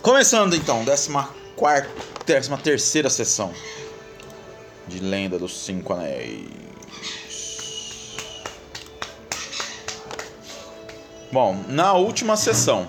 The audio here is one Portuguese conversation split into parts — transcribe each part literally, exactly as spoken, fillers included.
Começando então, décima quarta, décima terceira sessão de Lenda dos Cinco Anéis. Bom, na última sessão,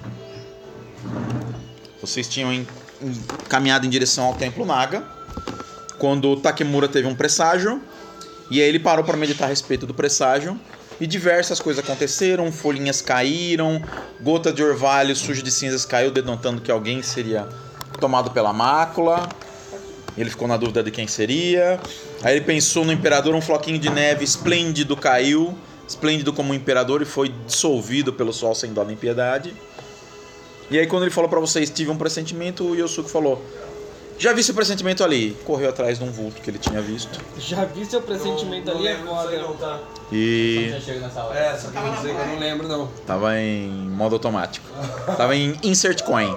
vocês tinham em, em, caminhado em direção ao Templo Naga, quando o Takemura teve um presságio, e aí ele parou para meditar a respeito do presságio, e diversas coisas aconteceram, folhinhas caíram, gota de orvalho suja de cinzas caiu, denotando que alguém seria tomado pela mácula. Ele ficou na dúvida de quem seria. Aí ele pensou no imperador, um floquinho de neve esplêndido caiu, esplêndido como um imperador, e foi dissolvido pelo sol sem dó nem piedade. E aí quando ele falou pra vocês, tive um pressentimento, o Yosuke falou: já vi seu pressentimento ali. Correu atrás de um vulto que ele tinha visto. Já vi seu pressentimento não, ali não agora. não, tá? E... É, só queria dizer que eu não lembro não. Tava em modo automático. Tava em Insert Coin.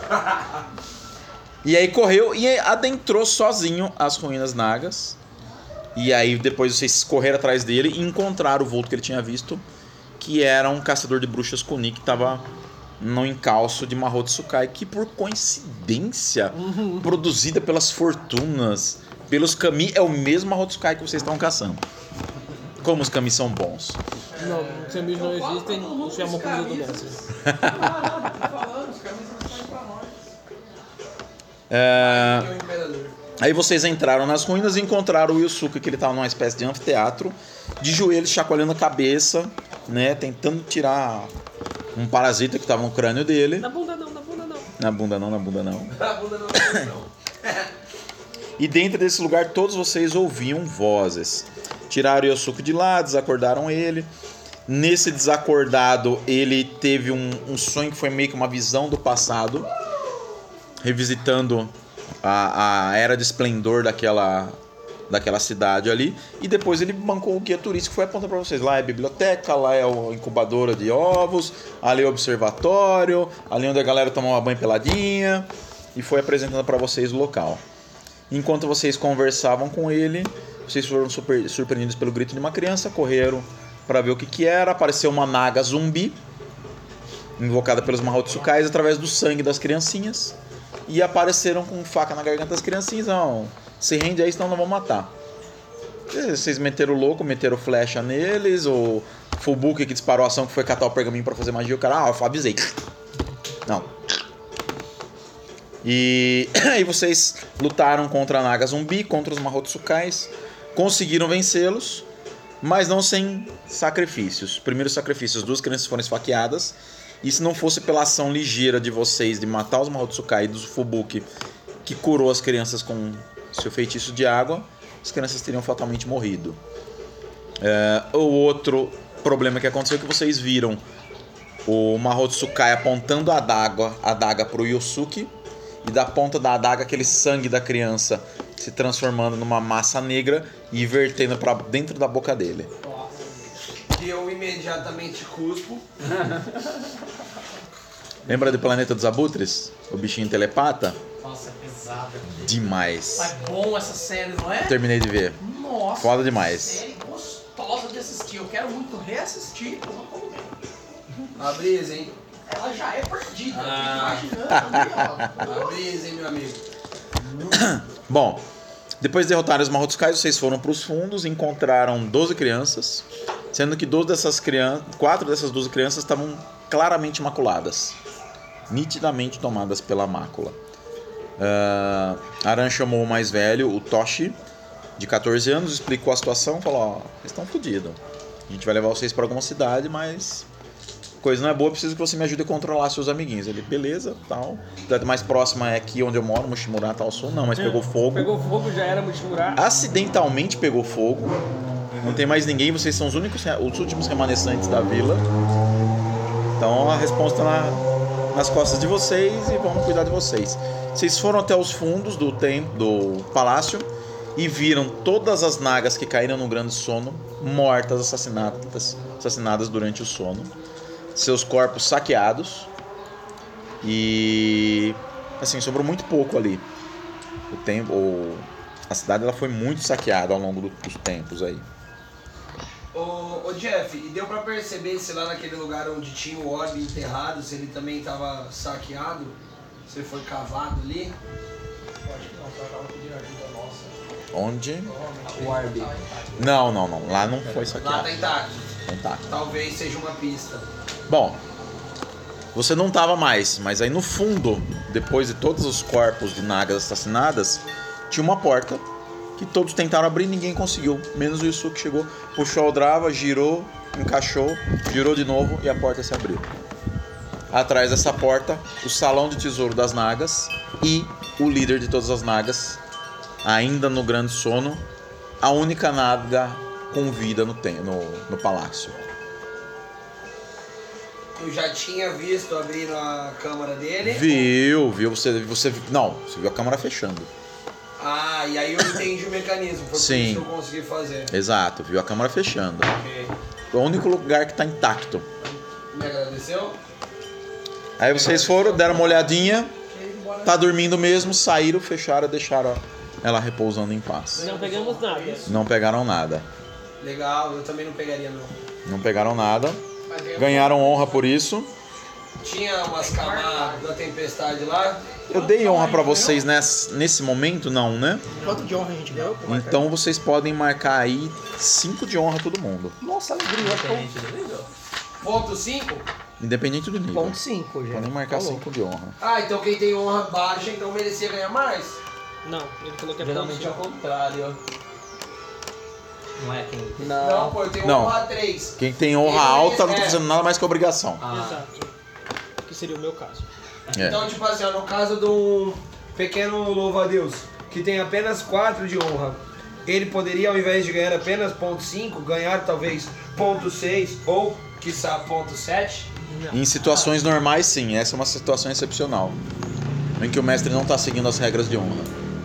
E aí correu e adentrou sozinho as ruínas nagas. E aí depois vocês correram atrás dele e encontraram o vulto que ele tinha visto, que era um caçador de bruxas Kuni que tava no encalço de Mahotsukai, que por coincidência, uhum. produzida pelas fortunas, pelos Kami, é o mesmo Mahotsukai que vocês estão caçando. Como os Kami são bons. Não, os Kami não existem, isso é uma coisa do mestre. É... Aí vocês entraram nas ruínas e encontraram o Yosuke, que ele estava numa espécie de anfiteatro, de joelhos, chacoalhando a cabeça, né, tentando tirar um parasita que estava no crânio dele. Na bunda não, na bunda não. Na bunda não, na bunda não. Na bunda não, na bunda não. E dentro desse lugar todos vocês ouviam vozes. Tiraram o Yosuke de lá, desacordaram ele. Nesse desacordado, ele teve um, um sonho que foi meio que uma visão do passado, revisitando a, a era de esplendor daquela, daquela cidade ali. E depois ele bancou o guia turístico, foi apontar para vocês. Lá é a biblioteca, lá é a incubadora de ovos, ali é o observatório, ali onde a galera tomava banho peladinha. E foi apresentando para vocês o local. Enquanto vocês conversavam com ele, vocês foram super, surpreendidos pelo grito de uma criança, correram para ver o que, que era. Apareceu uma naga zumbi, invocada pelos Mahotsukais através do sangue das criancinhas. E apareceram com faca na garganta das criancinhas. Não, se rende aí, senão não vão matar. Vocês meteram o louco, meteram flecha neles. O Fubuki que disparou a ação, que foi catar o pergaminho para fazer magia. O cara, ah, eu avisei. Não. E aí vocês lutaram contra a naga zumbi, contra os Mahotsukais. Conseguiram vencê-los, mas não sem sacrifícios. Primeiros sacrifícios, duas crianças foram esfaqueadas. E se não fosse pela ação ligeira de vocês de matar os Mahotsukai e dos Fubuki, que curou as crianças com seu feitiço de água, as crianças teriam fatalmente morrido. É, o outro problema que aconteceu é que vocês viram o Mahotsukai apontando a adaga, a adaga para o Yosuke, e da ponta da adaga aquele sangue da criança se transformando numa massa negra e vertendo para dentro da boca dele. E eu imediatamente cuspo. Lembra do Planeta dos Abutres? O bichinho telepata? Nossa, é pesado. Demais. Mas bom essa série, não é? Terminei de ver. Nossa, foda demais. Série gostosa de assistir. Eu quero muito reassistir. Eu não como mesmo. A brisa, hein? Ela já é perdida. Ah. Eu fico imaginando ali, ó. A brisa, hein, meu amigo? Bom, depois de derrotarem os Mahotsukais, vocês foram para os fundos e encontraram doze crianças, sendo que doze dessas crianças, quatro dessas doze crianças estavam claramente maculadas, nitidamente tomadas pela mácula. Uh, Aran chamou o mais velho, o Toshi, de catorze anos, explicou a situação, falou: ó, vocês estão fodidos. A gente vai levar vocês para alguma cidade, mas coisa não é boa, preciso que você me ajude a controlar seus amiguinhos. Ele, beleza, tal. A cidade mais próxima é aqui onde eu moro, Mushimura, tal, sul. Não, mas pegou fogo. Pegou fogo, já era Mushimura. Acidentalmente pegou fogo. Não tem mais ninguém, vocês são os únicos, os últimos remanescentes da vila. Então a resposta está na, nas costas de vocês e vamos cuidar de vocês. Vocês foram até os fundos do templo, do palácio, e viram todas as nagas que caíram no grande sono, mortas, assassinadas, assassinadas durante o sono. Seus corpos saqueados. E assim, sobrou muito pouco ali. O tempo, o, a cidade ela foi muito saqueada ao longo do, dos tempos aí. Ô, ô Jeff, e deu pra perceber se lá naquele lugar onde tinha o orbe enterrado, se ele também tava saqueado? Você foi cavado ali? Eu acho que não, só tava pedindo ajuda nossa. Onde? O Arby. Não, não, não. Lá não foi Lá tá saqueado. intacto. Não tá. Talvez seja uma pista. Bom, você não tava mais, mas aí no fundo, depois de todos os corpos de nagas assassinadas, tinha uma porta que todos tentaram abrir e ninguém conseguiu. Menos o Yusuke chegou, puxou o Drava, girou, encaixou, girou de novo e a porta se abriu. Atrás dessa porta, o salão de tesouro das nagas e o líder de todas as nagas, ainda no grande sono, a única naga com vida no, tem, no, no palácio. Eu já tinha visto abrindo a câmara dele. Viu, viu, você, você... Não, você viu a câmara fechando. Ah, e aí eu entendi o mecanismo. Foi Sim. por isso que eu consegui fazer. Exato, viu a câmara fechando. Ok. É o único lugar que tá intacto. Me agradeceu? Aí vocês foram, deram uma olhadinha, tá dormindo mesmo, saíram, fecharam, deixaram ela repousando em paz. Não pegamos nada. Não pegaram nada. Legal, eu também não pegaria não. Não pegaram nada. Mas eu- Ganharam honra por isso. Tinha umas camadas da tempestade lá. Eu dei honra pra vocês nesse, nesse momento, não, né? Quanto de honra a gente ganhou? Como é que é? Então vocês podem marcar aí cinco de honra todo mundo. Nossa, alegria. Ponto cinco? Independente do nível. Ponto cinco, gente. Podem marcar Falou. cinco de honra. Ah, então quem tem honra baixa, então merecia ganhar mais? Não, ele falou que é Geralmente é o ponto contrário. Não é quem. Não, Não. pô, eu tenho Não. honra três. Quem tem honra Ele alta não tá é. fazendo nada mais que obrigação. cinco. Ah, Exato. Que seria o meu caso. É. Então, tipo assim, ó, no caso de um pequeno louva-a-Deus, que tem apenas quatro de honra, ele poderia, ao invés de ganhar apenas ponto cinco, ganhar talvez ponto seis ou, quiçá, ponto sete? Em situações normais, sim. Essa é uma situação excepcional. Em que o mestre não tá seguindo as regras de honra.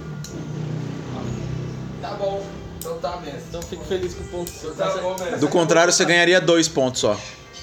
Tá bom. Então tá, mestre. Então fico feliz com o ponto Então cinco. tá bom, mestre. Do contrário, você ganharia dois pontos só.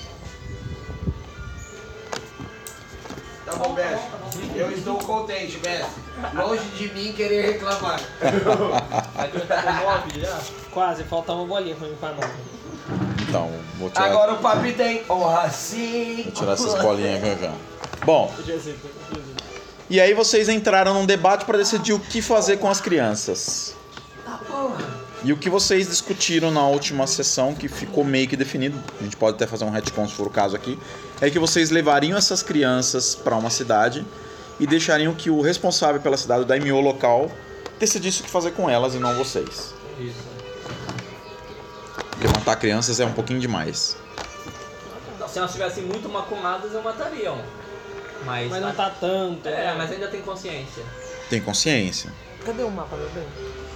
Tá bom, mestre. Eu estou contente, mestre. Longe de mim querer reclamar. aqui eu tô com nove já. Quase, falta uma bolinha pra mim pra nove. Então, vou tirar, Agora o papi tem honra cinco. vou tirar essas bolinhas aqui já. Bom, Eu já sei, eu já sei. e aí vocês entraram num debate para decidir o que fazer com as crianças. E o que vocês discutiram na última sessão, que ficou meio que definido, a gente pode até fazer um retcon se for o caso aqui, é que vocês levariam essas crianças para uma cidade e deixariam que o responsável pela cidade, o daimyo local, decidisse o que fazer com elas e não vocês. Isso. Porque matar crianças é um pouquinho demais. Se elas estivessem muito macunadas, eu matariam. Mas, Mas não tá tanto. É, né? mas ainda tem consciência. Tem consciência. Cadê o mapa, meu bem?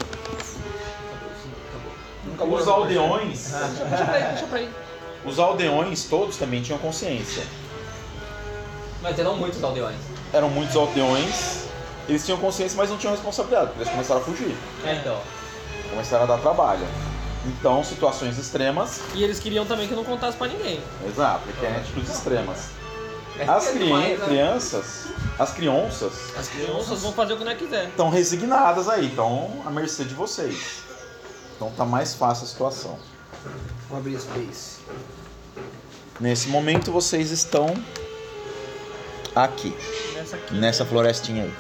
Os aldeões, Deixa pra aí, deixa pra aí. os aldeões todos também tinham consciência. Mas eram muitos aldeões. Eram muitos aldeões, eles tinham consciência, mas não tinham responsabilidade, porque eles começaram a fugir, É, então. começaram a dar trabalho. Então, situações extremas, E eles queriam também que eu não contasse pra ninguém. exato, porque é atitudes extremas. É As que é cri- demais, né? crianças, as crianças, As Crianças vão fazer o que nós quiser. estão resignadas aí, estão à mercê de vocês. Então tá mais fácil a situação. Vou abrir space. Nesse momento vocês estão aqui, Nessa aqui. nessa florestinha aí.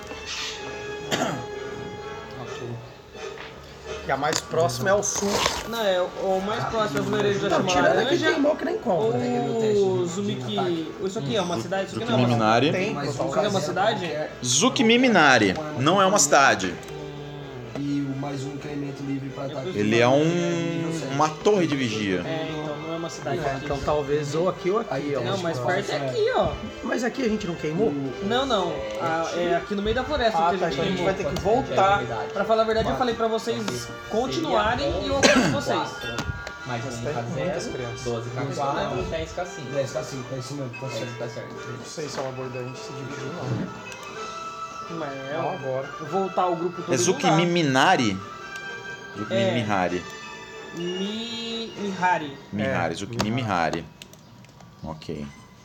E a mais próxima é o sul. Não, é o o mais próximo é o Floreiro já Não, chama tirando aqui Laranja. queimou que nem compra. Ou Zumiki. Isso aqui é uma cidade? Isso aqui não é uma Minari. Tem, Mas total. Isso aqui é uma cidade? Zukimi Minari, não é uma cidade. E o mais um incremento livre pra ataque. Ele é um, uma torre de vigia. É, então não é uma cidade É, aqui. então talvez ou aqui ou aqui, ó. Não, mas perto é aqui, ó. Mas aqui a gente não queimou? Não, não. Ah, é aqui no meio da floresta Ah, que tá, a gente então a gente queimou. vai ter que voltar. Pra falar a verdade, eu falei pra vocês continuarem e eu alcanço vocês. Mais um tem K muitas zero, crianças. doze K quatro, dez K cinco. dez K cinco, é isso mesmo, tá É certo. isso, tá certo. Não sei se é uma boa ideia a gente se dividir, não. Mas é, Não ó, agora. voltar o grupo todo. É Zukimi Minari? Zukimi É. Mihari. Mi... Mihari. Mihari, É, Zukimi Mihari. Ok.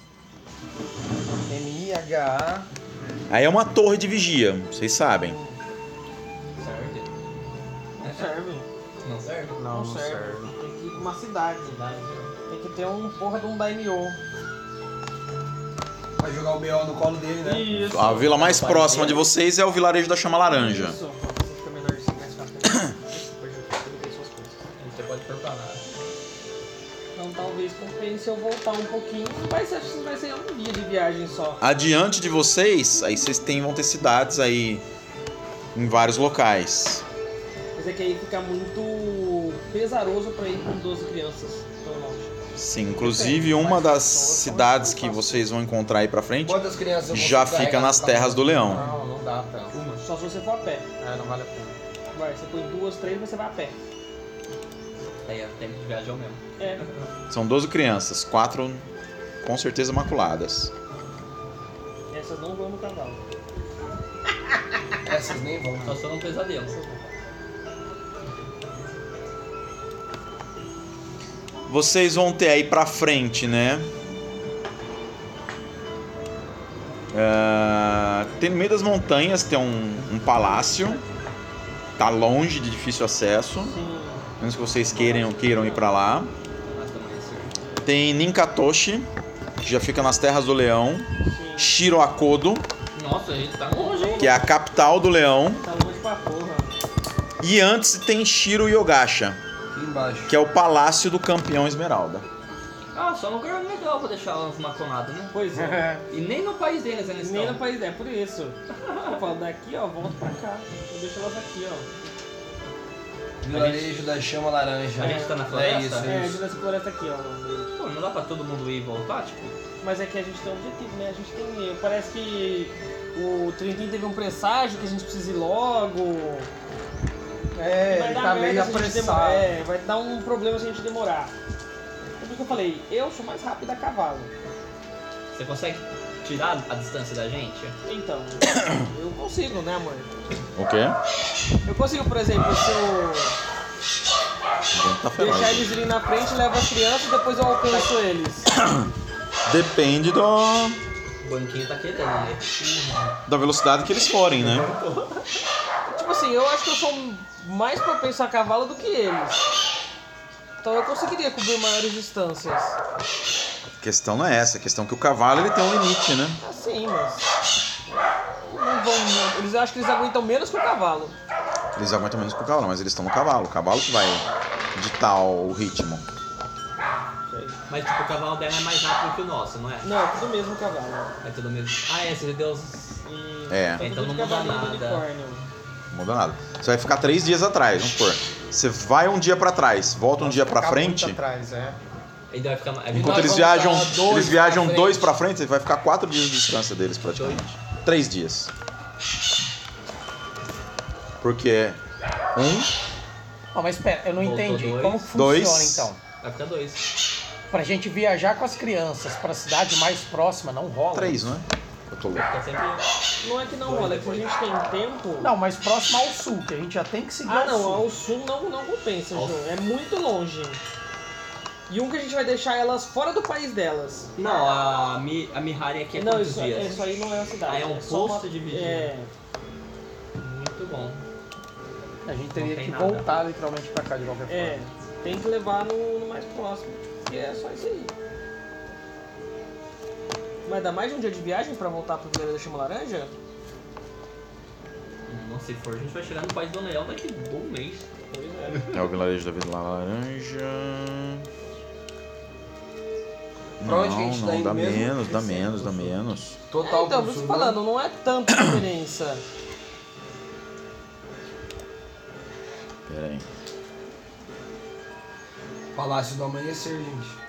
M I H Aí é uma torre de vigia, vocês sabem. Serve? Não serve. Não serve? A. Não, serve. Tem que ir pra uma cidade. Cidade, Tem que ter um porra de um daimyo. Vai jogar o B O no colo dele, né? Isso. A vila mais próxima de vocês é o vilarejo da Chama Laranja. Isso. Você fica menorzinho, mais fácil. Depois eu tudo bem suas coisas. Você pode perguntar nada. Então talvez compense eu voltar um pouquinho, mas acho que vai ser um dia de viagem só. Adiante de vocês, aí vocês têm, vão ter cidades aí em vários locais. Mas é que aí fica muito pesaroso pra ir com doze crianças tão longe. Sim, inclusive uma das cidades que vocês vão encontrar aí pra frente Quantas crianças eu já consigo fica carregar nas no terras do Leão. Não, não dá pra. Uma. Só se você for a pé. É, não vale a pena. Vai, você põe duas, três, mas você vai a pé. Aí é tempo de viagem mesmo. É. São doze crianças, quatro com certeza maculadas. Essas não vão no cavalo. Essas nem vão. Só se for um pesadelo. Vocês vão ter aí pra frente, né? Ah, tem no meio das montanhas, tem um, um palácio. Tá longe de difícil acesso. Sim. Menos que vocês queiram, queiram ir pra lá. Mas também é Tem Ninkatoshi, que já fica nas terras do Leão. Sim. Shiroakodo, Nossa, a gente tá longe, hein? que é a capital do Leão. Tá longe pra porra. E antes tem Shiro Yogasha, Aqui embaixo. que é o palácio do campeão Esmeralda. Ah, só um lugar legal pra deixar elas maconadas, né? Pois é. E nem no país deles eles Nem estão. no país, é por isso. Eu falo daqui, ó, volta pra cá. Eu deixo elas aqui, ó. Vilarejo da Chama Laranja. A gente tá na É floresta? isso, É, é isso. nessa floresta aqui, ó. Pô, não dá pra todo mundo ir e voltar, tipo? Mas é que a gente tem um objetivo, né? A gente tem. Parece que o Trintin teve um presságio que a gente precisa ir logo. É, Vai ele dar tá merda meio se a gente apressado. demorar. É, vai dar um problema se a gente demorar. É por isso que eu falei, eu sou mais rápido a cavalo. Você consegue tirar a distância da gente? Então, eu consigo, né, amor? O quê? Eu consigo, por exemplo, se eu Tá feroz. deixar eles irem na frente, levo as crianças e depois eu alcanço eles. Depende do, O banquinho tá querendo, né? da velocidade que eles forem, né? Tipo assim, eu acho que eu sou mais propenso a cavalo do que eles. Então eu conseguiria cobrir maiores distâncias. A questão não é essa, a questão é que o cavalo ele tem um limite, né? Assim, mas. Não vão, eles acham que eles aguentam menos que o cavalo. Eles aguentam menos que o cavalo, mas eles estão no cavalo. O cavalo que vai ditar o ritmo. Mas tipo, o cavalo dela é mais rápido que o nosso, não é? Não, é tudo mesmo cavalo. É tudo mesmo. Ah, é, você deu os... E É. é Então tudo não de muda cavalinho nada. de unicórnio. Não muda nada. Você vai ficar três dias atrás, vamos supor. Você vai um dia pra trás, volta um dia pra Ficar frente. muito atrás, é. Ele vai ficar... É Enquanto nós eles vamos viajam, dar dois eles viajam pra dois frente. pra frente, você vai ficar quatro dias de distância deles praticamente. Três dias. Porque um, Não, mas espera, eu não Voltou entendi. dois. Como que funciona Dois. então? Vai ficar dois. Pra gente viajar com as crianças pra cidade mais próxima, não rola? três, não é? Eu tô louco. Fica sempre... Não é que não rola, é que se a gente tem tempo. Não, mas próximo ao sul, que a gente já tem que seguir Ah ao não, sul. ao sul não, não compensa, Ao- João. É muito longe. E um que a gente vai deixar elas fora do país delas. Não, a, Mi, a Mihari aqui é não, quantos isso, dias? é- isso aí não é a cidade. Ah, é um só posto de vigília. É, Muito bom. A gente teria Não tem que nada. voltar literalmente pra cá de qualquer forma. é. Tem que levar no, no mais próximo. E é só isso aí. Mas dá mais de um dia de viagem pra voltar pro Vilarejo da Chama Laranja? Não, se for, a gente vai chegar no País do Leão daqui a um mês. Pois é. É o vilarejo da Vila Laranja. Pra onde que a Não, gente tá não, indo dá mesmo? menos, dá menos, dá menos. Total É, então, pro por isso sul, que eu tô falando, não é tanta diferença. Pera aí. né? Palácio do Amanhecer, gente.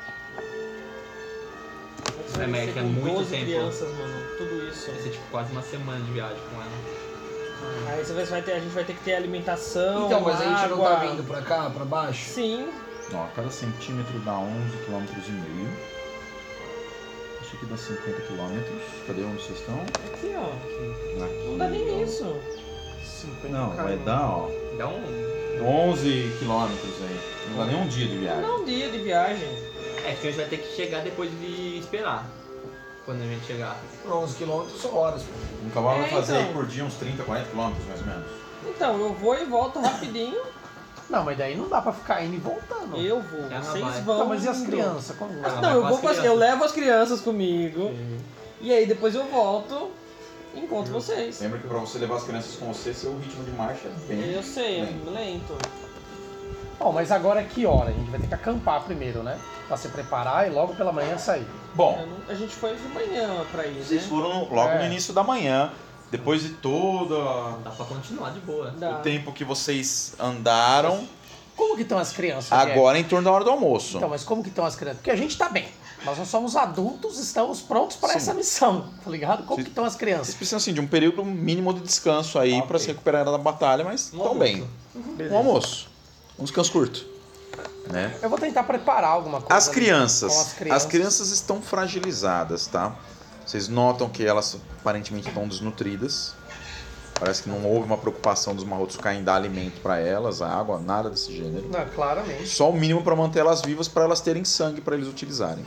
Você É, mas é que é com muito doze tempo. crianças, mano. Tudo isso. Vai ser tipo quase uma semana de viagem com ela. Aí você vai, vai ter, a gente vai ter que ter alimentação, Então, mas a gente não tá água. vindo pra cá, pra baixo? Sim. Ó, cada centímetro dá onze quilômetros e meio. Isso aqui dá cinquenta quilômetros. Cadê onde vocês estão? Aqui, ó. Aqui, Não dá nem ó. isso. Não, vai dar, ó, Dá um... onze quilômetros aí. Não dá nem um dia de viagem. Não é um dia de viagem. É que a gente vai ter que chegar depois de esperar. Quando a gente chegar. onze quilômetros são horas, pô. Um cavalo vai É, fazer aí então. por dia uns trinta, quarenta quilômetros mais ou menos. Então, eu vou e volto rapidinho. Não, mas daí não dá pra ficar indo e voltando. Eu vou. Ela Vocês vai. vão. Não, mas e as indo. crianças? Como vai? Ela Não, vai eu com vou as com as- crianças. eu levo as crianças comigo. E aí depois eu volto e encontro vocês. Lembra que pra você levar as crianças com você, seu ritmo de marcha é bem... Eu sei, é bem. lento. Bom, mas agora é que hora? A gente vai ter que acampar primeiro, né? Pra se preparar e logo pela manhã sair. Bom, Eu não- A gente foi de manhã pra ir, vocês né? foram logo É. no início da manhã, depois de todo Dá pra continuar de boa. Dá. o tempo que vocês andaram, Como que estão as crianças? Jeff? agora é em torno da hora do almoço. Então, mas como que estão as crianças? Porque a gente tá bem. Nós não somos adultos, estamos prontos para Sim. essa missão, tá ligado? Como Sim. que estão as Vocês crianças? precisam assim, de um período mínimo de descanso aí Ok. pra se recuperar da batalha, mas Um estão almoço. bem. Um almoço. Um descanso curto. Né? Eu vou tentar preparar alguma coisa. As ali crianças, com as as crianças. crianças. estão fragilizadas, tá? Vocês notam que elas aparentemente estão desnutridas. Parece que não houve uma preocupação dos Mahotsukai em dar alimento pra elas, água, nada desse gênero. Não, claramente. Só o mínimo pra manter elas vivas, pra elas terem sangue pra eles utilizarem.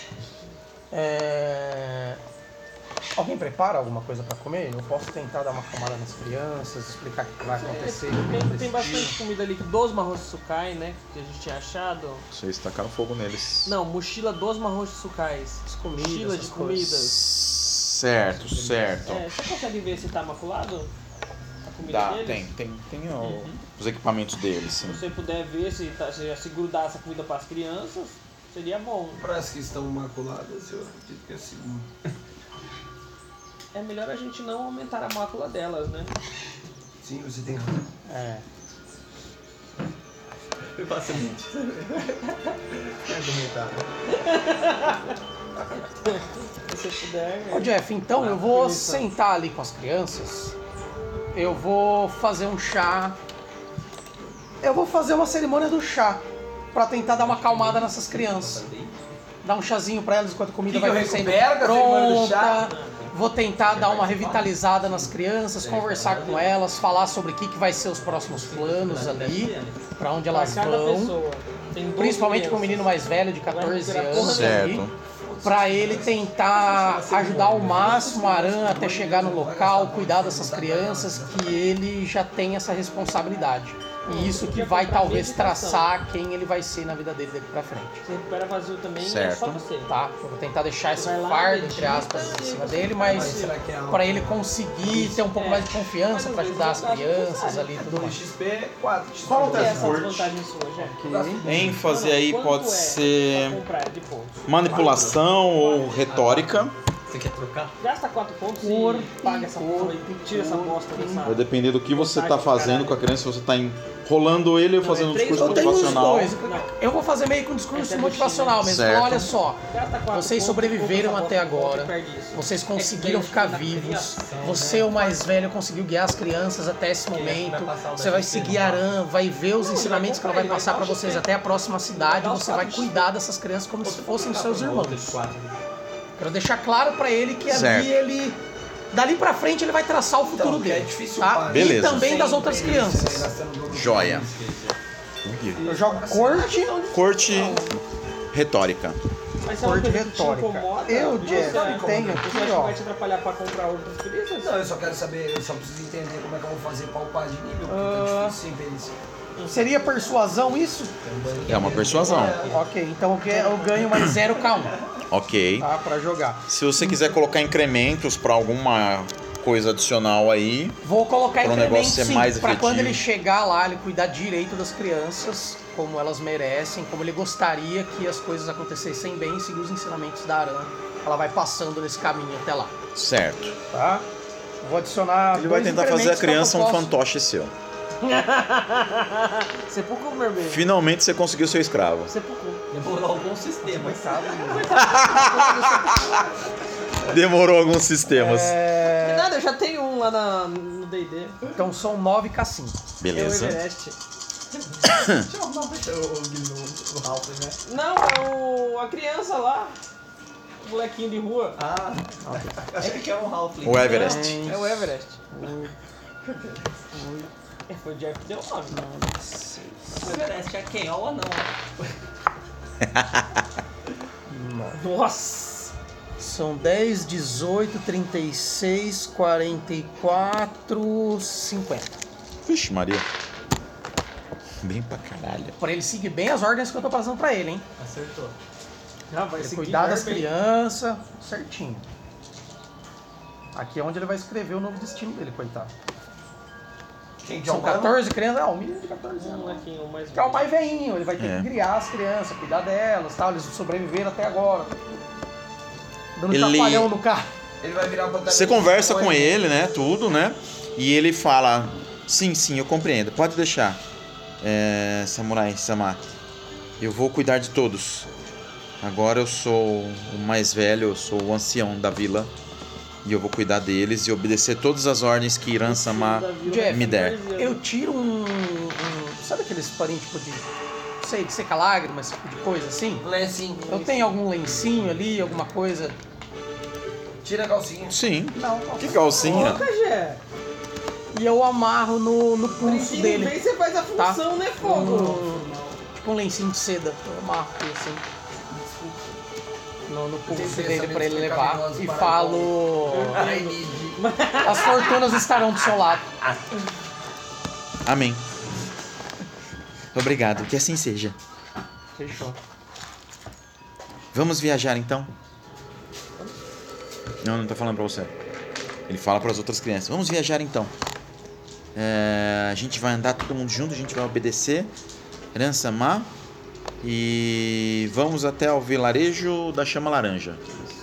É... Alguém prepara alguma coisa pra comer? Eu posso tentar dar uma camada nas crianças, explicar o que vai acontecer. Tem, tem bastante comida ali dos Mahotsukai, né? Que a gente tinha achado. Vocês tacaram fogo neles. Não, mochila dos Mahotsukais. As comidas, Mochila de essas comidas. coisas. Certo, certo. É, você consegue ver se tá maculado? A comida Dá, deles? tem, tem, tem ó, os equipamentos deles, sim. Se você puder ver se, tá, se já se grudar essa comida para as crianças, seria bom. Para as que estão maculadas, eu acredito que é assim. É melhor a gente não aumentar a mácula delas, né? Sim, você tem razão. É. Facilmente. Se você puder. Ô Jeff, então eu vou sentar ali com as crianças. Eu vou fazer um chá. Eu vou fazer uma cerimônia do chá. Pra tentar dar uma acalmada nessas crianças. Dar um chazinho pra elas enquanto a comida Que que vai eu sendo recupero com a cerimônia do chá? pronta. Vou tentar dar uma revitalizada nas crianças, conversar com elas, falar sobre o que, que vai ser os próximos planos ali, pra onde elas Pra cada vão. pessoa. Tem doze Principalmente com o crianças. menino mais velho, de catorze anos ali. Certo. Pra ele tentar ajudar ao máximo a Aran até chegar no local, cuidar dessas crianças, que ele já tem essa responsabilidade. E isso que vai talvez traçar quem ele vai ser na vida dele daqui pra frente. Você recupera vazio também, é Certo. só você. Tá? Eu vou tentar deixar esse Vai lá, fardo, medita, entre aspas, em e cima você dele, vai mas Será que é algo? pra ele conseguir ter um pouco É. mais de confiança pra ajudar as crianças ali e tudo dois mais. X P, quatro X P. Qual Qual é essa Transporte. desvantagem sua, já? ênfase aí Quanto pode é ser pra comprar de pontos? manipulação ou retórica. Você quer trocar? Gasta quatro pontos Cor, e paga essa porra e tira essa bosta dessa. Vai depender do que você tá fazendo com a criança, se você tá enrolando ele ou Não, fazendo é um três discurso Eu tenho os motivacional. dois. Eu vou fazer meio que um discurso Essa é motivacional bichinha. mesmo. Falar, Certo. olha só, Gasta quatro vocês pontos, sobreviveram compra essa até bosta agora. e perde isso. vocês É conseguiram que ficar daí vivos. criação, Você, o mais velho, conseguiu guiar as crianças até esse momento. Você vai seguir a Aran, vai ver os ensinamentos que ela vai passar pra vocês até a próxima cidade. Você vai cuidar dessas crianças como se fossem seus irmãos. Quero deixar claro pra ele que Certo. ali ele... Dali pra frente ele vai traçar o futuro Então, que é dele. difícil tá? parar. Beleza. E também das outras crianças. Joia. Eu jogo corte. Corte retórica. Mas se é uma Cor de coisa que te retórica. incomoda, Eu, você Jeff, acha- tenho Você aqui, acha que ó. vai te atrapalhar pra comprar outras crianças? Não, eu só quero saber, eu só preciso entender como é que eu vou fazer pra upar de nível, porque Ah. tá difícil sem perícia. Seria persuasão isso? É uma persuasão. Ok, então eu ganho- eu ganho mais zero K um, Ok. tá? Pra jogar. Se você quiser colocar incrementos pra alguma coisa adicional aí, Vou colocar Pra um incremento negócio ser sim, mais pra quando efetivo. ele chegar lá, ele cuidar direito das crianças, como elas merecem, como ele gostaria que as coisas acontecessem bem, seguir os ensinamentos da Aran. Ela vai passando nesse caminho até lá, certo. tá? Vou adicionar Ele vai dois tentar fazer a incrementos que eu criança um posso- fantoche seu. Sepulcro ou vermelho? Finalmente você conseguiu seu escravo. Sepulcro. Demorou alguns sistemas. Demorou alguns sistemas. É, Nada, eu já tenho um lá na, no D e D. Então são nove K cinco. É o Beleza. Everest. Deixa eu não deixa o o Ralph, né? Não, é o, a criança lá. O molequinho de rua. Ah, achei que era um Ralph. O Everest. É o Everest. É, foi o Jeff que deu o nome. O Everest é quem? Ó, não. Nossa! São dez, dezoito, trinta e seis, quarenta e quatro, cinquenta. Vixe, Maria. Bem pra caralho. Pra ele seguir bem as ordens que eu tô passando pra ele, hein? Acertou. Ah, vai Ele seguir cuidar das bem. crianças, certinho. Aqui é onde ele vai escrever o novo destino dele, coitado. Quem que é São o mano? quatorze crianças. Não, um menino de quatorze Um anos. molequinho mais Que é o mais velhinho, ele vai ter É. que criar as crianças, cuidar delas, tal. Eles sobreviveram até agora. Dando Ele- chacoalhão no carro. Ele vai virar pra Você conversa com ele, né? Tudo, né? E ele fala: sim, sim, eu compreendo. Pode deixar. É, Samurai Sama. Eu vou cuidar de todos. Agora eu sou o mais velho, eu sou o ancião da vila. E eu vou cuidar deles e obedecer todas as ordens que Iran Sama Jeff, me der. Eu tiro um, um- Sabe aqueles parinhos tipo de. Não sei, de seca lágrimas, tipo de coisa assim? Lencinho. Eu tenho algum lencinho ali, alguma coisa? Tira a calcinha. Sim. Não, Que calcinha. Ô, Cajé. E eu amarro no, no pulso Princípio dele. bem você faz a função, né, fogo? Um, tipo um lencinho de seda. Eu amarro aqui assim. No, no pulso Tem dele pra ele pensamentos levar. pecaminosos E para falo. I need. As fortunas estarão do seu lado. Amém. Obrigado, que assim seja. Fechou. Vamos viajar então? Não, não tô falando pra você. Ele fala para as outras crianças. Vamos viajar então. É, a gente vai andar todo mundo junto, a gente vai obedecer. Iran Sama. E vamos até o vilarejo da Chama Laranja.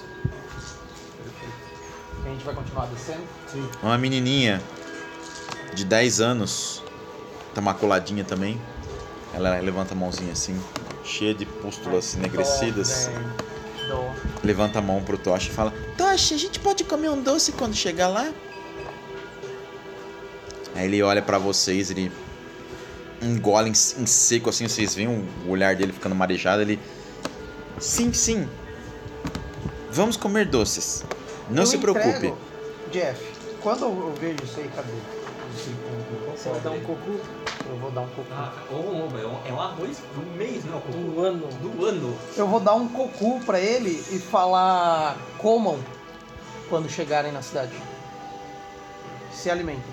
A gente vai continuar descendo? Sim. Uma menininha de dez anos. Tá maculadinha também. Ela levanta a mãozinha assim, cheia de pústulas enegrecidas. Dó. Levanta a mão pro Toshi e fala: Toshi, a gente pode comer um doce quando chegar lá? Aí ele olha pra vocês, ele engole em, em seco assim, vocês veem o olhar dele ficando marejado. Ele: Sim, sim. Vamos comer doces. Não Eu se preocupe. entrego, Jeff, quando eu vejo isso aí, cadê? Esse ponto, Você vai dar um cocu Eu vou dar um cocu. Ah, ô, ô, é um- é um arroz do mês, não? do ano. Do ano. Eu vou dar um cocu pra ele e falar: comam quando chegarem na cidade. Se alimentem.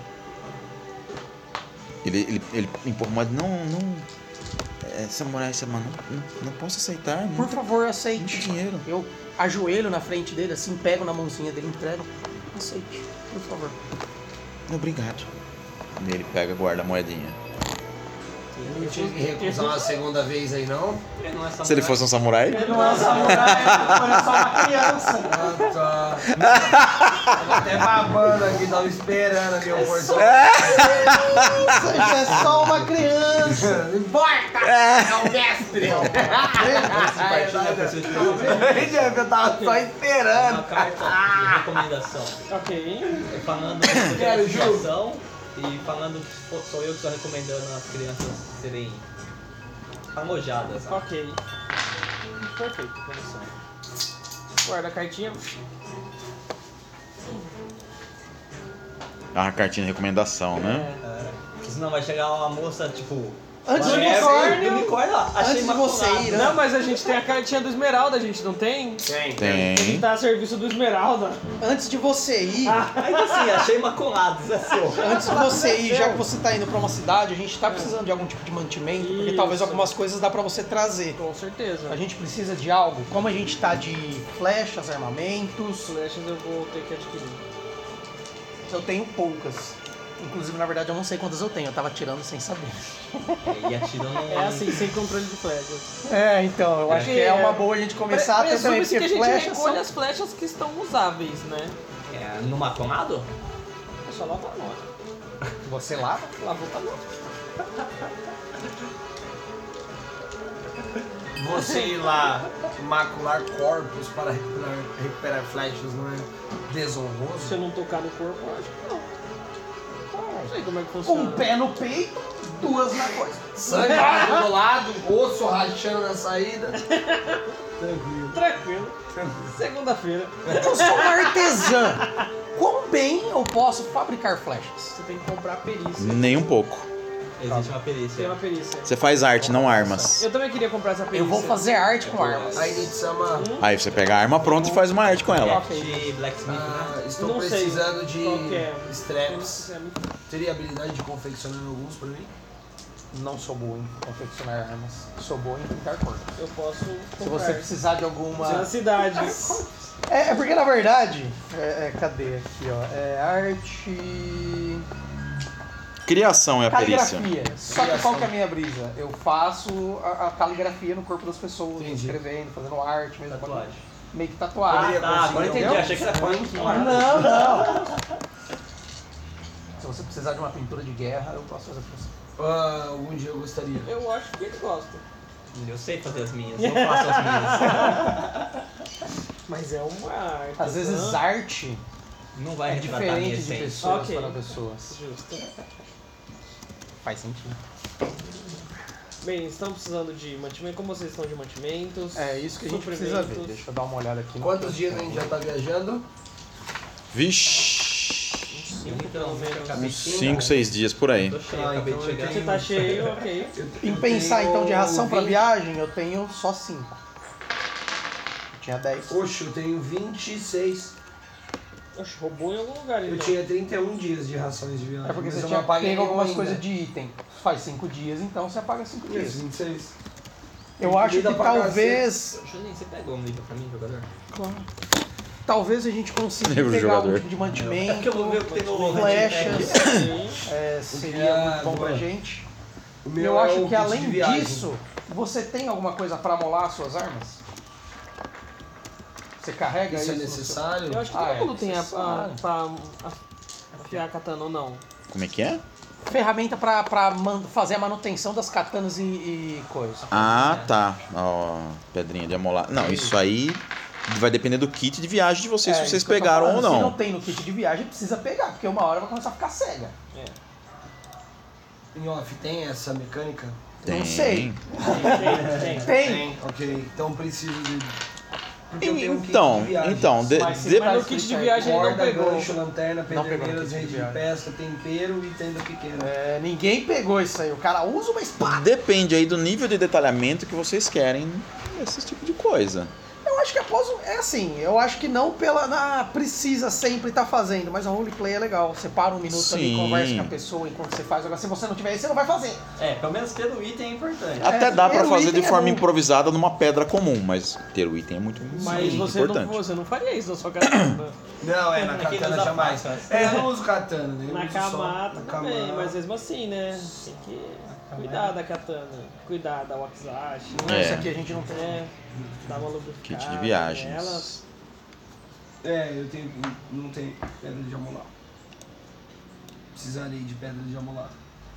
Ele, ele, ele empurra, mas não, não. É, samurai, Sama, não, não, não posso aceitar. Por Muito, favor, muito aceite. dinheiro. Eu ajoelho na frente dele, assim, pego na mãozinha dele, entrego. Aceite, por favor. Obrigado. E ele pega e guarda a moedinha. Não tive que recusar uma segunda vez aí, não? Ele não é Se ele fosse um samurai. Ele não é samurai, ele é só uma criança. Ah, tá. Tava até babando aqui, tava esperando a minha oportunidade. Isso é só uma criança. Não importa! É o mestre! Eu tava só Uma esperando. carta de recomendação. Ok. Falando de Quero recomendação e falando que pô, sou eu que estou recomendando as crianças serem alojadas. Ok. Perfeito, condição. Guarda a cartinha. É uma cartinha de recomendação, né? É, porque senão vai chegar uma moça, tipo... Antes uma de neve, você- do unicórnio lá. Achei Antes de você imaculado. ir, né? Não, mas a gente tem a cartinha do Esmeralda, a gente não tem? Tem. Tem que Tem. estar a serviço do Esmeralda. Antes de você ir, Ainda assim, achei imaculado, isso é seu. antes de você ir, já que você tá indo pra uma cidade, a gente tá precisando de algum tipo de mantimento, porque Isso. talvez algumas coisas dá pra você trazer. Com certeza. A gente precisa de algo, como a gente tá de flechas, armamentos, Flechas eu vou ter que adquirir. eu tenho poucas. Inclusive, na verdade, eu não sei quantas eu tenho, eu tava tirando sem saber. E atirando É assim, sem controle de flechas. É, então, eu acho que é uma boa a gente começar a ter também, Presume-se que porque a gente flechas recolhe são... as flechas que estão usáveis, né? É, no macronado? É só lavar a nota. Você lava? Lavou pra nota. Você ir lá macular corpos para recuperar, recuperar flechas não é desonroso? Se eu não tocar no corpo, eu acho que não. Não sei como é que Um funciona. pé no peito, duas na coisa. Sangue pra todo lado, osso rachando na saída. Tranquilo. Tranquilo. Segunda-feira. Eu sou uma artesã. Quão bem eu posso fabricar flechas? Você tem que comprar perícia. Nem um pouco. Existe uma Tem perícia. uma perícia. Você faz arte, não armas. Eu também queria comprar essa perícia. Eu vou fazer arte com armas. I need some. uh, Aí você pega a arma pronta e faz uma arte com ela. De Blacksmith, né? ah, estou Não sei precisando de qual que é. straps. É muito- Teria habilidade de confeccionar alguns pra mim? Não sou boa em confeccionar armas. Sou boa em pintar cor. Eu posso Se comprar. você precisar de alguma... Na cidade. É, é porque na verdade. É, é, cadê aqui, ó? É arte. Criação é a perícia. Caligrafia. Só que qual que é a minha brisa? Eu faço a, a caligrafia no corpo das pessoas, Entendi. escrevendo, fazendo arte, mesmo. Tatuagem. Meio que tatuagem. Poderia Ah, tá, agora conseguir, entendi. não? Achei que era punk. Não, não. Se você precisar de uma pintura de guerra, eu posso fazer pra você. Ah, algum dia eu gostaria. Eu acho que ele gosta. Eu sei fazer as minhas, eu faço as minhas. Mas é uma arte. Às vezes arte Não vai é retratar a minha diferente de essência. pessoas Ok. para pessoas. Justo. Faz sentido. Bem, estão precisando de mantimento. Como vocês estão de mantimentos? É isso que a gente precisa ver. Deixa eu dar uma olhada aqui. no Quantos que dias eu a gente já tá viajando? Vixe. Então, eu acabei Uns de cinco, seis dias por aí. Tô cheio, Ah, acabei então de eu chegar. Você tá cheio, ok. Eu- Em eu pensar tenho então de ração pra vinte viagem, eu tenho só cinco. Eu tinha dez. Oxe, eu tenho vinte e seis. Oxe, roubou em algum lugar Eu então. tinha trinta e um dias de rações de viagem. É porque mas você eu tinha não apaguei pego algumas ainda. coisas de item. Faz cinco dias, então você apaga cinco Isso, dias. vinte e seis. Eu Tem acho que comida pra talvez. Julinho, você pegou um livro pra mim, jogador? Claro. Talvez a gente consiga Lembra o pegar algum jogador. tipo de mantimento. É porque eu vou ver o que tem no Flechas. Ok. É, seria Ah, muito bom pra boa. gente. O E meu eu é acho o que kit além de viagem. disso, você tem alguma coisa pra molar as suas armas? Você carrega Isso isso? é no necessário? Eu acho que Ah, todo é mundo tem a, a, necessário. pra a- afiar a katana ou não. Como é que é? seu- Ferramenta pra, pra man- fazer a manutenção das katanas e, e coisa. Ah, tá. Ó, pedrinha de amolar. Não, isso aí vai depender do kit de viagem de vocês, É, se vocês isso que eu tô pegaram ou falando. Se não não. tem no kit de viagem, precisa pegar, porque uma hora vai começar a ficar cega. Em off, tem essa mecânica? Tem. Não sei. Tem, tem. Tem. Ok, então preciso de... Porque eu tenho um kit Então, de viagem. então, de- Mas se de- tá Mas no kit de escrito aí, viagem ele não Corda, pegou. gancho, lanterna, Não pegou no pederneiras, kit de rede de viagem. pesca, tempero e tenda pequena. É, ninguém pegou isso aí. O cara usa uma espada. depende aí do nível de detalhamento que vocês querem esse tipo de coisa. Eu acho que após o- é assim, eu acho que não pela na precisa sempre estar fazendo, mas a roleplay é legal. Você para um minuto ali, Sim. conversa com a pessoa enquanto você faz. Agora, se você não tiver isso, você não vai fazer. É, pelo menos ter o item é importante. Até dá pra ter o fazer item de é forma bom. improvisada numa pedra comum, mas ter o item é muito, Mas muito você não, importante. você não faria isso na sua katana. Não, é, na Aqui katana usa jamais. facas. É, eu não uso katana, né? Eu Na uso só kamata na também, kamata. mas mesmo assim, né? Tem que cuidar da katana, cuidar da wakizashi. É. Isso aqui a gente não tem. É, dar uma lubrificada. Kit de viagens. Elas, É, eu tenho, não tenho pedra de amolar. Precisarei de pedra de amolar.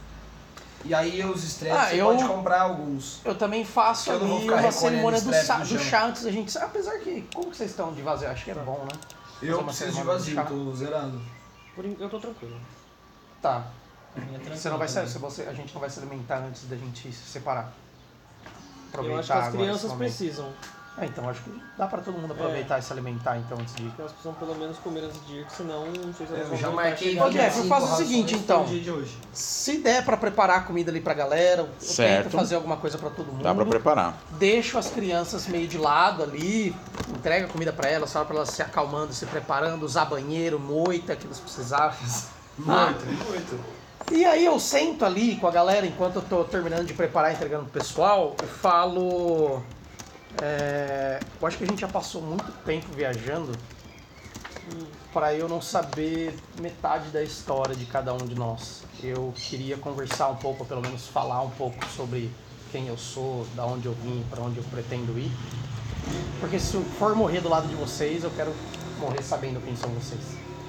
E aí os straps Ah, você eu- pode comprar alguns. Eu também faço Eu não vou ali ficar uma recolhendo cerimônia do, strap sa- do do chão. chá antes da gente. Apesar que, como que vocês estão de vazio? Acho que é bom, né? Eu uma preciso de cerimônia do vazio, chá. tô zerado. por en- eu tô tranquilo. Tá. A minha é Você não vai se, tranquila se você, a gente não vai se alimentar antes da gente se separar. Eu acho que as agora esse crianças momento. precisam. É, então acho que dá pra todo mundo aproveitar e se alimentar então antes de ir. Elas precisam pelo menos comer antes de ir, que senão não sei se elas Eu vão já aguentar marquei chegar Ô, Jeff, lá. eu faço o seguinte, então. Dia de hoje. Se der pra preparar a comida ali pra galera, eu Certo. tento fazer alguma coisa pra todo mundo. Dá pra preparar. Deixo as crianças meio de lado ali, entrega a comida pra elas, fala pra elas se acalmando, se preparando, usar banheiro, moita que eles precisarem. Muito, muito. E aí eu sento ali com a galera enquanto eu tô terminando de preparar, entregando pro pessoal, e falo. é, eu acho que a gente já passou muito tempo viajando para eu não saber metade da história de cada um de nós. Eu queria conversar um pouco, ou pelo menos falar um pouco sobre quem eu sou, da onde eu vim, para onde eu pretendo ir. Porque se eu for morrer do lado de vocês, eu quero morrer sabendo quem são vocês.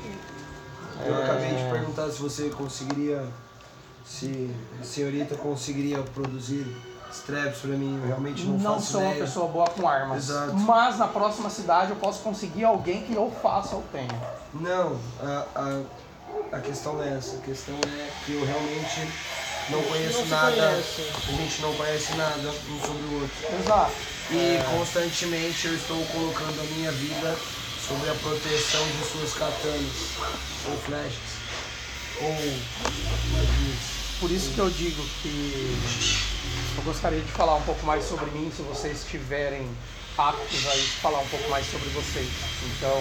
Eu É. acabei de perguntar se você conseguiria, se a senhorita conseguiria produzir straps pra mim, eu realmente não, Não faço sou uma ideia. pessoa boa com armas, Exato. mas na próxima cidade eu posso conseguir alguém que ou faça ou tenha. Não, a, a, a questão não é essa, a questão é que eu realmente não conheço Não se nada, conhece. a gente não conhece nada um sobre o outro. Exato. E constantemente eu estou colocando a minha vida sobre a proteção de suas katanas, ou flechas, ou magias. Por isso que eu digo que eu gostaria de falar um pouco mais sobre mim, se vocês estiverem aptos a isso, falar um pouco mais sobre vocês. Então,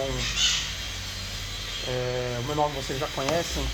é, o meu nome vocês já conhecem,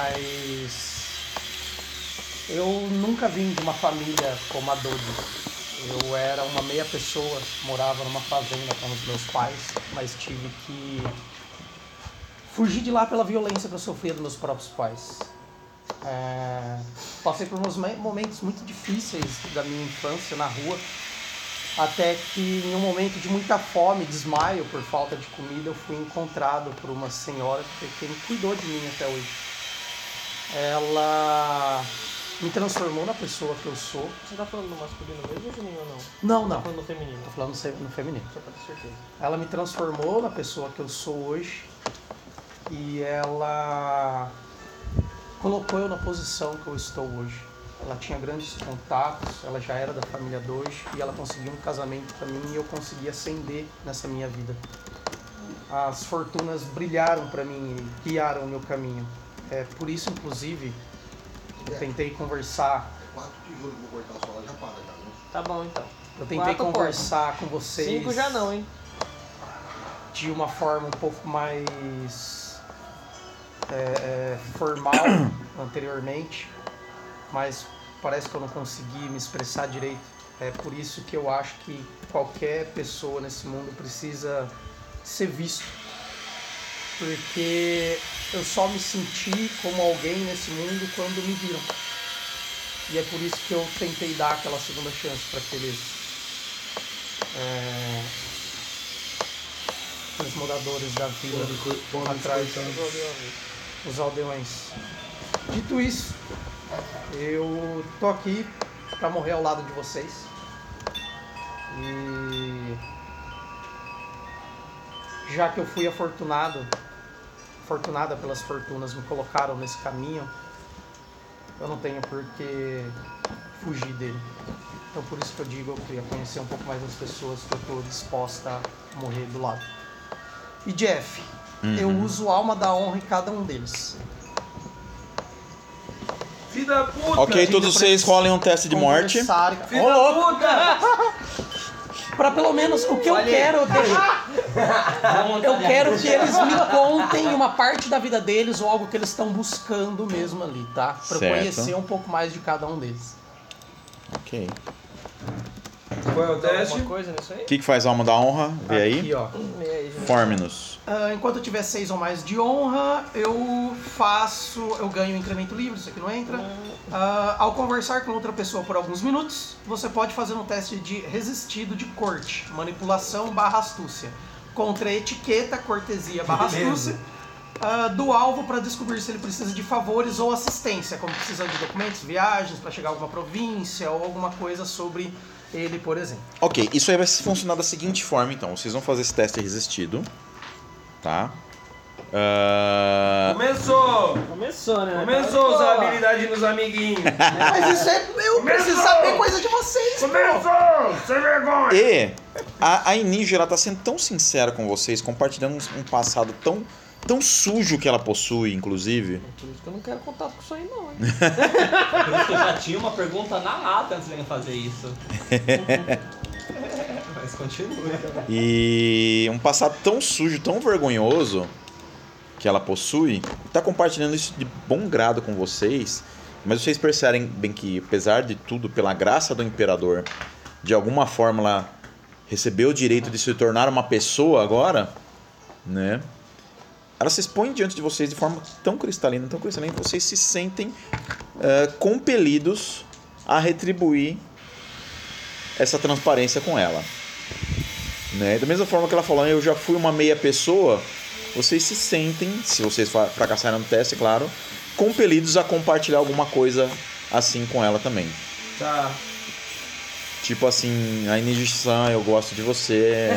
mas eu nunca vim de uma família como a Dodi. Eu era uma meia pessoa, morava numa fazenda com os meus pais, mas tive que fugir de lá pela violência que eu sofria dos meus próprios pais. É, passei por uns momentos muito difíceis da minha infância na rua, até que em um momento de muita fome, desmaio por falta de comida, eu fui encontrado por uma senhora que quem cuidou de mim até hoje. Ela me transformou na pessoa que eu sou. Você tá falando no masculino mesmo, Juninho, ou não? Não, Tá não. falando no feminino? Tô falando no feminino. Só pra ter certeza. Ela me transformou na pessoa que eu sou hoje e ela colocou eu na posição que eu estou hoje. Ela tinha grandes contatos, ela já era da família dois e ela conseguiu um casamento para mim e eu consegui ascender nessa minha vida. As fortunas brilharam para mim e guiaram o meu caminho. É por isso, inclusive, eu tentei conversar. Quatro tijolos que eu vou cortar só, ela já para já, né? Tá bom, então. Eu tentei Quatro conversar com vocês. Cinco já não, hein? De uma forma um pouco mais é, é, formal anteriormente, mas parece que eu não consegui me expressar direito. É por isso que eu acho que qualquer pessoa nesse mundo precisa ser visto, porque eu só me senti como alguém nesse mundo quando me viram. E é por isso que eu tentei dar aquela segunda chance para aqueles é, os moradores da vida atrás, os aldeões. Dito isso, eu tô aqui para morrer ao lado de vocês e já que eu fui afortunado, afortunada pelas fortunas me colocaram nesse caminho, eu não tenho por que fugir dele. Então por isso que eu digo, eu queria conhecer um pouco mais das pessoas que eu estou disposta a morrer do lado. E Jeff, uhum. eu uso alma da honra em cada um deles. Filho da puta! Ok, todos vocês rolem um teste de morte. Filho da puta! Pra pelo menos o que eu quero, eu, eu quero que eles me contem uma parte da vida deles ou algo que eles estão buscando mesmo ali, tá? Pra eu Certo. conhecer um pouco mais de cada um deles. Ok. Qual é o teste? Alguma coisa nisso aí? O que, que faz a alma da honra? Vê aí. Aqui, ó. E aí, Juninho? Forme-nos. Uh, enquanto eu tiver seis ou mais de honra, eu faço, eu ganho um incremento livre, isso aqui não entra. Uh, ao conversar com outra pessoa por alguns minutos, você pode fazer um teste de resistido de corte, manipulação barra astúcia, contra etiqueta, cortesia barra astúcia, uh, do alvo para descobrir se ele precisa de favores ou assistência, como precisando de documentos, viagens, para chegar a alguma província ou alguma coisa sobre ele, por exemplo. Ok, isso aí vai funcionar da seguinte forma, então. Vocês vão fazer esse teste resistido. Tá? Uh... Começou! Começou, né? Começou a usar habilidade nos amiguinhos. Mas isso é, eu preciso saber coisa de vocês, pô. Começou! Sem vergonha! E a, a Inige, ela tá sendo tão sincera com vocês, compartilhando um, um passado tão, tão sujo que ela possui, inclusive. Por isso que eu não quero contato com isso aí, não, hein? Por isso que eu já tinha uma pergunta na lata antes de ele fazer isso. Mas continua. E um passado tão sujo, tão vergonhoso que ela possui, tá compartilhando isso de bom grado com vocês, mas vocês percebem bem que, apesar de tudo, pela graça do Imperador, de alguma forma ela recebeu o direito de se tornar uma pessoa agora, né? Ela se expõe diante de vocês de forma tão cristalina, tão cristalina, que vocês se sentem uh, compelidos a retribuir essa transparência com ela. Né? Da mesma forma que ela falou, eu já fui uma meia pessoa, vocês se sentem, se vocês fracassarem no teste, claro, compelidos a compartilhar alguma coisa assim com ela também. Tá. Tipo assim, a Inigi-san, eu gosto de você.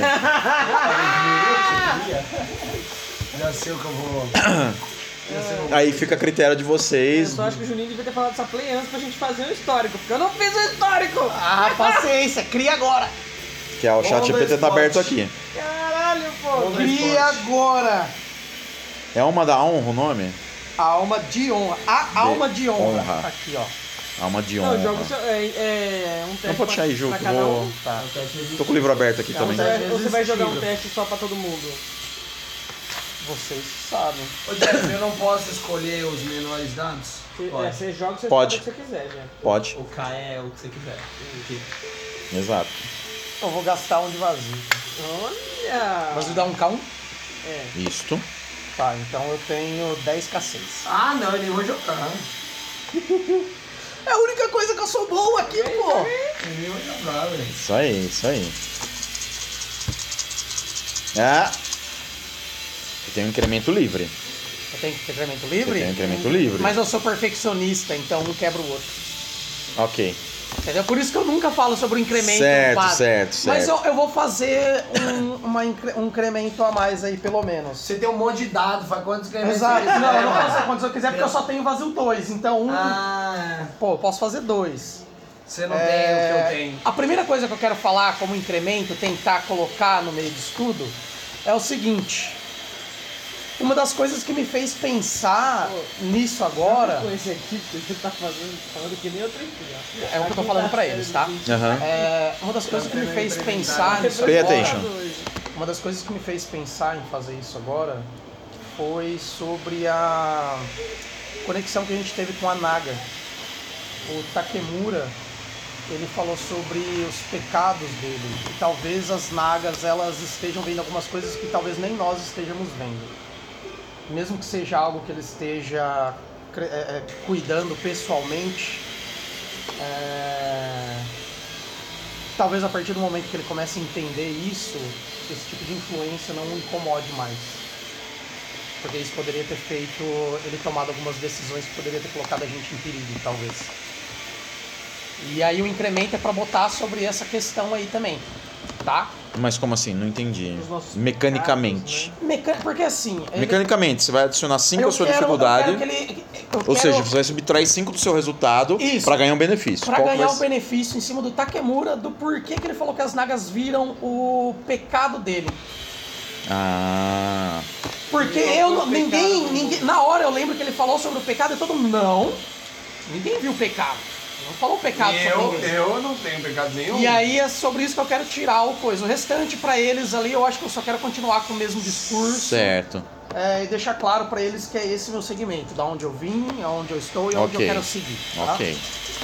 Já sei o que eu vou... Aí fica a critério de Eu vocês. só acho que o Juninho devia ter falado dessa play antes pra gente fazer um histórico, porque eu não fiz o histórico! Ah, paciência, cria agora! Que é o chat G P T tá aberto aqui. Caralho, pô! Cria agora! É Alma da Honra o nome? Alma de honra. A alma de honra. honra. Aqui, ó. Alma de Não, honra. eu jogo seu- é, é um teste Não pode deixar aí, Ju, pra que cada vou... um. Tá. Tô com o livro aberto aqui É um também. Ou você vai- ou você vai jogar um Resistível. teste só pra todo mundo? Vocês sabem. Ô, Jeff, eu não posso escolher os menores dados? Você, Pode. é, você joga, você Pode. escolhe o que você quiser, já. Pode. O K é o que você quiser. Exato. Eu vou gastar um de vazio. Olha! Vazio dá um K um? Isto. Tá, então eu tenho dez K seis. Ah, não, ele vou jogar. É a única coisa que eu sou bom aqui, pô! Ele vou jogar, velho. Isso aí, isso aí. Ah. Eu tenho um incremento livre. Eu tenho incremento livre? Você tem incremento livre. Mas eu sou perfeccionista, então um quebra o outro. Ok. Entendeu? Por isso que eu nunca falo sobre o incremento Certo, base. certo, certo. Mas eu, eu vou fazer um, uma incre- um incremento a mais aí, pelo menos. Você tem um monte de dados, faz quantos incrementos Exato. você quiser, Não, eu não mano. posso quantos eu quiser porque eu só tenho vazio dois. Então um. Ah, Pô, eu posso fazer dois. você não É, tem o que eu tenho. A primeira coisa que eu quero falar como incremento, tentar colocar no meio disso tudo, é o seguinte. Uma das coisas que me fez pensar nisso agora Com esse aqui que você tá fazendo, falando que nem eu tenho que é o que eu tô falando pra eles, tá? Aham. É, uma das coisas que me fez pensar nisso Pay agora, attention. uma das coisas que me fez pensar em fazer isso agora foi sobre a conexão que a gente teve com a Naga. O Takemura, ele falou sobre os pecados dele, e talvez as Nagas elas estejam vendo algumas coisas que talvez nem nós estejamos vendo. Mesmo que seja algo que ele esteja cre- é, é, cuidando pessoalmente, é, talvez a partir do momento que ele comece a entender isso, esse tipo de influência não o incomode mais. Porque isso poderia ter feito ele tomado algumas decisões que poderia ter colocado a gente em perigo, talvez. E aí o incremento é pra botar sobre essa questão aí também, tá? Mas como assim? Não entendi. Os nossos Mecanicamente. Meca- Porque assim... ele- Mecanicamente, você vai adicionar cinco eu à sua quero- dificuldade. eu quero que ele- eu Ou quero- seja, você vai subtrair cinco do seu resultado Isso. pra ganhar um benefício. Pra Qual que ganhar vai o ser? benefício em cima do Takemura, do porquê que ele falou que as Nagas viram o pecado dele. Ah. Porque Viram eu o não- pecado ninguém, do- ninguém. Na hora eu lembro que ele falou sobre o pecado e todo mundo. Não! Ninguém viu o pecado. Não falou pecado sobre Eu, ninguém. eu não tenho pecado nenhum. E aí é sobre isso que eu quero tirar o coisa. O restante pra eles ali eu acho que eu só quero continuar com o mesmo discurso. Certo. É, e deixar claro pra eles que é esse meu segmento. Da onde eu vim, aonde eu estou e onde Ok. eu quero seguir. Tá? Ok.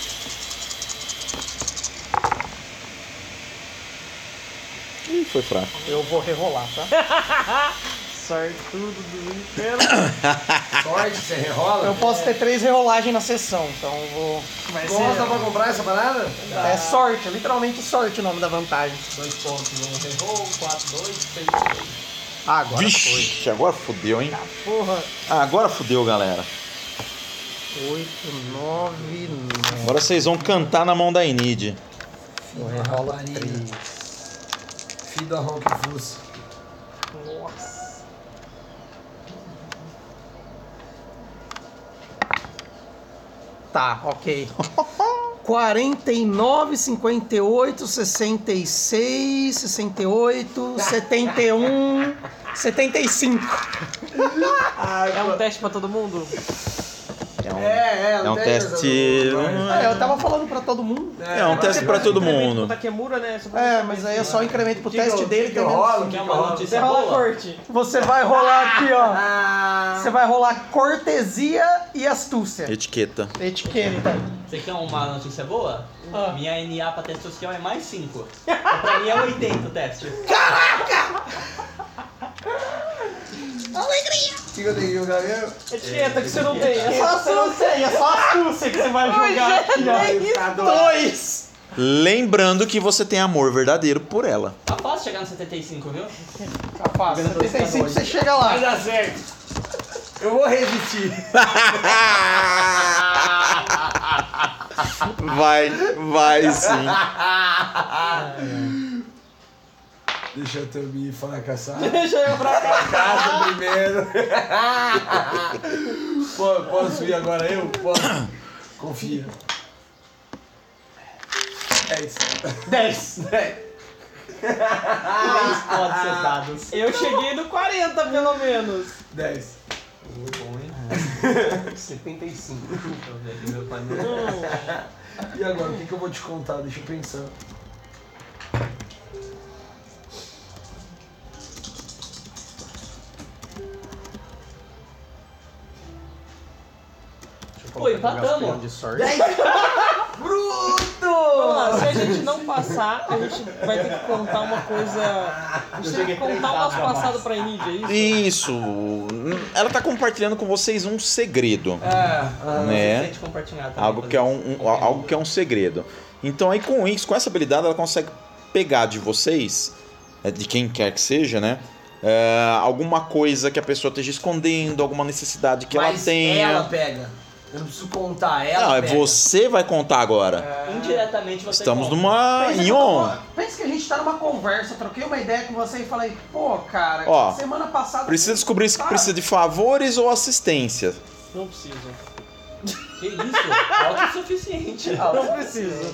Ih, foi fraco. Eu vou rerolar, tá? Sorte tudo do inferno. Sorte, você rerola. Eu posso ter três rerolagens na sessão, então eu vou. Vai Gosta pra comprar essa parada? É sorte, é literalmente sorte o nome da vantagem. Dois pontos, um reroll, quatro, dois, seis, dois. Ah, agora foi. Vixe, agora fudeu, hein? Porra. Ah, agora fudeu, galera. oito, nove, nove. Agora vocês vão cantar na mão da Enid. Eu rerolo Maria. três. Filho da Rock Fuss. Nossa. Tá, ok. quarenta e nove, cinquenta e oito, sessenta e seis, sessenta e oito, setenta e um, setenta e cinco. É um teste pra todo mundo? É um, É, é, é um tem teste. essa- É, eu tava falando pra todo mundo. É um teste pra todo mundo. Takemura, né? Só pra É, você mas saber aí é se- só incremento pro Que teste que eu- dele. que que eu tem menos rolo? cinco. Quer Que uma que eu notícia Você rola a boa? corte. Você vai rolar aqui, ó. Ah, Você vai rolar cortesia e astúcia. Etiqueta. Etiqueta. Você quer uma notícia boa? Ah. Minha N A pra teste social é mais cinco. Pra mim é oitenta o teste. o que que eu tenho que jogar mesmo? Etiqueta que você não tem. É Só só você não tem, é só astúcia que você vai jogar aqui, ó. Tá doido. Dois. Lembrando que você tem amor verdadeiro por ela. Tá fácil chegar no setenta e cinco, viu? Capaz, setenta e cinco você chega lá. Vai dar certo. Eu vou resistir. Vai, vai sim. Deixa eu também fracassar. Deixa eu pra cá. Casa primeiro. Pô, posso ir agora eu? Posso? Confia. É isso. Dez. Três pode ser dados. Eu cheguei no quarenta, pelo menos. dez. Bom, hein? setenta e cinco. Deixa eu ver aqui meu pai. E agora, o que, que eu vou te contar? Deixa eu pensar. Pô, empatamos. De sorte. Bruto! Vamos lá, você a gente não passar, a gente vai ter que contar uma coisa. A gente tem que contar o nosso passado pra Enid, é isso? Isso. Ela tá compartilhando com vocês um segredo. É. Né? Sente compartilhar também, Algo que é um, um- algo que é um segredo. Então aí com isso, com essa habilidade, ela consegue pegar de vocês, é, de quem quer que seja, né? é, alguma coisa que a pessoa esteja escondendo, alguma necessidade que ela Mas tenha. ela pega. Eu não preciso contar, ela Não, é pega. você vai contar agora. Indiretamente você Estamos conta. numa Pensa que, eu Ion. tô- pensa que a gente tá numa conversa, troquei uma ideia com você e falei, pô, cara, Ó, semana passada. Precisa descobrir se Cara, precisa de favores ou assistência. Não precisa. Que isso? Autossuficiente. Não precisa.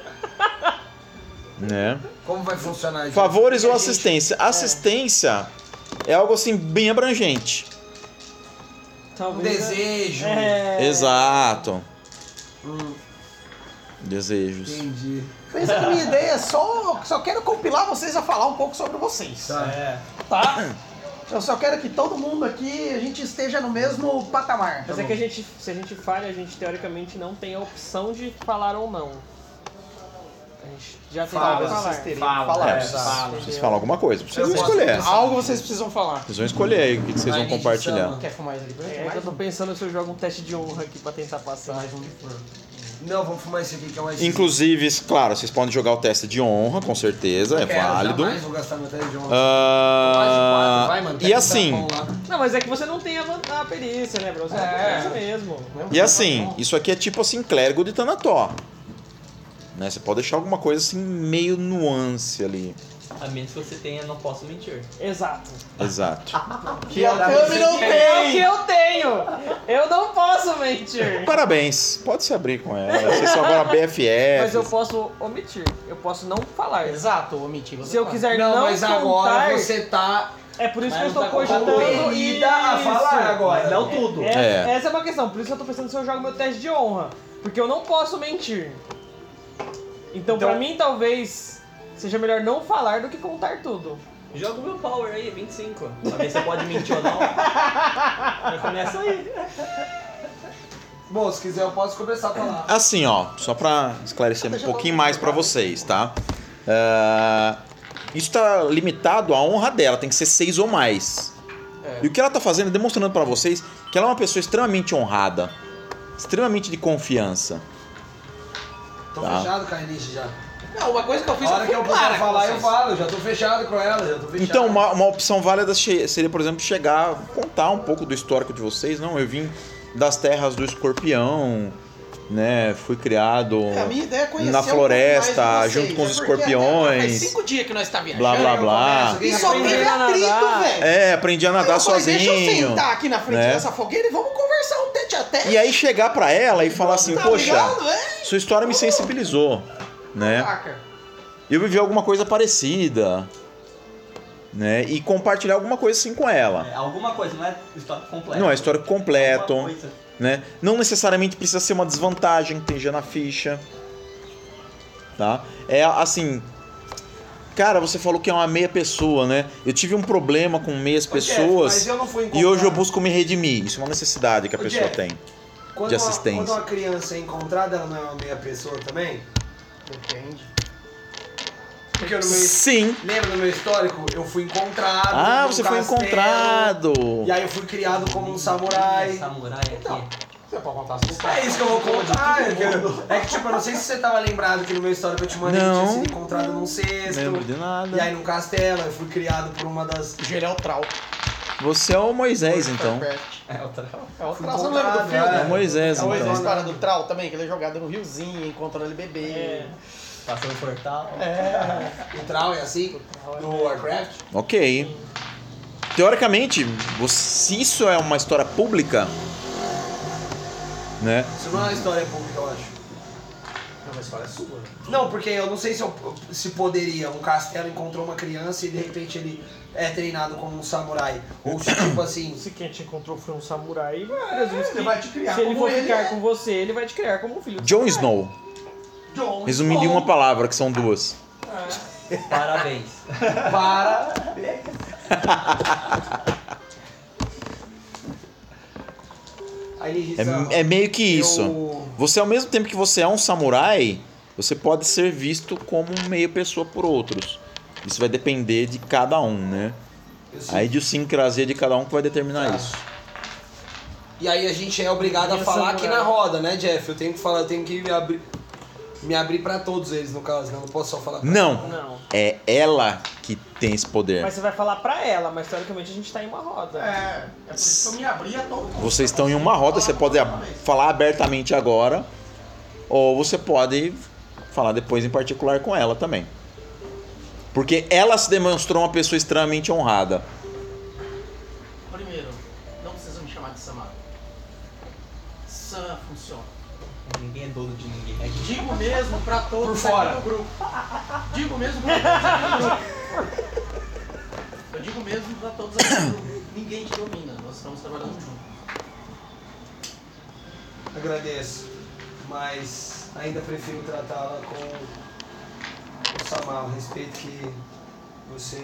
Né? Como vai funcionar isso? Favores ou A gente- assistência? Assistência é algo assim bem abrangente. Um Talvez. desejo. É. Exato. Hum, Desejos. entendi. Pensa que a minha ideia é só. Só quero compilar vocês a falar um pouco sobre vocês. Tá. É. Tá? Eu só quero que todo mundo aqui a gente esteja no mesmo patamar. Mas é que a gente, se a gente falha, a gente teoricamente não tem a opção de falar ou não. A gente já tem Fala, que falar. vocês teriam Fala, que falar. É, é, vocês, fala. vocês falam alguma coisa. Vocês Eu vão posso escolher. começar. Algo vocês precisam falar. Vocês vão escolher aí o que que vocês Vai, vão Nick, compartilhar. chama. Quer fumar isso aqui? É que eu tô pensando se eu jogo um teste de honra aqui pra tentar passar. Mais um de flor. Não, vamos fumar esse aqui que é mais. Inclusive, claro, vocês podem jogar o teste de honra, com certeza, é Quero, válido. Jamais vou gastar meu teste de honra. Ah, Mais de quatro, vai, mano. e assim, Não, mas é que você não tem a, van- a perícia, né, bro? Você É. é isso mesmo. e assim, isso aqui é tipo assim, clérigo de Tanató. Né? Você pode deixar alguma coisa assim, meio nuance ali. A menos que você tenha não posso mentir. Exato. Exato. Que a Tami não É o que tem! eu tenho! Eu não posso mentir! Parabéns, pode se abrir com ela. Vocês são agora B F F. Mas eu posso omitir, eu posso não falar. Exato, omiti. você Se eu fala. quiser Não, não, mas contar, agora você tá é por isso Mas que eu não estou tá cogitando compelida a falar isso. agora. Mas não tudo. Essa, É. essa é uma questão, por isso que eu tô pensando se eu jogo meu teste de honra. Porque eu não posso mentir. Então, Então- pra mim, talvez seja melhor não falar do que contar tudo. Joga o meu power aí, vinte e cinco. Pra ver se você pode mentir ou não. Já começa aí. Bom, se quiser eu posso começar a falar. Assim, ó, só pra esclarecer um pouquinho mais pra vocês, tá? Ah, isso tá limitado à honra dela, tem que ser seis ou mais. É. E o que ela tá fazendo é demonstrando pra vocês que ela é uma pessoa extremamente honrada, extremamente de confiança. Tô Tá. fechado com a Anish já. Não, uma coisa que eu fiz A hora que eu fui clara puder com falar, eu vocês. falo. Já tô fechado com ela, já tô fechado. Então, uma, uma opção válida che- seria, por exemplo, chegar, contar um pouco do histórico de vocês. Não, eu vim das terras do escorpião, né? Fui criado É, a minha ideia é conhecer na um pouco floresta, mais de vocês, junto com os é porque até escorpiões. Faz cinco dias que nós tá viajando. Blá, blá, Eu blá. começo, E só Aprender teve a atrito, nadar. velho. É, aprendi a nadar Eu falei, sozinho. deixa eu sentar aqui na frente né? dessa fogueira e vamos conversar um tete a tete. E aí chegar pra ela e falar assim, Tá poxa, ligado, é? sua história me sensibilizou, né? Saca? Eu vivi alguma coisa parecida, né? E compartilhar alguma coisa assim com ela. É, alguma coisa, não é história completa. Não é história completo, Alguma coisa. né? Não necessariamente precisa ser uma desvantagem que esteja na ficha, tá? É assim, cara, você falou que é uma meia pessoa, né? Eu tive um problema com meias Ô, Jeff, pessoas mas eu não fui e encontrar- hoje eu busco me redimir. Isso é uma necessidade que a Ô, pessoa Jeff, tem. Quando de uma- assistência. Quando uma criança é encontrada, ela não é uma meia pessoa também? Entende? Porque no meu... Sim. Lembra do meu histórico? Eu fui encontrado. Ah, num você foi castelo, encontrado. E aí eu fui criado como um samurai. Samurai aqui. Então, Você pode contar as É isso que eu vou contar. É que, eu- é que, tipo, eu não sei se você tava lembrado que no meu histórico eu te mandei que Não. tinha sido encontrado num cesto. Lembro de nada. E aí num castelo, eu fui criado por uma das. Gerel Trau. Você é o Moisés, então. É o trau. É o Fui Trau, você não lembra do encontrado, filme? É o Moisés, É o a então. história do Trau também, que ele é jogado no riozinho, encontrando ele bebê. É. Passando o portal. É. O Trau é assim? No Warcraft? Ok. Teoricamente, você- se isso é uma história pública, né? Isso não é uma história pública, eu acho. Não, mas história é sua. Não, porque eu não sei se, eu, se poderia. Um castelo encontrou uma criança e de repente ele é treinado como um samurai. Ou se, tipo assim. Se quem te encontrou foi um samurai, presumo que Ele vai te criar se ele como for ele ficar é. com você, ele vai te criar como um filho. de Jon samurai. Snow. John Resumindo em uma palavra, que são duas. Parabéns. Para. Aí ele disse, ó, É, é meio que isso. eu- Você, ao mesmo tempo que você é um samurai, você pode ser visto como meia pessoa por outros. Isso vai depender de cada um, né? A idiosincrasia de cada um que vai determinar Tá. isso. E aí a gente é obrigado a Minha falar aqui samurai. na roda, né, Jeff? Eu tenho que falar, eu tenho que me abrir, me abrir pra todos eles, no caso, né? Eu não posso só falar pra Não, Não. é ela que tem esse poder. Mas você vai falar pra ela, mas teoricamente a gente tá em uma roda. É, é por isso que eu me abri a todo mundo. Vocês estão em uma roda, você pode falar abertamente agora, ou você pode falar depois em particular com ela também. Porque ela se demonstrou uma pessoa extremamente honrada. Primeiro, não precisa me chamar de Samara. Sam funciona. Ninguém é dono de ninguém. É Digo mesmo pra todos Por fora. aqui do grupo. Digo mesmo pra todos aqui do grupo. Eu digo mesmo pra todos aqui do grupo. Ninguém te domina, nós estamos trabalhando juntos. Agradeço, mas ainda prefiro tratá-la com o Samar, o respeito que você...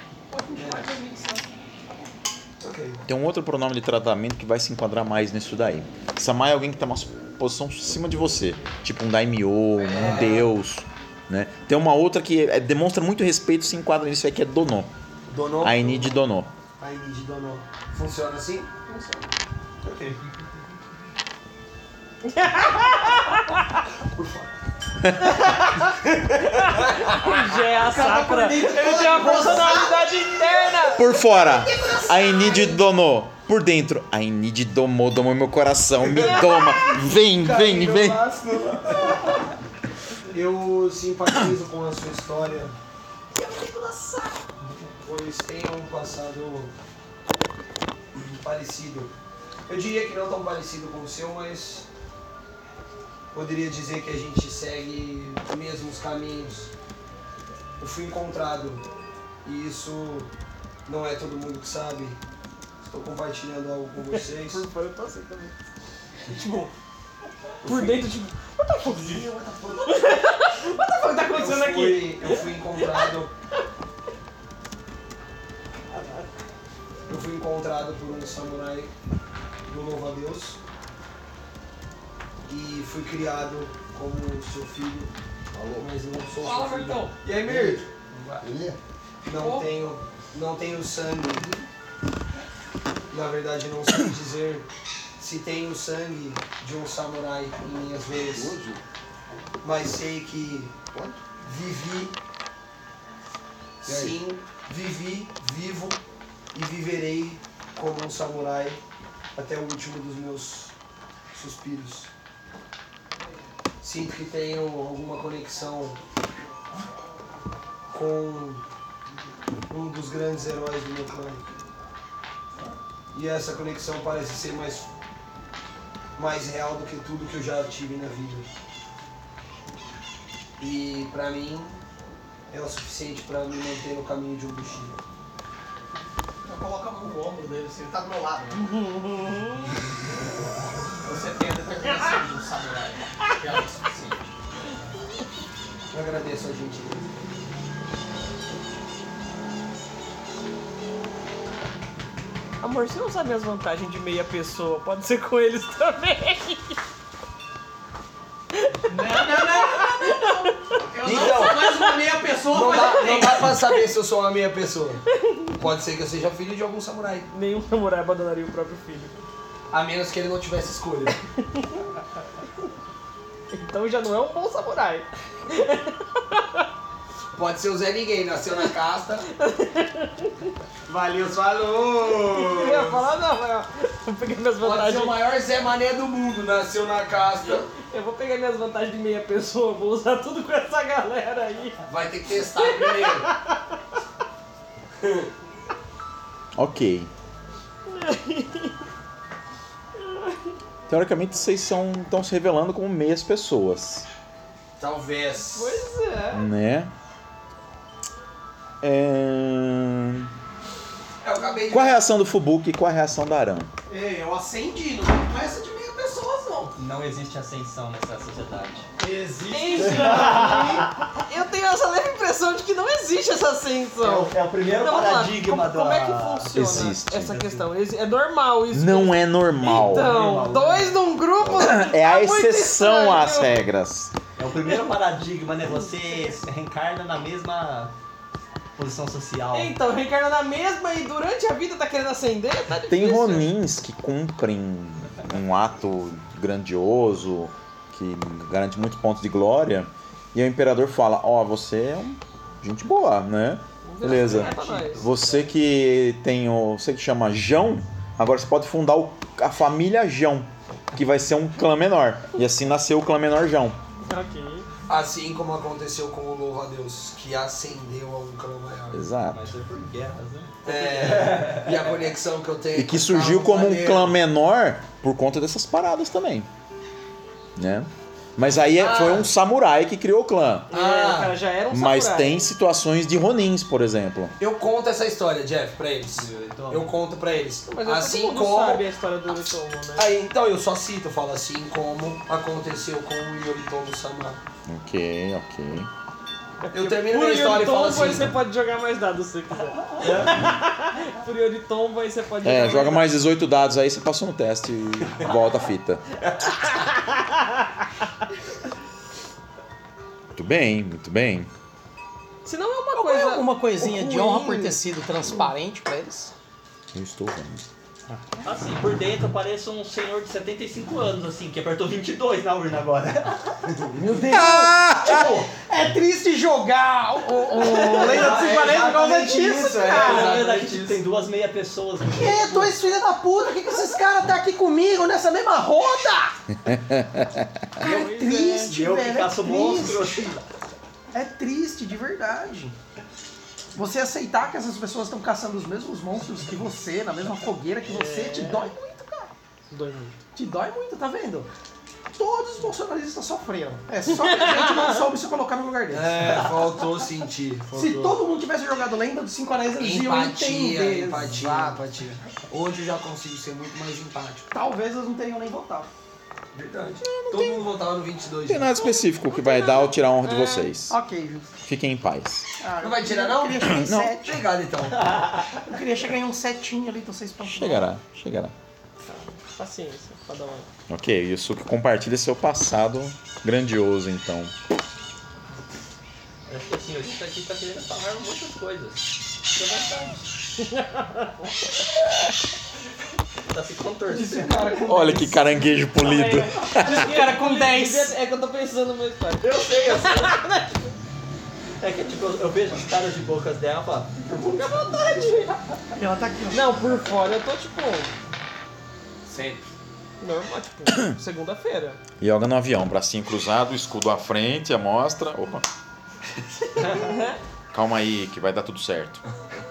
Ok. Tem um outro pronome de tratamento que vai se enquadrar mais nisso daí. Samai é alguém que tem uma posição acima de você, tipo um daimyo, um deus, né? Tem uma outra que é- demonstra muito respeito, se enquadra nisso aí, que é Dono. Dono? Aini de Dono. Aini de Dono. Funciona assim? Funciona. Ok. Por favor. Já é a Sakura. Ele tem uma personalidade interna. Por fora, Aini de Dono. Por dentro, Aini de Domo, Domo meu coração, me doma. Vem, vem, vem. Eu simpatizo com a sua história, pois tem um passado parecido. Eu diria que não tão parecido com o seu, mas poderia dizer que a gente segue os mesmos caminhos. Eu fui encontrado e isso não é todo mundo que sabe. Estou compartilhando algo com vocês. Por fora eu tô assim também. Tipo, por dentro, tipo, what the fuck? What the fuck tá acontecendo eu aqui? fui, eu fui encontrado. Eu fui encontrado por um samurai do louva-a-Deus e fui criado como seu filho. Mas não sou Fala, seu filho. Bertão. E aí, Mir? Ele? Não tenho, não tenho sangue. Na verdade, não sei dizer se tenho sangue de um samurai em minhas veias, Hoje? mas sei que Quanto? vivi, E aí? sim, vivi, vivo e viverei como um samurai até o último dos meus suspiros. Sinto que tenho alguma conexão com um dos grandes heróis do meu clã. E essa conexão parece ser mais, mais real do que tudo que eu já tive na vida. E pra mim é o suficiente pra me manter no caminho de um Bushido. Eu coloco a mão no ombro dele, assim, ele tá do meu lado. Né? Você tem a determinação de um samurai, que é o suficiente. Eu agradeço a gentileza. Amor, você não sabe as vantagens de meia pessoa? Pode ser com eles também. Não, não, não, não, não. Eu não Então, sou mais uma meia pessoa, Não mas dá, eu não tenho. dá pra saber se eu sou uma meia pessoa. Pode ser que eu seja filho de algum samurai. Nenhum samurai abandonaria o próprio filho. A menos que ele não tivesse escolha. Então já não é um bom samurai. Pode ser o Zé Ninguém, nasceu na casta. Valeu, falou! Eu ia falar, não, mas vou pegar minhas Pode ser vantagens. o maior Zé Mané do mundo, nasceu na casta. Eu vou pegar minhas vantagens de meia pessoa, vou usar tudo com essa galera aí. Vai ter que testar primeiro. Ok. Teoricamente vocês são, estão se revelando como meias pessoas, Talvez. Pois é. né? É... Eu acabei de... Qual a reação do Fubuki e qual a reação da Aran? Ei, eu acendi, não vem com essa de meia pessoas, não. Não existe ascensão nessa sociedade. Existe. Eu tenho essa leve impressão de que não existe essa ascensão. É o primeiro Então, vamos lá, paradigma como, da... como é que funciona Existe. essa questão? Exi- É normal isso? Não é normal. Então, dois num grupo. É a há muito exceção estranho. às regras. É o primeiro paradigma, né? Você reencarna na mesma posição social. Então, reencarna na mesma e durante a vida tá querendo ascender? Tá difícil. Tem Ronins que cumprem um ato grandioso, que garante muitos pontos de glória, e o imperador fala, ó, oh, você é um gente boa, né? Beleza. É pra nós. Você que tem o. Você que chama Jão, agora você pode fundar o, a família Jão, que vai ser um clã menor. E assim nasceu o clã menor Jão. Ok. Assim como aconteceu com o Louva-a-Deus, que ascendeu a um clã maior. Exato. Mas foi por guerras, né? É, e a conexão que eu tenho E que com surgiu Carlos como um Maneiro. clã menor por conta dessas paradas também. Né? Mas aí é- Ah. foi um samurai que criou o clã. Ah, o cara já era um Mas samurai. tem situações de Ronins, por exemplo. Eu conto essa história, Jeff, pra eles. Então, Eu conto pra eles. Mas assim todo mundo como. sabe a história do Yoritomo, né? Aí, então eu só cito, eu falo assim como aconteceu com o Yoritomo Sama. Ok, ok. Eu termino Por minha história e falo Yoritombo aí assim. você pode jogar mais dados se você quiser. Por Yoritombo aí você pode jogar É, mais joga mais dezoito dados aí, você passou no teste e volta a fita. Muito bem, muito bem. Se não é uma Tem coisa... alguma coisinha de ruim. honra por ter sido transparente pra eles? Eu estou vendo. assim, por dentro parece um senhor de setenta e cinco anos, assim, que apertou vinte e dois na urna agora. Meu Deus! Tipo, é triste jogar o, o Lenda dos Cinco Anéis por causa disso, Na cara. verdade, tem duas meia pessoas. no É, dois filhos da puta, por que, que esses caras tá aqui comigo nessa mesma roda? Cara, é triste, E eu que velho, é caço monstros. triste. É triste, de verdade. Você aceitar que essas pessoas estão caçando os mesmos monstros que você, na mesma fogueira que você, te dói muito, cara. Dói muito. Te dói muito, tá vendo? Todos os bolsonaristas sofreram. É só que a gente não soube se colocar no lugar deles. É, faltou sentir. Faltou. Se todo mundo tivesse jogado Lenda dos Cinco Anéis, eles iam Empatia, entender. empatia, Exato. empatia. Hoje eu já consigo ser muito mais empático. Talvez eles não teriam nem votado. Verdade. Todo mundo votava no vinte e dois. Não tem nada específico que vai dar ou tirar a honra de vocês. Ok, justo. Fiquem em paz. Ah, Não vai tirar, não? Eu queria chegar em Não. sete. Obrigado, então. Eu queria chegar em um setinho ali, então vocês podem. Chegará, chegará. Paciência, cada um. Ok, e o Suki compartilha seu passado grandioso, então. Acho que assim, a gente aqui tá querendo falar muitas coisas. Fica à vontade. Tá se contorcendo. Olha que caranguejo polido. Esse cara com dez. É que eu tô pensando no meu história. Eu sei, eu sei. É que tipo, eu vejo as caras de bocas dela e falo, fica à vontade. Ela tá aqui, ó. Não, por fora eu tô tipo. Sempre. Normal, tipo, segunda-feira. Yoga no avião, bracinho cruzado, escudo à frente, a mostra. Opa. Calma aí, que vai dar tudo certo.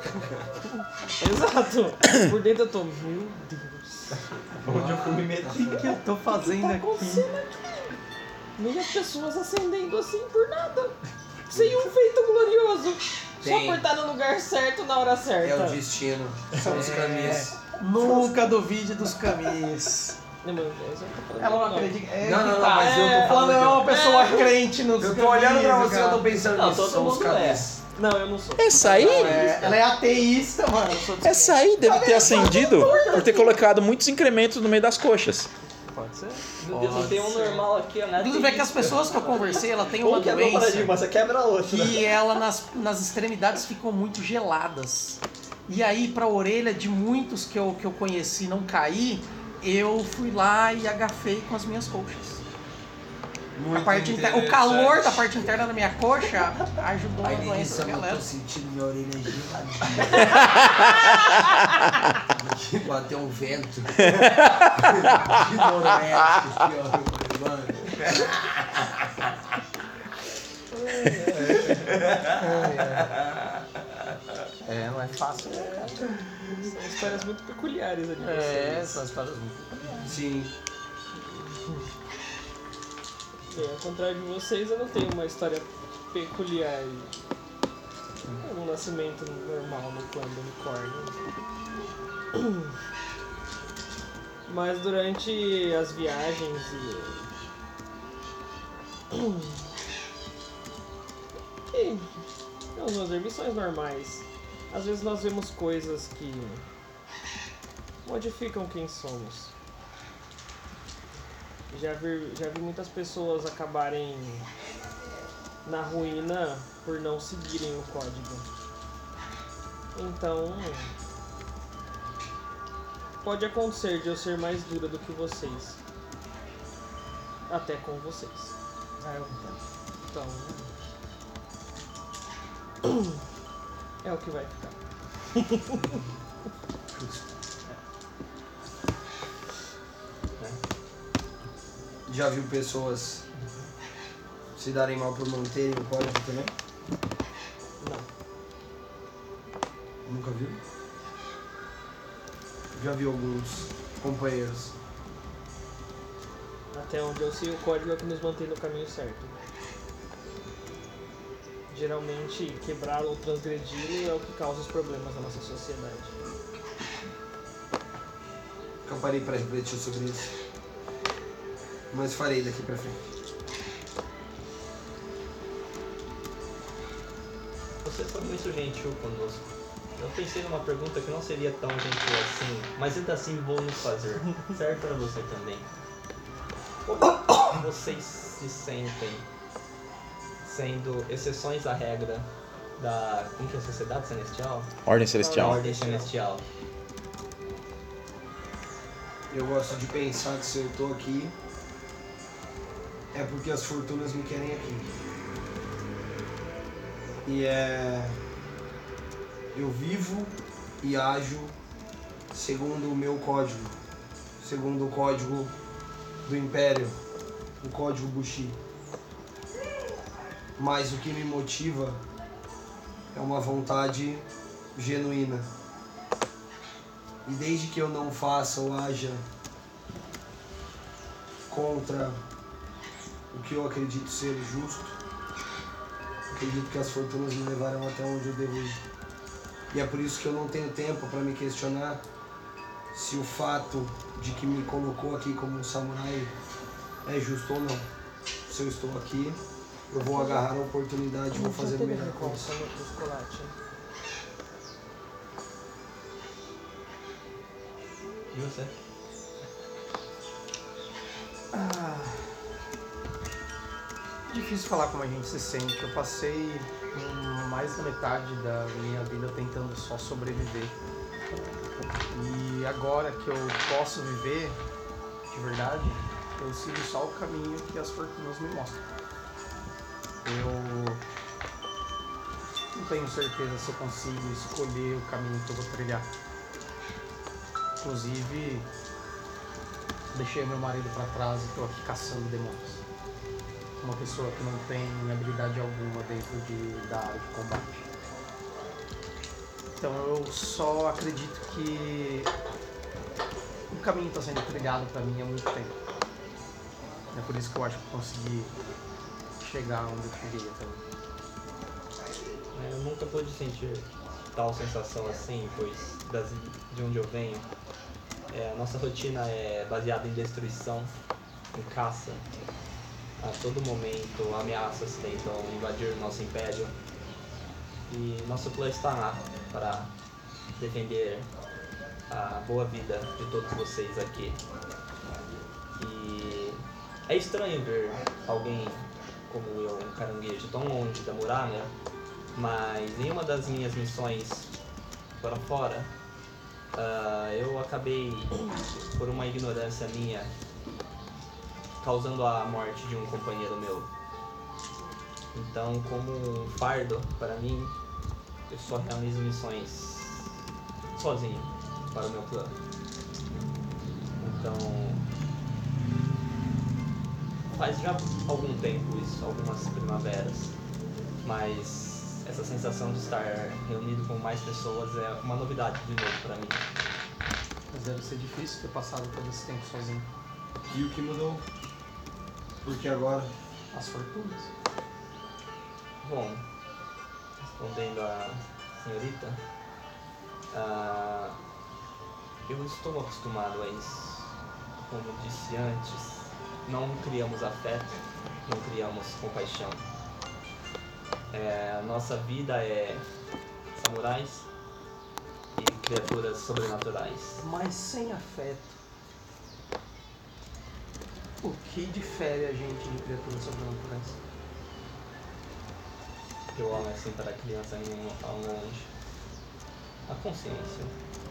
Exato. Por dentro eu tô. Meu Deus. Onde eu fui me meter. O que eu tô fazendo Tá aqui? acontecendo aqui? Meia pessoas acendendo assim por nada. Sem um feito glorioso. Só Tem. por estar no lugar certo na hora certa. É o destino. São os caminhos. Nunca duvide dos caminhos. Não, mas essa eu tô falando Ela não não. acredita. É, Não, não, que não, tá. mas eu tô Ela falando não é uma que eu- pessoa É. crente nos Eu tô olhando pra você e eu tô cara. pensando Não, nisso. todo São os mundo é. caminhos. Não, eu não sou. Essa aí? É, ela é ateísta, mano. Eu sou de Essa aí deve ter acendido por ter colocado muitos incrementos no meio das coxas. Pode ser. Meu Deus, não tem um normal aqui, né? Inclusive é que as pessoas que eu conversei, ela tem uma Um quebra o doença paradigma, você quebra outro. que ela nas, nas extremidades ficam muito geladas. E aí, pra orelha de muitos que eu, que eu conheci não cair, eu fui lá e agafei com as minhas coxas. A parte inter- O calor da parte interna da minha coxa ajudou Aí a na doença edição da eu galera. tô sentindo minha orelha geladinha. Bateu um vento. De noroeste aqui, ó. Mano. É, não é fácil, né, cara? São histórias muito peculiares ali. É, vocês. são histórias muito. Sim. Bem, ao contrário de vocês, eu não tenho uma história peculiar. Um nascimento normal no clã do unicórnio. Mas durante as viagens e. E nas nossas missões normais, às vezes nós vemos coisas que modificam quem somos. Já vi, já vi muitas pessoas acabarem na ruína por não seguirem o código. Então, pode acontecer de eu ser mais dura do que vocês. Até com vocês. Ah, eu entendo. Então, é o que vai ficar. Já viu pessoas se darem mal por manterem o código também? Não. Nunca viu? Já vi alguns companheiros. Até onde eu sei, o código é o que nos mantém no caminho certo. Geralmente, quebrá-lo ou transgredi-lo é o que causa os problemas na nossa sociedade. Eu parei para refletir sobre isso. Mas farei daqui pra frente. Você foi muito gentil conosco. Eu pensei numa pergunta que não seria tão gentil assim, mas ainda assim vou nos fazer. Certo para você também. Como vocês se sentem sendo exceções à regra da... como que é a sociedade celestial? Ordem Da Celestial. ordem celestial. Eu gosto de pensar que se eu tô aqui é porque as fortunas me querem aqui. E é... eu vivo e ajo segundo o meu código. Segundo o código do Império. O código Bushi. Mas o que me motiva é uma vontade genuína. E desde que eu não faça ou haja contra o que eu acredito ser justo, acredito que as fortunas me levarão até onde eu devo ir. E é por isso que eu não tenho tempo para me questionar se o fato de que me colocou aqui como um samurai é justo ou não. Se eu estou aqui, eu vou agarrar a oportunidade e vou fazer o melhor coisa. do chocolate. E você? Ah, difícil falar como a gente se sente. Eu passei hum, mais da metade da minha vida tentando só sobreviver. E agora que eu posso viver de verdade, eu sigo só o caminho que as fortunas me mostram. Eu não tenho certeza se eu consigo escolher o caminho que eu vou trilhar. Inclusive, deixei meu marido pra trás e tô aqui caçando demônios. Uma pessoa que não tem habilidade alguma dentro de, da área de combate. Então eu só acredito que o caminho está sendo trilhado pra mim há muito tempo. É por isso que eu acho que eu consegui chegar onde eu queria também. É, eu nunca pude sentir tal sensação assim, pois das, de onde eu venho, é, a nossa rotina é baseada em destruição, em caça. A todo momento ameaças tentam invadir o nosso império. E nosso clã está lá para defender a boa vida de todos vocês aqui. E é estranho ver alguém como eu, um caranguejo, tão longe da muralha, mas em uma das minhas missões para fora, uh, eu acabei, por uma ignorância minha, causando a morte de um companheiro meu. Então, como um fardo para mim, eu só realizo missões sozinho para o meu clã. Então, faz já algum tempo isso, algumas primaveras, mas essa sensação de estar reunido com mais pessoas é uma novidade de novo para mim. Mas deve ser difícil ter passado todo esse tempo sozinho. E o que mudou? Porque agora? As fortunas. Bom, respondendo a senhorita, uh, eu estou acostumado a isso. Como disse antes, não criamos afeto, não criamos compaixão. É, a nossa vida é samurais e criaturas sobrenaturais. Mas sem afeto. O que difere a gente de criaturas sobrenaturais? Eu amo assim para a criança em ao longe. A consciência.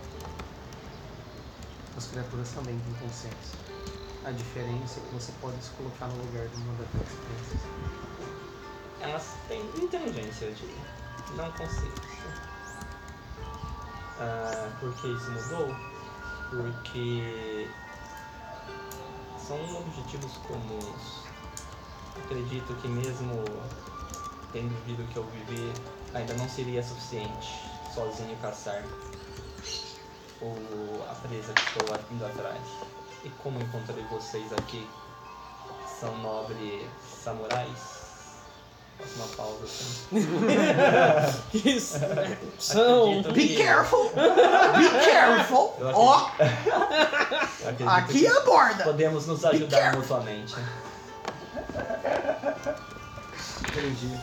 As criaturas também têm consciência. A diferença é que você pode se colocar no lugar de uma daquelas crianças. Elas têm inteligência, eu diria. Não consciência. Ah, por que isso mudou? Porque são objetivos comuns. Acredito que mesmo tendo vivido o que eu vivi, ainda não seria suficiente sozinho caçar o, a presa que estou indo atrás. E como encontrei vocês aqui, são nobres samurais. Faço uma pausa assim. Isso. São. Acredito Be que- careful! Be careful! Eu Ó, acredito aqui que aborda! podemos nos ajudar mutuamente. Entendi.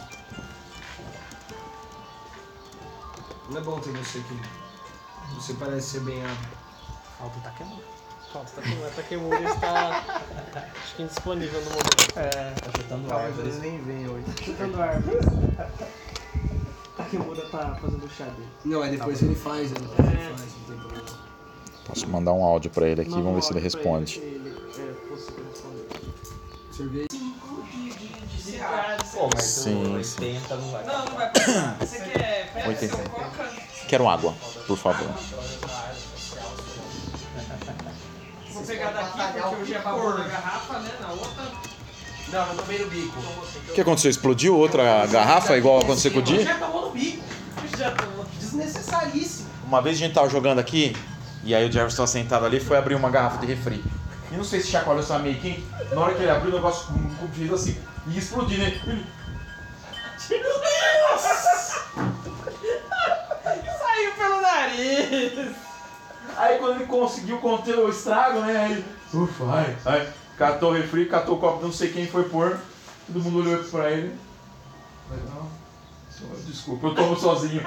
Não é bom ter você aqui. Você parece ser bem a... Falta tá queimando. Falta, Takemura. Takemura está acho que indisponível no momento. É, Tá chutando talvez árvores. ele nem venha hoje. Chutando árvores. Takemura tá fazendo o chá dele. Não, é depois ele faz, né? Depois ele faz, não tem problema. Posso mandar um áudio pra ele aqui, Manda vamos ver um se ele áudio pra responde. ele, se ele, é possível responder. Cerveja. Pô, mas Sim, o sim. oitenta não vai. Não, não vai passar. Você quer? Pega oitenta. seu coca. Quero água, por favor. Vou pegar daqui porque o G babou na garrafa, né? Na outra. Não, eu tomei no bico. O que aconteceu? Explodiu outra garrafa igual aconteceu com o Di? Já tomou no bico. Já tomou. Desnecessaríssimo. Uma vez a gente tava jogando aqui, e aí o Jefferson tava sentado ali e foi abrir uma garrafa de refri. E não sei se chacoalhou essa meio quente, na hora que ele abriu o negócio fez assim, e explodiu, né? Ele... Saiu pelo nariz. Aí quando ele conseguiu conter o estrago, né? Aí ele, ufa, ai, ai, catou o refri, catou o copo, não sei quem foi pôr, todo mundo olhou pra ele. Mas não, só- desculpa, eu tomo sozinho.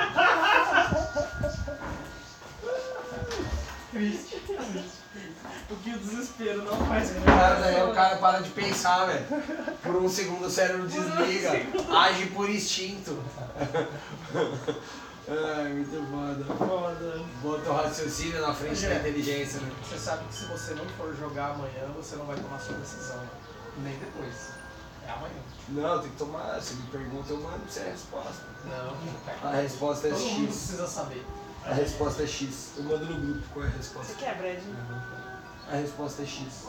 Triste. Porque o desespero não faz O cara, daí o cara para de pensar, velho. Por um segundo o cérebro desliga. Age por instinto. Ai, muito foda. Foda. Bota o raciocínio na frente da inteligência, né? Você sabe que se você não for jogar amanhã, você não vai tomar sua decisão. Nem depois. É amanhã. Não, tem que tomar. Se me pergunta, eu mando pra você a resposta. Não. A resposta é Todo mundo X. precisa saber. A resposta é X. Eu mando no grupo qual é a resposta. Você quer, Brad? A resposta é X.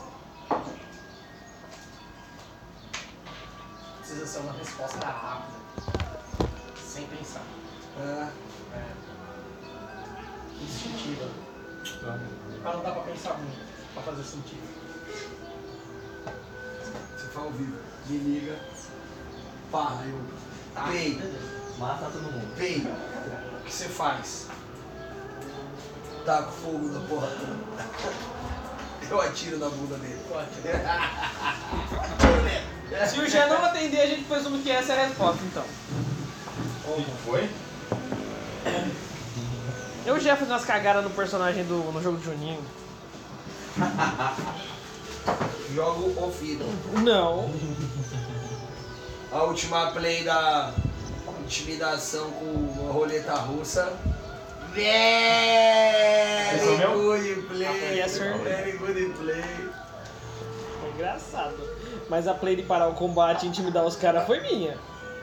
Precisa ser uma resposta rápida. Sem pensar. É. É. Instintiva. Mas não dá pra pensar muito, pra fazer sentido. Você fala ao vivo. Me liga. Pá, eu. Tá, Pei. beleza. Mata todo mundo. Pei. O que você faz? Taco fogo na porra toda. Eu atiro na bunda dele. Se o G não atender, a gente presume que essa é a resposta, então. O que foi? Eu já fiz umas cagadas no personagem do no jogo de Juninho. Jogo o fino. Não. A última play da intimidação com a roleta russa. Esse é o Very meu? good play. Yes, sir. Very good play. É engraçado. Mas a play de parar o combate e intimidar os caras foi minha.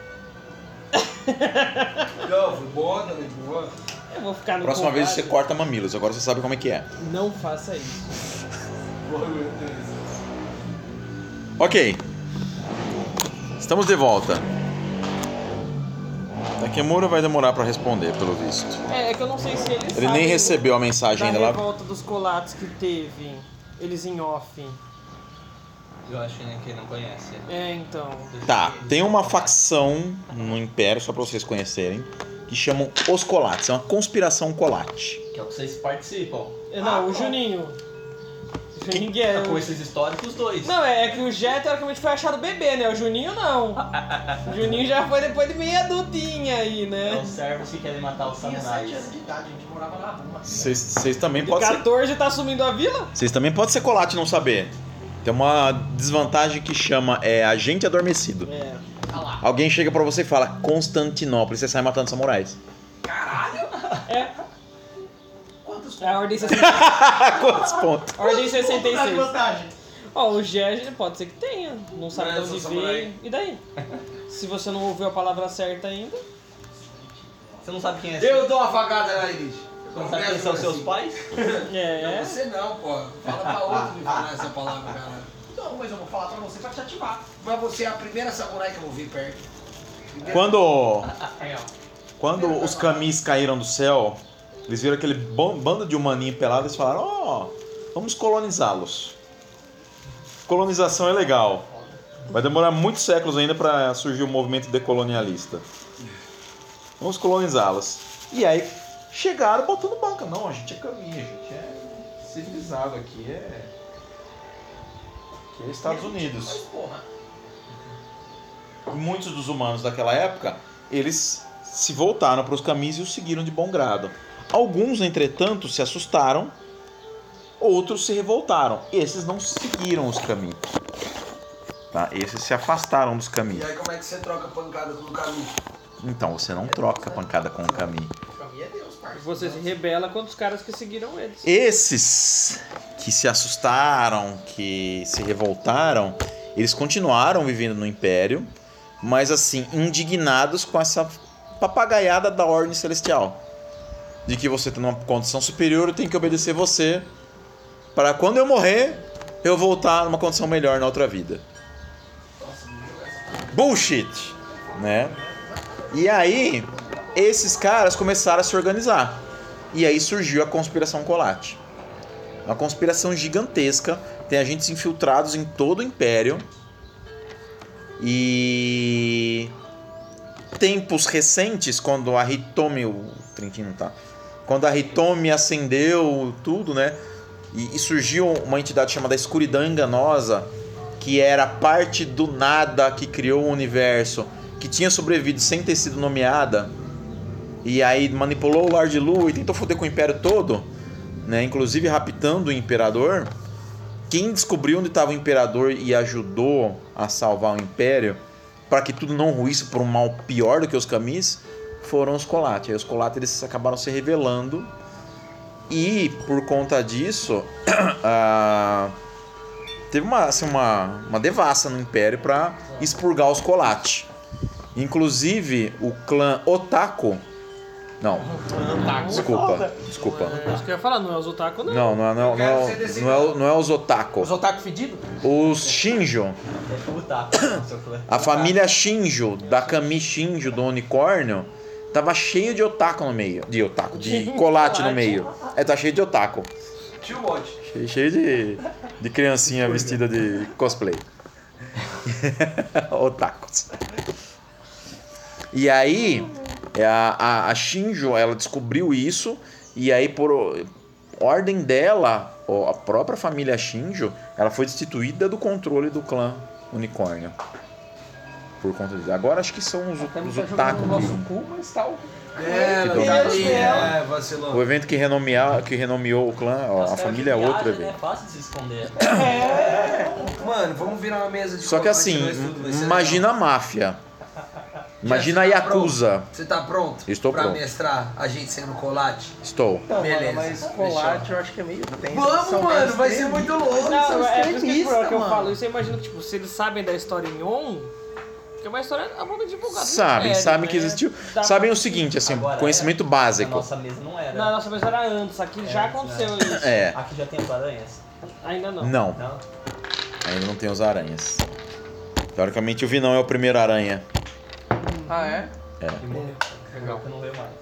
Não, foi boa também, boa. Eu vou ficar no Próxima vez combate. você corta mamilos, agora você sabe como é que é. Não faça isso. Boa, meu Deus. Ok. Estamos de volta. Takemura vai demorar pra responder, pelo visto. É, é que eu não sei se eles Ele nem sabem recebeu a da mensagem ainda lá. revolta dos colatos que teve. Eles em off. Eu acho que nem quem não conhece. É, então. Tá, tem uma facção no Império, só pra vocês conhecerem, que chamam Os Colates. É uma conspiração colate. Que é o que vocês participam. É, Não, o Juninho. O Juninho que é. Com esses históricos, dois. Não, é que o Jet teoricamente foi achado bebê, né? O Juninho não. O Juninho já foi depois de meia adultinha aí, É né? os servos que querem matar os Tinha sete samurais. anos de idade, a gente morava na rua. Vocês vocês também De podem ser. quatorze tá assumindo a vila? Vocês também podem ser colate e não saber. Tem uma desvantagem que chama é, agente adormecido. É. Alguém chega pra você e fala Constantinopla e você sai matando samurais. É. Quantos É a ordem sessenta e seis. Quantos pontos? Ordem sessenta e pontos de seis. vantagem? Ó, o G pode ser que tenha. Não sabe de Não é onde só samurai. veio. E daí? Se você não ouviu a palavra certa ainda. Você não sabe quem é Eu dou uma facada na Iris. Você não sabe quem são seus pais? É. Você não, pô. Fala pra outro me falar essa palavra, cara. Não, mas eu vou falar pra você pra te ativar. Mas você é a primeira samurai que eu vou vir perto. Primeira- Quando, É, ó. quando os camis caíram do céu, eles viram aquele ban- bando de humaninho pelado e eles falaram: ó, vamos colonizá-los. Colonização é legal. Vai demorar muitos séculos ainda pra surgir o movimento decolonialista. Vamos colonizá-los. E aí chegaram botando banca. Não, a gente é caminho, a gente é civilizado aqui, é. Aqui é Estados Unidos. Mas, porra. E muitos dos humanos daquela época, eles se voltaram para os camis e os seguiram de bom grado. Alguns, entretanto, se assustaram, outros se revoltaram. Esses não seguiram os camis. Tá? Esses se afastaram dos camis. E aí como é que você troca pancada com o caminho? Então você não troca pancada com o camis. Pra mim é Deus, parça. Você se rebela contra os caras que seguiram eles. Esses que se assustaram, que se revoltaram, eles continuaram vivendo no Império, mas assim, indignados com essa papagaiada da Ordem Celestial. De que você tá numa condição superior, eu tenho que obedecer você, para quando eu morrer, eu voltar numa condição melhor na outra vida. Bullshit, né? E aí, esses caras começaram a se organizar. E aí surgiu a Conspiração Colate. Uma conspiração gigantesca. Tem agentes infiltrados em todo o Império. E... tempos recentes, quando a Hitomi... O Trentino tá... Quando a Hitomi acendeu tudo, né? E, e surgiu uma entidade chamada Escuridão Enganosa, que era parte do nada que criou o universo, que tinha sobrevivido sem ter sido nomeada, e aí manipulou o Lar de Lu e tentou foder com o Império todo, né? Inclusive raptando o Imperador. Quem descobriu onde estava o Imperador e ajudou a salvar o Império, para que tudo não ruísse por um mal pior do que os camis, foram os Colate. Aí os Colate eles acabaram se revelando, e por conta disso uh, teve uma, assim, uma, uma devassa no Império para expurgar os Colate. Inclusive o clã Otaku. Não, desculpa, desculpa. É isso que eu ia falar, não é os otaku, não. Não, não é, não, é- não, é- não, é, o- não é os Otaku. Os otaku fedidos? Os Shinjo. É puta. seu clã. A família Shinjo, da Kami Shinjo, do unicórnio, tava cheio de otaku no meio. De otaku, de colate no meio. É, tá cheio de otaku. Tio Monte. Cheio, cheio de, de criancinha vestida de cosplay. Otakus. E aí, a, a, a Shinjo, ela descobriu isso, e aí por ordem dela, ó, a própria família Shinjo, ela foi destituída do controle do clã unicórnio. Por conta disso. Agora acho que são os, Até não os tá jogando no otaku. nosso cu, mas tá o... É, Que ela dom. tá ali, é, O vacilou. evento que, renomear, que renomeou o clã, ó, a Nossa, família é viagem, outro né? evento. É fácil de se esconder. Mano, vamos virar uma mesa de Só que combate, assim, nós tudo, vai ser imagina a legal. máfia. Imagina a Já, você tá Yakuza. pronto? Você tá pronto? Estou pra pronto. mestrar a gente sendo colate? Estou. Não, Beleza, mano, mas fechou. colate eu acho que é meio tenso. Vamos, São mano, meio vai ser muito louco. Não, são é por isso que, extremistas, que eu mano. falo isso. Eu imagino que, tipo, se eles sabem da história em On, que é uma história a pouco divulgada. no Sabem, Império, sabem né? que existiu. Dá- Sabem o seguinte, assim, Agora, conhecimento Na básico. nossa mesa não era. Na nossa vez era antes, aqui já É, aconteceu não. isso. É, Aqui já tem as aranhas? Ainda não. não, Não? ainda não tem os aranhas. Teoricamente o Vinão é o primeiro aranha. Ah, é? E morreu. Legal. Que não veio mais.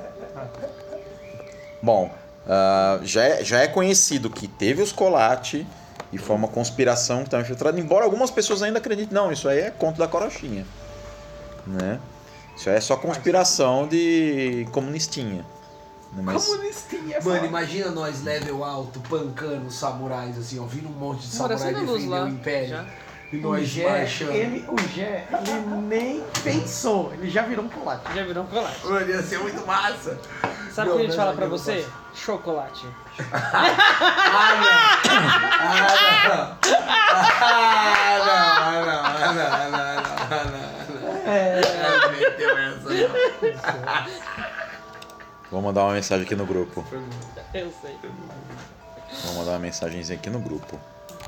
Bom, ah, já, é, já é conhecido que teve os Colate e foi uma conspiração que estava infiltrada, embora algumas pessoas ainda acreditem, não, isso aí é conto da Corochinha, né? Isso aí é só conspiração de comunistinha. né? Mas, Comunistinha, Mano, imagina nós level alto, pancando os samurais, assim, ó, vindo um monte de Mano, samurai acende a luz defender lá. o Império. Já. E O nós Gé, marchando. ele, o Gé, ele nem pensou, ele já virou um colate. Já virou um colate. Mano, ia ser muito massa. Sabe o que a gente fala pra você? Chocolate. Ah, não! Ah, não! Ah, não! Ah, não! Ah, não! É. Meteu essa, não. Vou mandar uma mensagem aqui no grupo. Eu sei. Vou mandar uma mensagenzinha aqui no grupo.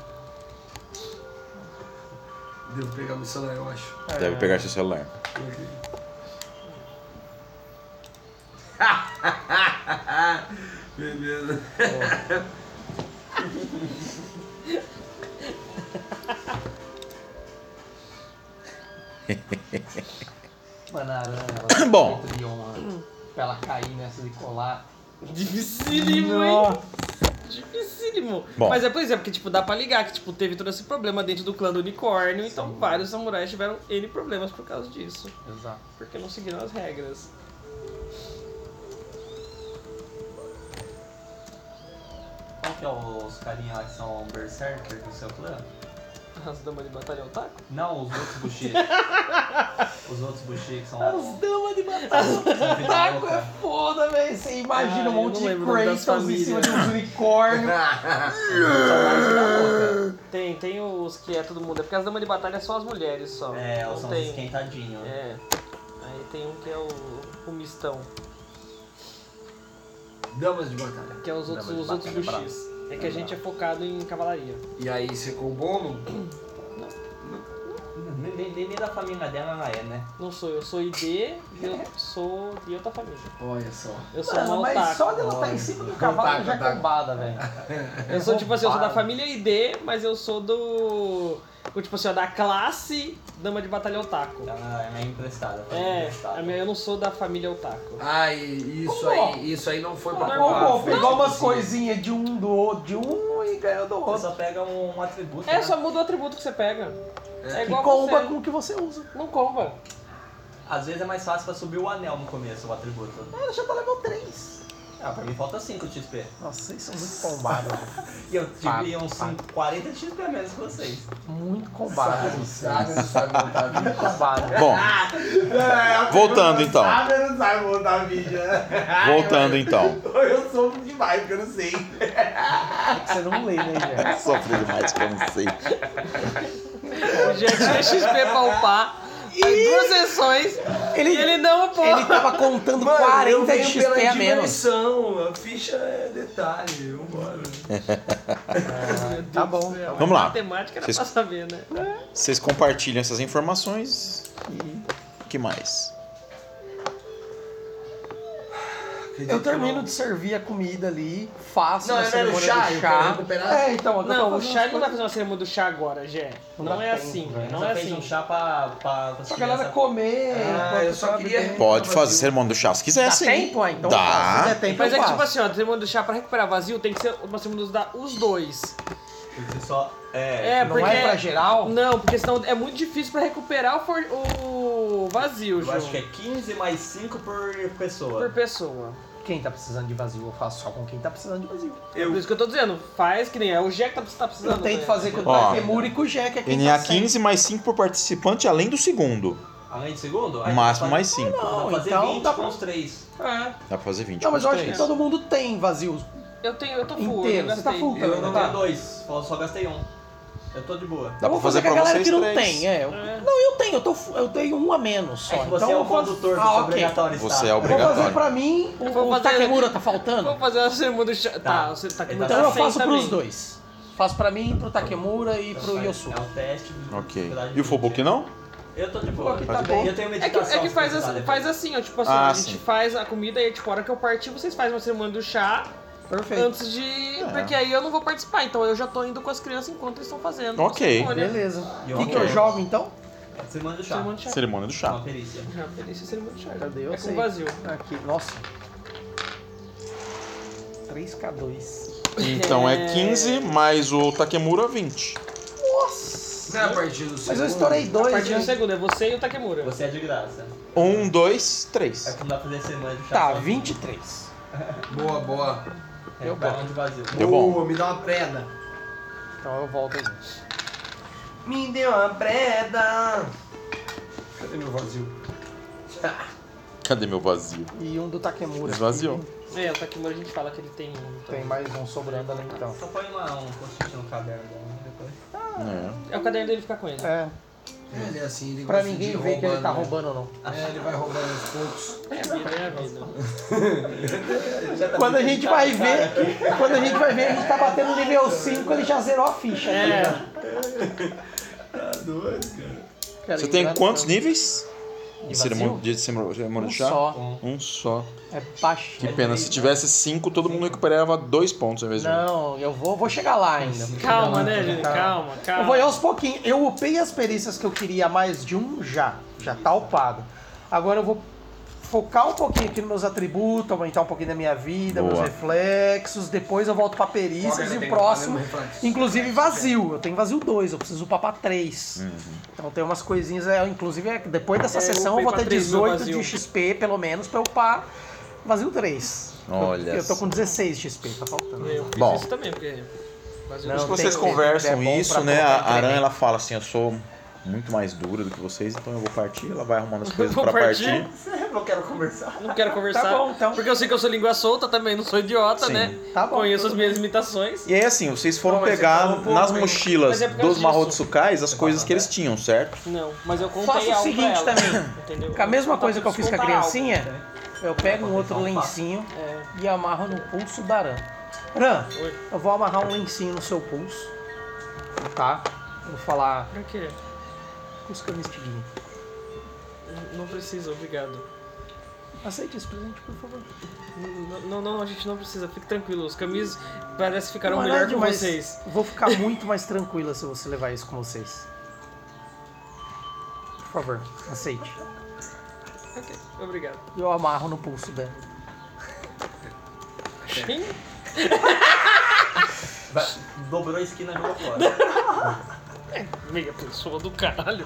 Devo pegar meu celular, eu acho. Deve pegar seu celular. Beleza. Mano, a aranha, ela Bom. de uma, pra ela cair nessa de colar. Dificílimo, hein? Dificílimo. Bom. Mas é, por exemplo, que tipo, dá pra ligar que tipo, teve todo esse problema dentro do clã do unicórnio, então vários samurais tiveram N problemas por causa disso. Exato. Porque não seguiram as regras. Qual que é os carinha lá que são berserker do seu clã? As damas de batalha otaku? Não, os outros bushi. Os outros bushi que são... As damas de batalha. são vida Taco é louca. foda, velho. Você imagina Ah, um eu monte não de lembro o nome das crystals em cima de famílias. uns unicórnios. São mais vida louca. Tem, tem os que é todo mundo. É porque as damas de batalha são as mulheres só. É, não são os tem. esquentadinhos. É. Aí tem um que é o, o mistão, Damas de batalha. que é os outros, Damas de os outros batalha, bushis. É que a gente é focado em cavalaria. E aí, secou o bolo? Nem, nem, nem da família dela ela é, né? Não sou, eu sou I D e eu sou de outra família. Olha só. Eu sou Mano, um mas otaku. só dela estar em cima do cavalo Otaku, já é otaku. combada, velho. Eu sou tipo assim, eu sou da Roubado. família I D, mas eu sou do. Tipo assim, ó, da classe Dama de Batalha Otaku. Ela, ela é emprestada. foi É, emprestada. a minha, eu não sou da família Otaku. Ah, e isso Pô. aí, isso aí não foi pra Normal, provar. Pô, foi pegou tipo umas assim. coisinhas de um do outro, de um e ganhou do Você outro. só pega um, um atributo, É, né? só muda o atributo que você pega. É Que igual comba você. com o que você usa. Não comba. Às vezes é mais fácil pra subir o anel no começo, o atributo. Ela já tá level três. Ah, pra mim falta cinco X P. Nossa, vocês são muito combados. E eu Pago, tive uns pago. quarenta X P a menos que vocês. Muito combados. Sabe, não sabe montar vídeo. Muito combados. Bom, voltando então. Sabe, não sabe montar vídeo, né? Voltando então. Eu sofro demais, porque eu não sei. É que você não lê, né, gente? Sofri demais que eu não sei. O Jet tinha X P pra upar. Aí duas sessões Ele, e ele não upou. ele tava contando Mano, eu quarenta venho de pela X P a menos. diversão, a ficha é detalhe, vambora. Tá bom. Vamos lá. Matemática era Vocês- pra saber, né? Vocês compartilham essas informações e o que mais? Eu termino de servir a comida ali, faço Não, a não era o cerimônia chá, do eu chá. quero recuperar. É, então, agora Não, eu tô o fazendo chá as ele não vai coisas. fazer uma cerimônia do chá agora, Gé. Não Não dá é tempo, assim, velho. não Só é fez assim. um chá pra... pra Só que a galera comer. Ah, enquanto eu só tá queria- bebendo. Pode fazer cerimônia do chá se quiser, Dá sim. tempo? Ah, então eu faço. Se Dá. der tempo, Mas eu é que tipo faço. assim, ó, a cerimônia do chá pra recuperar vazio tem que ser uma cerimônia dos da- os dois. Você só... É, É, Não porque. é pra geral? Não, porque senão é muito difícil pra recuperar o, for- o vazio, eu João. acho que é quinze mais cinco por pessoa. Por pessoa. Quem tá precisando de vazio, eu faço só com quem tá precisando de vazio. Por isso que eu tô dizendo, faz que nem é o Gé que tá, tá precisando. Eu tento né? fazer com o Ó, Takemura e com o Jack, é quem N tá A sem. quinze mais cinco por participante, além do segundo. Além de segundo? O máximo mais cinco. Dá Não, pra fazer então vinte dá com pra- os três. É. Dá pra fazer vinte Não, com mas os eu acho que três. todo mundo tem vazio. Eu tenho, eu tô full, Inteiro, eu não você tá gastei. full Eu também, não tá? tenho dois, só, só gastei um. Eu tô de boa. Dá eu vou pra fazer com a pra galera vocês que não três. tem, é. Eu- É. Não, eu tenho, eu, tô, fu- eu tenho um a menos só. É que você então é eu o faço- condutor, você ah, é ok. obrigatório Você estar. é Eu vou fazer obrigatório. pra mim, o, Eu vou o fazer- Takemura tá faltando? Vamos fazer a cerimônia do chá. Tá, Tá. você tá aqui Então Então eu sem faço também. pros dois. Faço pra mim, pro Takemura e pro Yosu. É o teste. de Ok. dificuldade E o Fubuki não? Eu tô de boa. Fubuki Tá tá bem. bom. E eu tenho É que, meditação. é que se faz, precisar assim, depois. faz assim, ó, tipo assim, Ah, a gente sim. faz a comida e aí, tipo, a hora que eu partir, vocês fazem uma cerimônia do chá Perfeito. antes de... Porque aí eu não vou participar, então eu já tô indo com as crianças enquanto eles estão fazendo. a Ok. cerimônia. Beleza. E O que, eu- que eu jogo então? Você manda o chá. Cerimônia do chá. Cerimônia do Uma chá. perícia. Já, perícia cerimônia do chá. Cadê? Eu é sei. com vazio. Aqui, nossa. três K dois. Então é quinze mais o Takemura, vinte. Nossa! Não é a partir do segundo. Mas eu estourei A dois, partir do né? segundo, é você e o Takemura. Você é de graça. Um, dois, É três. que não dá pra fazer cerimônia do chá. Tá, sozinho. vinte e três. Boa, boa. É, Eu vai boto. onde vazio. Deu bom. Boa, me dá uma preda. Então eu volto aí. Me deu uma preda. Cadê meu vazio? Cadê meu vazio? E um do Takemura. Esvaziou. É, o Takemura a gente fala que ele tem um. Então. Tem mais um sobrando ali então. Só põe uma, um post-it no caderno dela depois. É. É o caderno dele ficar com ele. É, Ele é assim, ele pra gosta ninguém de ver que ele tá né? roubando ou não. É, ele vai roubando aos poucos. É a vida, é a vida. Quando a gente vai ver, quando a gente vai ver, a gente tá batendo nível cinco, ele já zerou a ficha. É. Tá doido, cara. Você tem quantos níveis? De vazio? cerimônia de cerimônia Um de chá? só. Um só. É baixo. Que pena, se tivesse cinco, todo mundo recuperava dois pontos ao invés de um. Não, eu vou, vou chegar lá ainda. Vou chegar Calma, lá, né, vou gente? chegar lá. Calma, calma. Eu vou ir aos pouquinhos. Eu upei as perícias que eu queria mais de um já. Já tá upado. Agora eu vou focar um pouquinho aqui nos meus atributos, aumentar um pouquinho da minha vida, Boa. meus reflexos. Depois eu volto pra perícias Qual que e ele o tem próximo, que fazer, reflexo? inclusive vazio. Eu tenho vazio dois, eu preciso upar pra três. Então tem umas coisinhas, é, inclusive é, depois dessa É, eu sessão eu upei vou pra ter três meu dezoito vazio. de X P, pelo menos, pra upar vazio três. Olha Eu, eu tô só. com dezesseis de X P, tá faltando. Eu fiz Bom. isso também, porque. Mas eu Não, Acho que tem vocês que- conversam é bom isso, pra né? colocar A em Aran, trem. ela fala assim, eu sou muito mais dura do que vocês, então eu vou partir. Ela vai arrumando as coisas Vou pra partir? partir. Eu quero conversar. não quero conversar. Tá bom, então. Porque eu sei que eu sou língua solta também, não sou idiota, Sim. né? Tá bom, Conheço tudo as minhas limitações. E aí assim, vocês foram Não, mas você pegar falou um pouco, nas hein? mochilas Mas é por causa dos disso. Mahotsukais as coisas que eles tinham, certo? Não, mas eu contei Faça o algo seguinte pra ela. também. Entendeu? Com a mesma Vou coisa que eu fiz com a contar algo. criancinha, eu pego um outro lencinho É. e amarro no pulso da Aran. Aran, Oi. eu vou amarrar um lencinho no seu pulso, tá? Vou falar Pra quê? com os camistiguinhos. Não precisa, obrigado. Aceite esse presente, por favor. Não, não, não, a gente não precisa, fique tranquilo. Os camis parece que ficarão Não é melhor nada com demais. vocês. Vou ficar muito mais tranquila se você levar isso com vocês. Por favor, aceite. Ok, obrigado. E eu amarro no pulso dela. Quem? Vai, dobrou a esquina e jogou fora. Meia pessoa do caralho.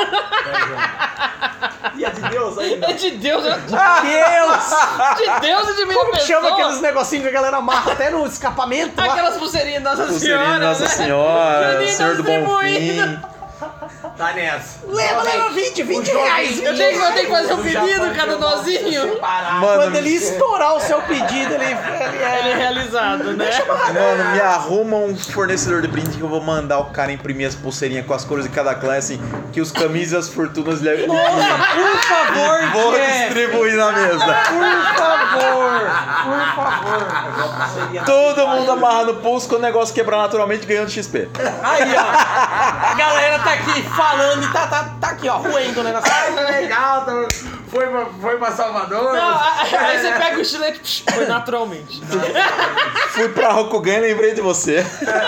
E a de Deus ainda. É de Deus, é Deus! de Deus e de meia Como que pessoa. chama aqueles negocinhos que a galera amarra até no escapamento? lá? Aquelas pulseirinhas Nossa Pulseirinha Senhora, Nossa né? Senhora, Juninho Senhor do Bom distribuindo. Fim. Tá nessa. Leva, leva vinte, vinte reais! Eu tenho, eu tenho que fazer um pedido, cada nozinho. Mano, Quando ele estourar o seu pedido, ele, ele Ele é. é realizado, né? Mano, me arruma um fornecedor de brinde que eu vou mandar o cara imprimir as pulseirinhas com as cores de cada clã, assim, que os camis e as fortunas lhe... Por favor, Vou Jeff! distribuir na mesa. Por favor! Por favor! Todo mundo amarra no pulso com o negócio quebrar naturalmente ganhando X P. Aí, ó! A galera tá aqui falando e tá, tá, tá aqui, ó, roendo o negócio. Legal, tá... foi, pra, foi pra Salvador. Não, aí você pega o estilete, psh, foi naturalmente. Fui pra Rokugan e lembrei de você.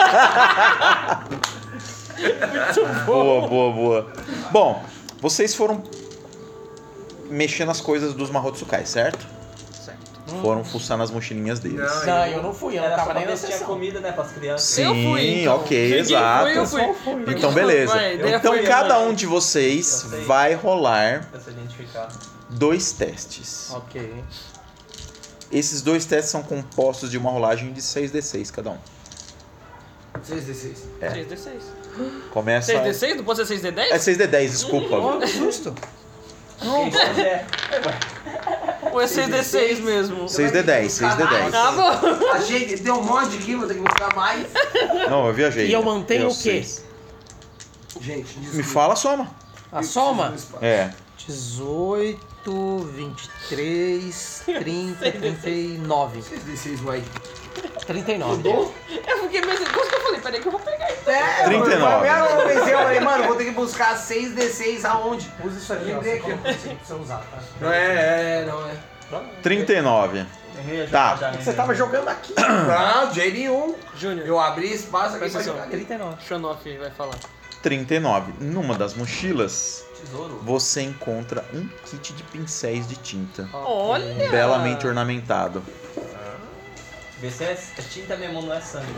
Boa, boa, boa. Bom, vocês foram mexer nas coisas dos Mahotsukais, certo? Certo. Foram fuçar nas mochilinhas deles. Não, eu não fui, eu não Era tava só pra nem na ver se tinha sessão. comida, né, pras crianças. Sim, Eu fui, então. ok, Ninguém exato. foi, eu fui. Porque Então, não- beleza. vai, a ideia Então, foi cada ela. um de vocês Eu sei. vai rolar Pra se identificar. dois testes. Ok. Esses dois testes são compostos de uma rolagem de seis D seis cada um. seis D seis. É. seis D seis. Começa... seis D seis? Não pode ser seis D dez? É seis D dez, desculpa. Ó, que susto. Quem quiser. Ou é seis D seis mesmo? seis D dez, seis D dez. Ah, bom. Achei que deu um monte aqui, vou ter que buscar mais. Não, eu viajei. E eu mantenho Deu o quê? seis. Gente, Me fala a soma. A soma? É. dezoito, vinte e três, trinta, trinta e nove. seis D seis, vai. trinta e nove. Mudou? Eu fiquei meio assim, quanto que eu falei? Peraí que eu vou pegar então. É, trinta e nove. Eu pensei, eu falei, mano, vou ter que buscar seis D seis aonde? Usa isso aqui, ó. Lembrei Você aqui. pra você usar, tá? Não é, é, não é. trinta e nove. Tá. Você tava jogando aqui. Não, de jeito nenhum. Júnior, Eu abri espaço aqui Presta pra atenção. jogar. trinta e nove. Xanoff vai falar. trinta e nove. Numa das mochilas, Tesouro. você encontra um kit de pincéis de tinta. Olha! Belamente ornamentado. Vê se é, é tinta mesmo, não é sangue.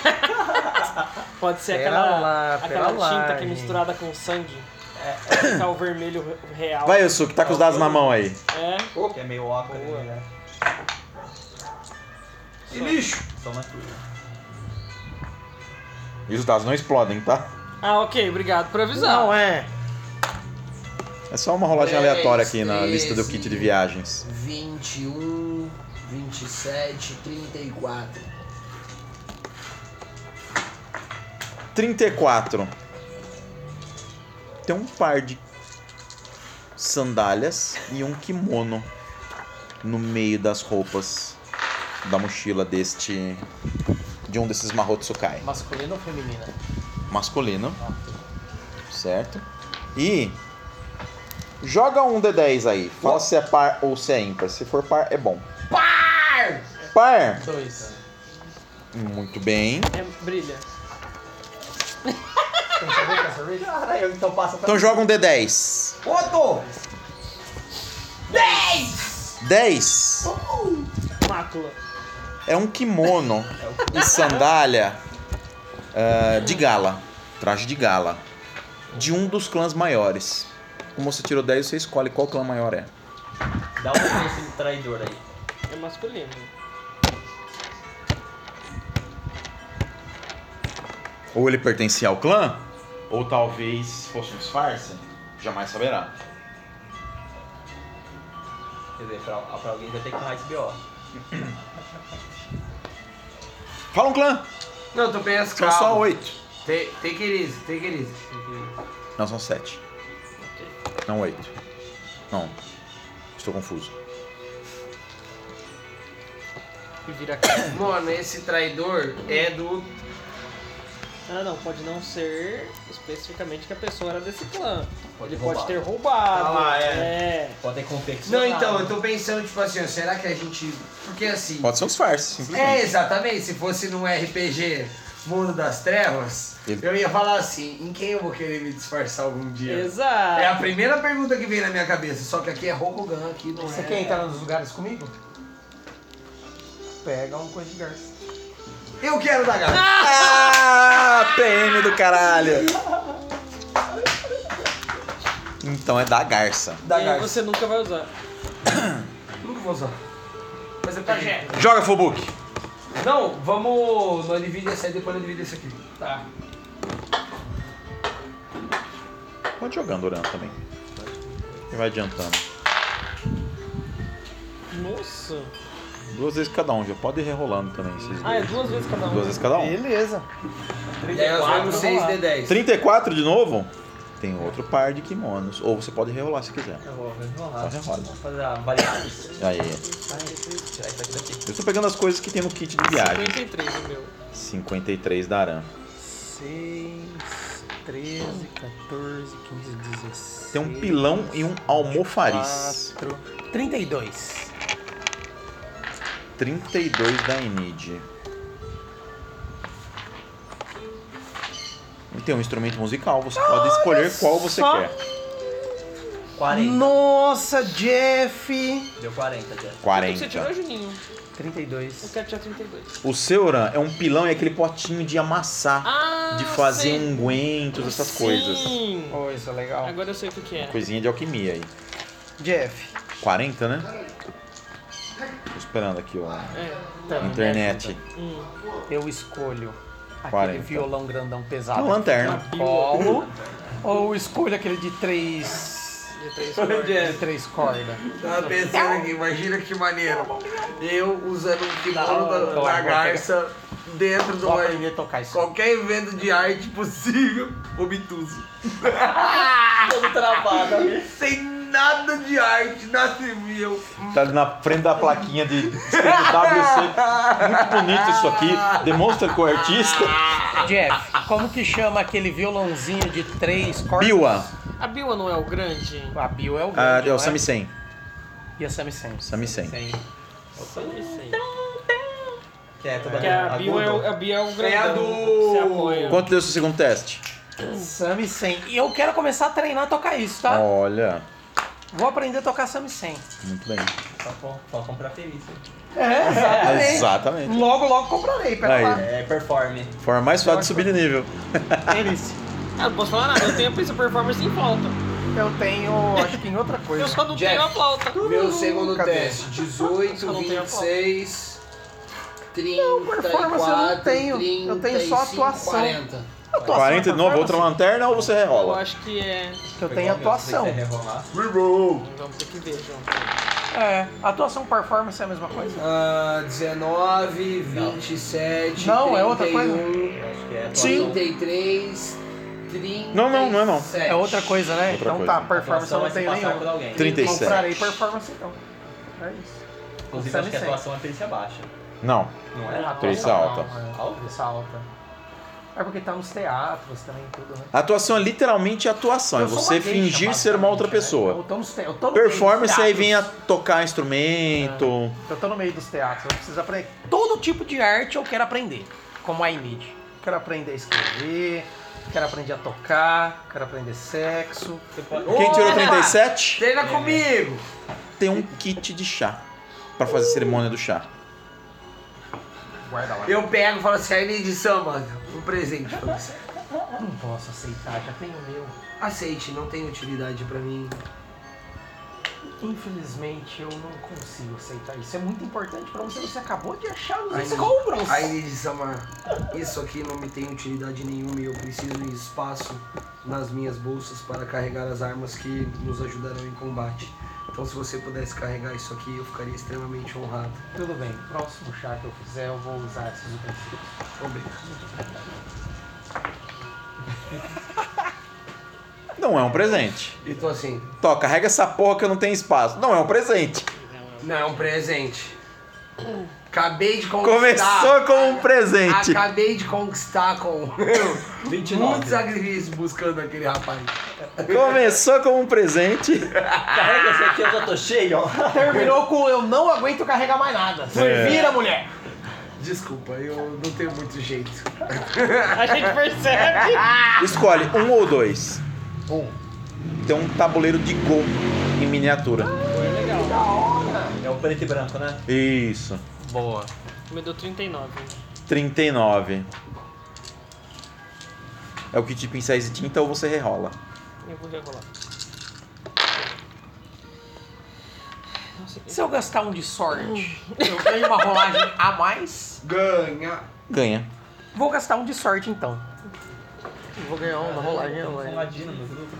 Pode ser Pera aquela, lá, aquela pera lá, tinta que é gente. misturada com sangue. É, é ficar o vermelho re- real. Vai, Yusuke, tá com os dados na mão aí. É. Que é meio ocre, Boa. né? Que lixo. Só uma tudo. E os dados não explodem, tá? Ah, ok, obrigado por avisar. Não, é. É só uma rolagem dez, aleatória aqui na treze, lista do kit de viagens. vinte e um, vinte e sete, trinta e quatro. trinta e quatro. Tem um par de sandálias e um kimono no meio das roupas da mochila deste... de um desses Mahotsukai. Masculino ou feminina? Masculino. Certo? E... joga um D dez aí. Fala se é par ou se é ímpar. Se for par, é bom. Par! Par! Dois. Muito bem. É, brilha. Tem cerveja? Quer cerveja? Caralho, então passa pra Então joga um D dez. Otto! dez! dez. Mácula. É um kimono e sandália ah, de gala. Traje de gala. De um dos clãs maiores. Como você tirou dez, você escolhe qual clã maior é. Dá uma referência de traidor aí. É masculino. Ou ele pertencia ao clã, ou talvez fosse um disfarce. Jamais saberá. Quer dizer, pra, pra alguém vai ter que tomar esse B O. Fala um clã! Não, tô pensando. São só oito. Take, take it easy, take it easy. Não, são sete. Não oito. Não. Estou confuso. Que vira cara. Mano, esse traidor é do. Ah, não, pode não ser especificamente que a pessoa era desse clã. Pode Ele roubar. pode ter roubado. Ah lá, é. é. Pode ter confeccionado. Não, então, eu tô pensando, tipo assim, ó, será que a gente. Porque assim. Pode ser um disfarce, simplesmente. É, exatamente. Se fosse num R P G Mundo das Trevas, Ele- eu ia falar assim: em quem eu vou querer me disfarçar algum dia? Exato. É a primeira pergunta que vem na minha cabeça. Só que aqui é Rokugan, aqui não Você é. quer entrar nos lugares comigo? Pega um coisa de garça. Eu quero dar garra. Ah, P M do caralho. Então é da garça. E Da aí garça. você nunca vai usar. Nunca vou usar. Mas é pajé. Joga Fullbook. Não, vamos. Nós dividimos esse aí, depois nós dividimos esse aqui. Tá. Pode jogando orando também. E vai adiantando. Nossa. Duas vezes cada um, já pode ir rerolando também. Esses Ah, é dois. duas vezes cada um. Duas vezes cada um. Beleza. E aí nós vamos seis D dez. trinta e quatro de novo? Tem outro par de kimonos. Ou você pode rerolar se quiser. Eu vou enrolar. Só rerola. Vamos fazer a variável. Aí. Tirar isso aqui daqui. Eu estou pegando as coisas que tem no kit de viagem. cinquenta e três o meu. cinquenta e três da Aran. seis, treze, quatorze, quinze, dezesseis. Tem um pilão e um almofariz. quatro, trinta e dois. trinta e dois da Enid. E tem um instrumento musical. Você pode escolher qual você só. quer. quarenta. Nossa, Jeff! Deu quarenta, Jeff. O que você quarenta. tirou, Juninho? trinta e Eu dois. quero tirar trinta e dois. O seu, Aran, é um pilão e aquele potinho de amassar. Ah, de fazer sei. ungüentos, essas coisas. Sim. Oh, isso é legal. Agora eu sei o que que é. Coisinha de alquimia aí. Jeff. quarenta, né? Tô esperando aqui ó, É. a internet. Hum. Eu escolho aquele quarenta. violão grandão pesado. Uma lanterna. no colo, ou escolho aquele de três. De três cores. de três cordas. Tava pensando aqui, imagina que maneiro. Eu usando um kimono da, Não, da não, garça dentro de Vou uma, aprender a tocar isso. qualquer evento de arte possível, obtuso. Todo travado. Sem nada de arte, nada de meu. Tá ali na frente da plaquinha de escrito W C. Muito bonito isso aqui. Demonstra que o artista. Jeff, como que chama aquele violãozinho de três cordas? Biwa. A Biwa não é o grande? A Bill é o Ah, grande, é o não Samisen. E a Samisen. Samisen. Eu também sei. Que é toda Porque a Biwa é, o- a Biwa é o grandão. É a do- que você apoia. Quanto deu o seu segundo teste? Samisen. E eu quero começar a treinar a tocar isso, tá? Olha, Vou aprender a tocar Samisen. muito bem. Só, com- só comprar feliz. É, exatamente. Exatamente. Logo, logo comprarei. Pera Aí. lá. É performe. Forma mais fácil de subir de nível. Delícia. Ah, não posso falar nada, eu tenho essa performance em flauta. Eu tenho, acho que em outra coisa. Eu só não Jeff, tenho a flauta. Meu segundo Cadê? teste, dezoito, Eu não tenho a vinte e seis, trinta Não, performance eu não tenho. Eu tenho só atuação. quarenta. Atuação quarenta de é novo, outra performance? lanterna ou você Eu rerola? acho que é. Que eu tenho atuação. Vamos ter que ver, João. É, atuação performance é a mesma coisa. Ah, dezenove, vinte e sete, Não, é outra coisa. trinta e um, Acho que é Sim. trinta e três, trinta. Não, não, não é não. É outra coisa, né? Outra então coisa. tá, performance eu Atuação não é se tenho passar por nenhum. alguém. trinta e sete. Comprarei performance então. É isso. Inclusive, acho que a atuação é perícia baixa. Não. Não é? Perícia alta. Alta? Perícia alta. É porque tá nos teatros também, tudo, né? A atuação é literalmente atuação. É Eu sou você uma geisha, fingir ser uma outra basicamente, né? pessoa. Eu tô nos te... eu tô no meio dos Performance aí vem a teatros. tocar instrumento. Eu tô no meio dos teatros, eu preciso aprender. Todo tipo de arte eu quero aprender, como I need. Quero aprender a escrever, quero aprender a tocar, quero aprender sexo. Você pode... Quem tirou trinta e sete Treina comigo! tem um kit de chá pra fazer a cerimônia do chá. Guarda lá. Eu pego e falo assim, aí na edição, mano, um presente pra você. Não posso aceitar, já tenho o meu. Aceite, não tem utilidade pra mim. Infelizmente eu não consigo aceitar isso. É muito importante pra você. Você acabou de achar os Aí, escombros. aí na edição, mano, isso aqui não me tem utilidade nenhuma e eu preciso de espaço nas minhas bolsas para carregar as armas que nos ajudarão em combate. Então se você pudesse carregar isso aqui, eu ficaria extremamente honrado. Tudo bem, próximo chá que eu fizer eu vou usar esses utensílios. Obrigado. Não é um presente. Então assim, Tó, carrega essa porra que eu não tenho espaço. Não é um presente. não é um presente. Acabei de conquistar. Começou como um presente. Acabei de conquistar com vinte e nove. muito sacrifício buscando aquele rapaz. Começou como um presente. Carrega esse aqui, eu já tô cheio, ó. Terminou com eu não aguento carregar mais nada. Foi É. vira, mulher. Desculpa, eu não tenho muito jeito. A gente percebe. Escolhe um ou dois. Um. Tem um tabuleiro de Go em miniatura. Foi legal. É o preto e branco, né? Isso. Boa. Me deu trinta e nove. trinta e nove. É o kit de pincéis e tinta ou você rerola? Eu vou rerolar. Se eu gastar um de sorte, eu ganho uma rolagem a mais. Ganha. Ganha. Vou gastar um de sorte então. Vou ganhar uma rolagem a Temos um mais. ladino no grupo.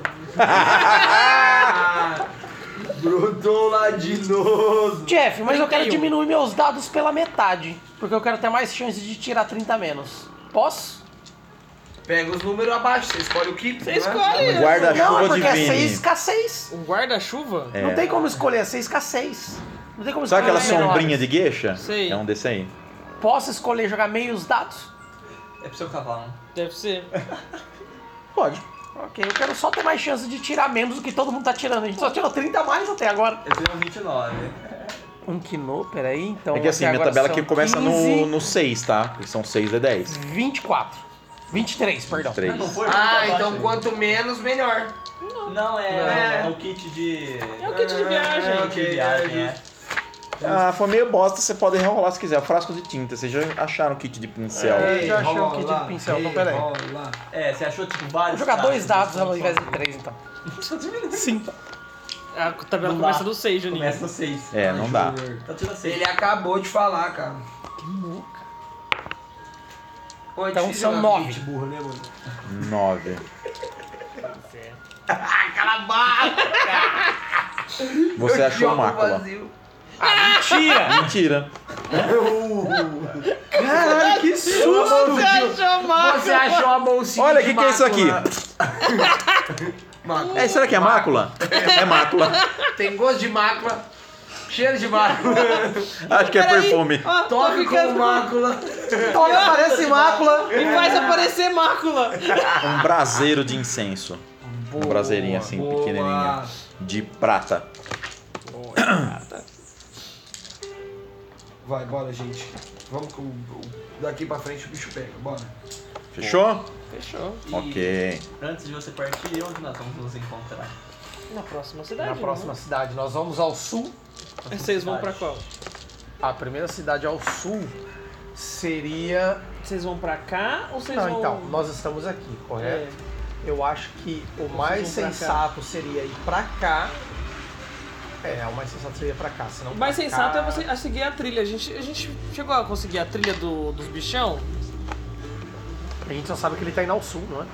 Brotou ladinoso. Jeff, mas eu quero trinta e um. diminuir meus dados pela metade. Porque eu quero ter mais chances de tirar trinta a menos. Posso? Pega os números abaixo, você escolhe o que. Você escolhe. Não, Guarda-chuva é porque é divine. seis K seis. Um guarda-chuva? É. Não tem como escolher, é seis K seis. Não tem como Sabe escolher aquela os menores. sombrinha de gueixa? Sei. É um desse aí. Posso escolher jogar meios dados? É pro seu cavalo. Deve ser. Pode. Ok, eu quero só ter mais chance de tirar menos do que todo mundo tá tirando. A gente só tirou trinta a mais até agora. Eu tenho vinte e nove. Um quinô, peraí, então. É que assim, até minha agora tabela são aqui começa quinze, no, no seis, tá? Porque são seis é dez. vinte e quatro. vinte e três, perdão. três. Não foi Ah, muito então abaixo. quanto menos, melhor. Não, é, Não. é o kit de... É o kit de viagem. É o kit de viagem, é. Ah, foi meio bosta, você pode rerolar se quiser. O frasco de tinta, vocês já acharam o kit de pincel. É. já achei o kit de rola, pincel, então ei, peraí. rola. É, você achou tipo Vou vários jogar dois traços, dados ao assim, invés de só- três, então. Sim. A tabela Não começa dá. do seis, Juninho. Começa no seis. É, não dá. Tá tirando seis. Ele acabou de falar, cara. Pô, é Então difícil são jogar nove. com gente burra, né, mano? nove. Cala a boca! Você Eu achou jogo mácula. vazio. Mentira! Mentira. Caralho, que susto! Você achou mácula? Você achou a bolsinha Olha, o de que, que é isso aqui? mácula. Mácula. É, será que é mácula? É mácula. Tem gosto de mácula, cheiro de mácula, Acho que é Peraí. perfume. Ó, tô toque ficando com mácula. Tome, parece mácula. E faz aparecer mácula. Um braseiro de incenso. Um braseirinho assim, boa. pequenininho. De prata. Vai, bora, gente. Vamos com. Daqui pra frente o bicho pega, bora. Fechou? Fechou. E Ok. Antes de você partir, onde nós vamos nos encontrar? Na próxima cidade. Na né? próxima cidade, nós vamos ao sul. Vocês vão pra qual? A primeira cidade ao sul seria. Vocês vão pra cá ou vocês Não, vão... então, nós estamos aqui, correto? É. Eu acho que o mais vão pra cá. sensato seria ir pra cá. É, o mais sensato seria ir pra cá. Senão O mais pra sensato cá... é você a seguir a trilha. A gente, a gente chegou a conseguir a trilha do, dos bichão? A gente só sabe que ele tá indo ao sul, não é?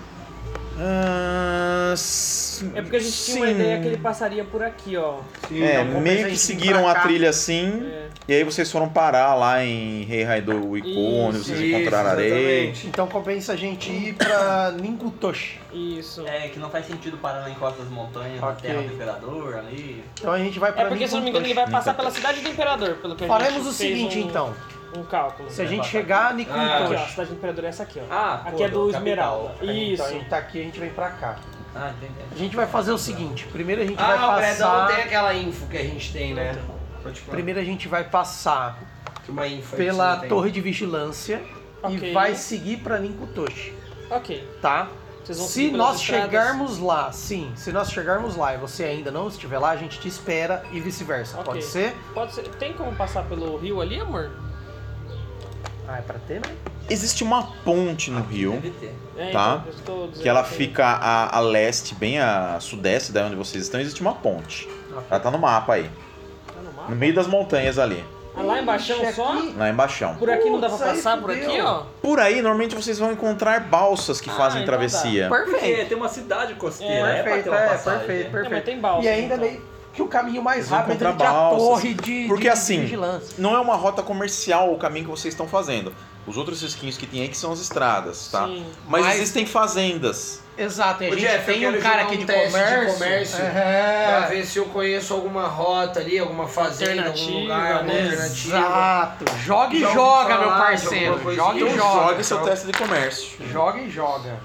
Ah, s- É porque a gente tinha uma sim. ideia que ele passaria por aqui, ó. É, Então, compensa a meio que gente vir seguiram pra a cá. trilha assim, É. e aí vocês foram parar lá em Rei Raido Wiko, onde Isso, vocês isso, encontraram areia. exatamente. Então compensa a gente ir pra Ningutoshi. Isso. É, que não faz sentido parar na encosta das montanhas, na Ok. terra do imperador, ali. Então a gente vai pra É porque, se eu não me engano, ele vai Ningutoshi. passar pela cidade do Imperador, pelo que a Faremos gente o fez seguinte, um, então. um cálculo. Se a gente passar chegar a Aqui, ó, a Ningutoshi... cidade do Imperador é essa aqui, ó. Ah, aqui é do capital. Esmeralda. Então Isso. a gente tá aqui, a gente vem pra cá. Ah, entendi. A gente vai fazer o seguinte, primeiro a gente Ah, o vai Bredão não passar... tem aquela info que a gente tem, né? Pode falar. Primeiro a gente vai passar Tem uma info aí que pela você tem. torre de vigilância Ok. e vai seguir pra Ningutoshi, Ok. tá? Vocês vão Se seguir pelas nós estradas. chegarmos lá, sim, se nós chegarmos lá e você ainda não estiver lá, a gente te espera e vice-versa. Ok. Pode ser? Pode ser. Tem como passar pelo rio ali, amor? Ah, é pra ter, né? Existe uma ponte no rio, Deve ter. É, Tá. então, eu estou dizendo que ela tem. fica a, a leste, bem a sudeste da onde vocês estão, existe uma ponte. Ela tá no mapa aí, Tá no mapa? no meio das montanhas ali, Ah, lá embaixo Ixi, só? aqui- lá embaixo. Por aqui não dá pra Putz, aí passar, por fudeu. aqui, ó. Por aí, normalmente vocês vão encontrar balsas que Ah, fazem então travessia. Porque Perfeito. tem uma cidade costeira, É, é, pra ter Perfeito, uma é, passagem. perfeito, Não, perfeito. mas tem balsa, E ainda então. meio que o caminho mais Vocês vão rápido é encontrar entre a balsas. torre de, Porque de, assim, de vigilância. não é uma rota comercial o caminho que vocês estão fazendo. Os outros risquinhos que tem aí que são as estradas, tá? Sim. Mas, Mas- existem fazendas. Exato, e a Ô, gente Jeff, eu tem quero um cara jogar aqui um de teste de comércio. comércio. É. Pra ver se eu conheço alguma rota ali, alguma fazenda, algum Alternativa, lugar, alguma né? alternativa. Exato. Joga e Já ouvi joga, falar meu de parceiro. alguma coisa Joga e assim? joga. Jogue seu teste de comércio. Joga e joga.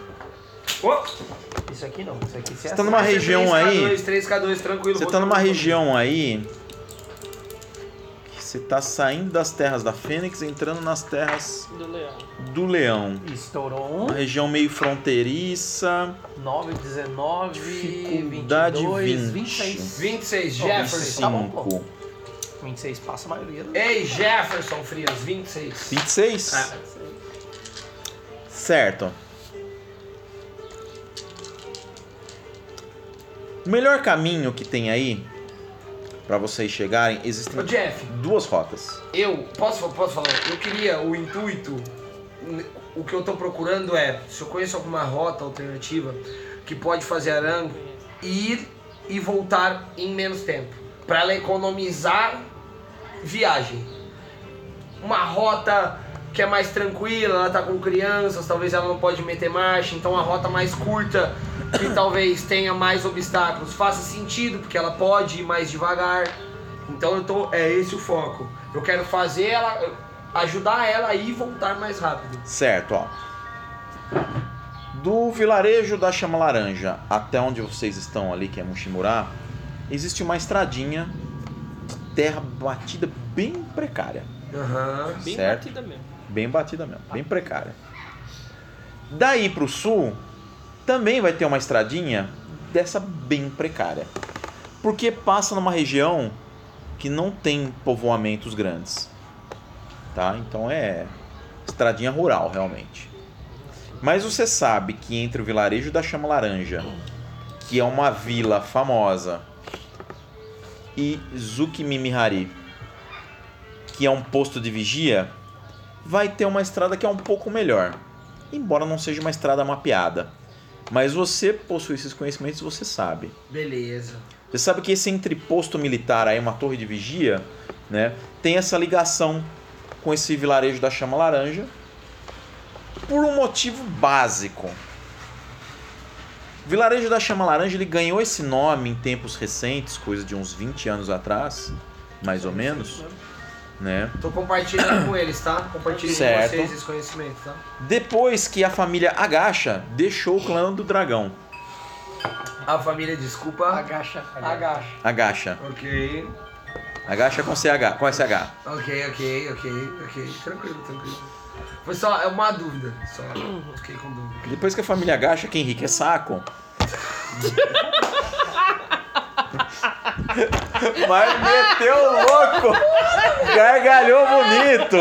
Ô, Isso aqui não, isso aqui você Você tá numa região aí. três K dois, três K dois, tranquilo. Você vou tá numa tranquilo. região aí. Que você tá saindo das terras da Fênix, entrando nas terras Do leão. do Leão. Estourou Uma um, região meio fronteiriça. nove, dezenove, Dificuldade vinte e dois, vinte. vinte e seis. vinte e seis, Ó, Jefferson. Tá bom, pô. cinco. vinte e seis passa a maioria. Do... Ei, Jefferson Frias, vinte e seis. vinte e seis? Ah. Certo. O melhor caminho que tem aí pra vocês chegarem, existem Ô, Jeff, duas rotas. eu posso, posso falar? Eu queria o intuito. O que eu tô procurando é se eu conheço alguma rota alternativa que pode fazer a Aran ir e voltar em menos tempo. Pra ela economizar viagem. Uma rota que é mais tranquila, ela tá com crianças, talvez ela não pode meter marcha, então uma rota mais curta que talvez tenha mais obstáculos faça sentido, porque ela pode ir mais devagar. Então eu tô, é esse o foco. Eu quero fazer ela, ajudar ela a ir e voltar mais rápido. Certo, ó. Do vilarejo da Chama Laranja até onde vocês estão ali, que é Mushimura, existe uma estradinha de terra batida bem precária. Aham. Bem Certo. batida mesmo. Bem batida mesmo, bem precária. Daí pro sul, também vai ter uma estradinha dessa bem precária. Porque passa numa região que não tem povoamentos grandes. Tá? Então é estradinha rural, realmente. Mas você sabe que entre o vilarejo da Chama Laranja, que é uma vila famosa, e Tsukimimihari, que é um posto de vigia, vai ter uma estrada que é um pouco melhor. Embora não seja uma estrada mapeada. Mas você possui esses conhecimentos, você sabe. Beleza. Você sabe que esse entreposto militar aí, uma torre de vigia, né, tem essa ligação com esse vilarejo da Chama Laranja por um motivo básico. O vilarejo da Chama Laranja ele ganhou esse nome em tempos recentes, coisa de uns vinte anos atrás, mais ou menos, né? Tô compartilhando com eles, tá? Compartilhando Certo. com vocês esse conhecimento, tá? Depois que a família Agacha deixou o clã do dragão. A família, desculpa. Agacha, agacha. Agacha. Ok. Agacha com C H, com S H. Ok, ok, ok, ok. Tranquilo, tranquilo. Foi só é uma dúvida, só. Fiquei com dúvida. Depois que a família Agacha, que Henrique é saco. Mas meteu o louco! Gargalhou bonito!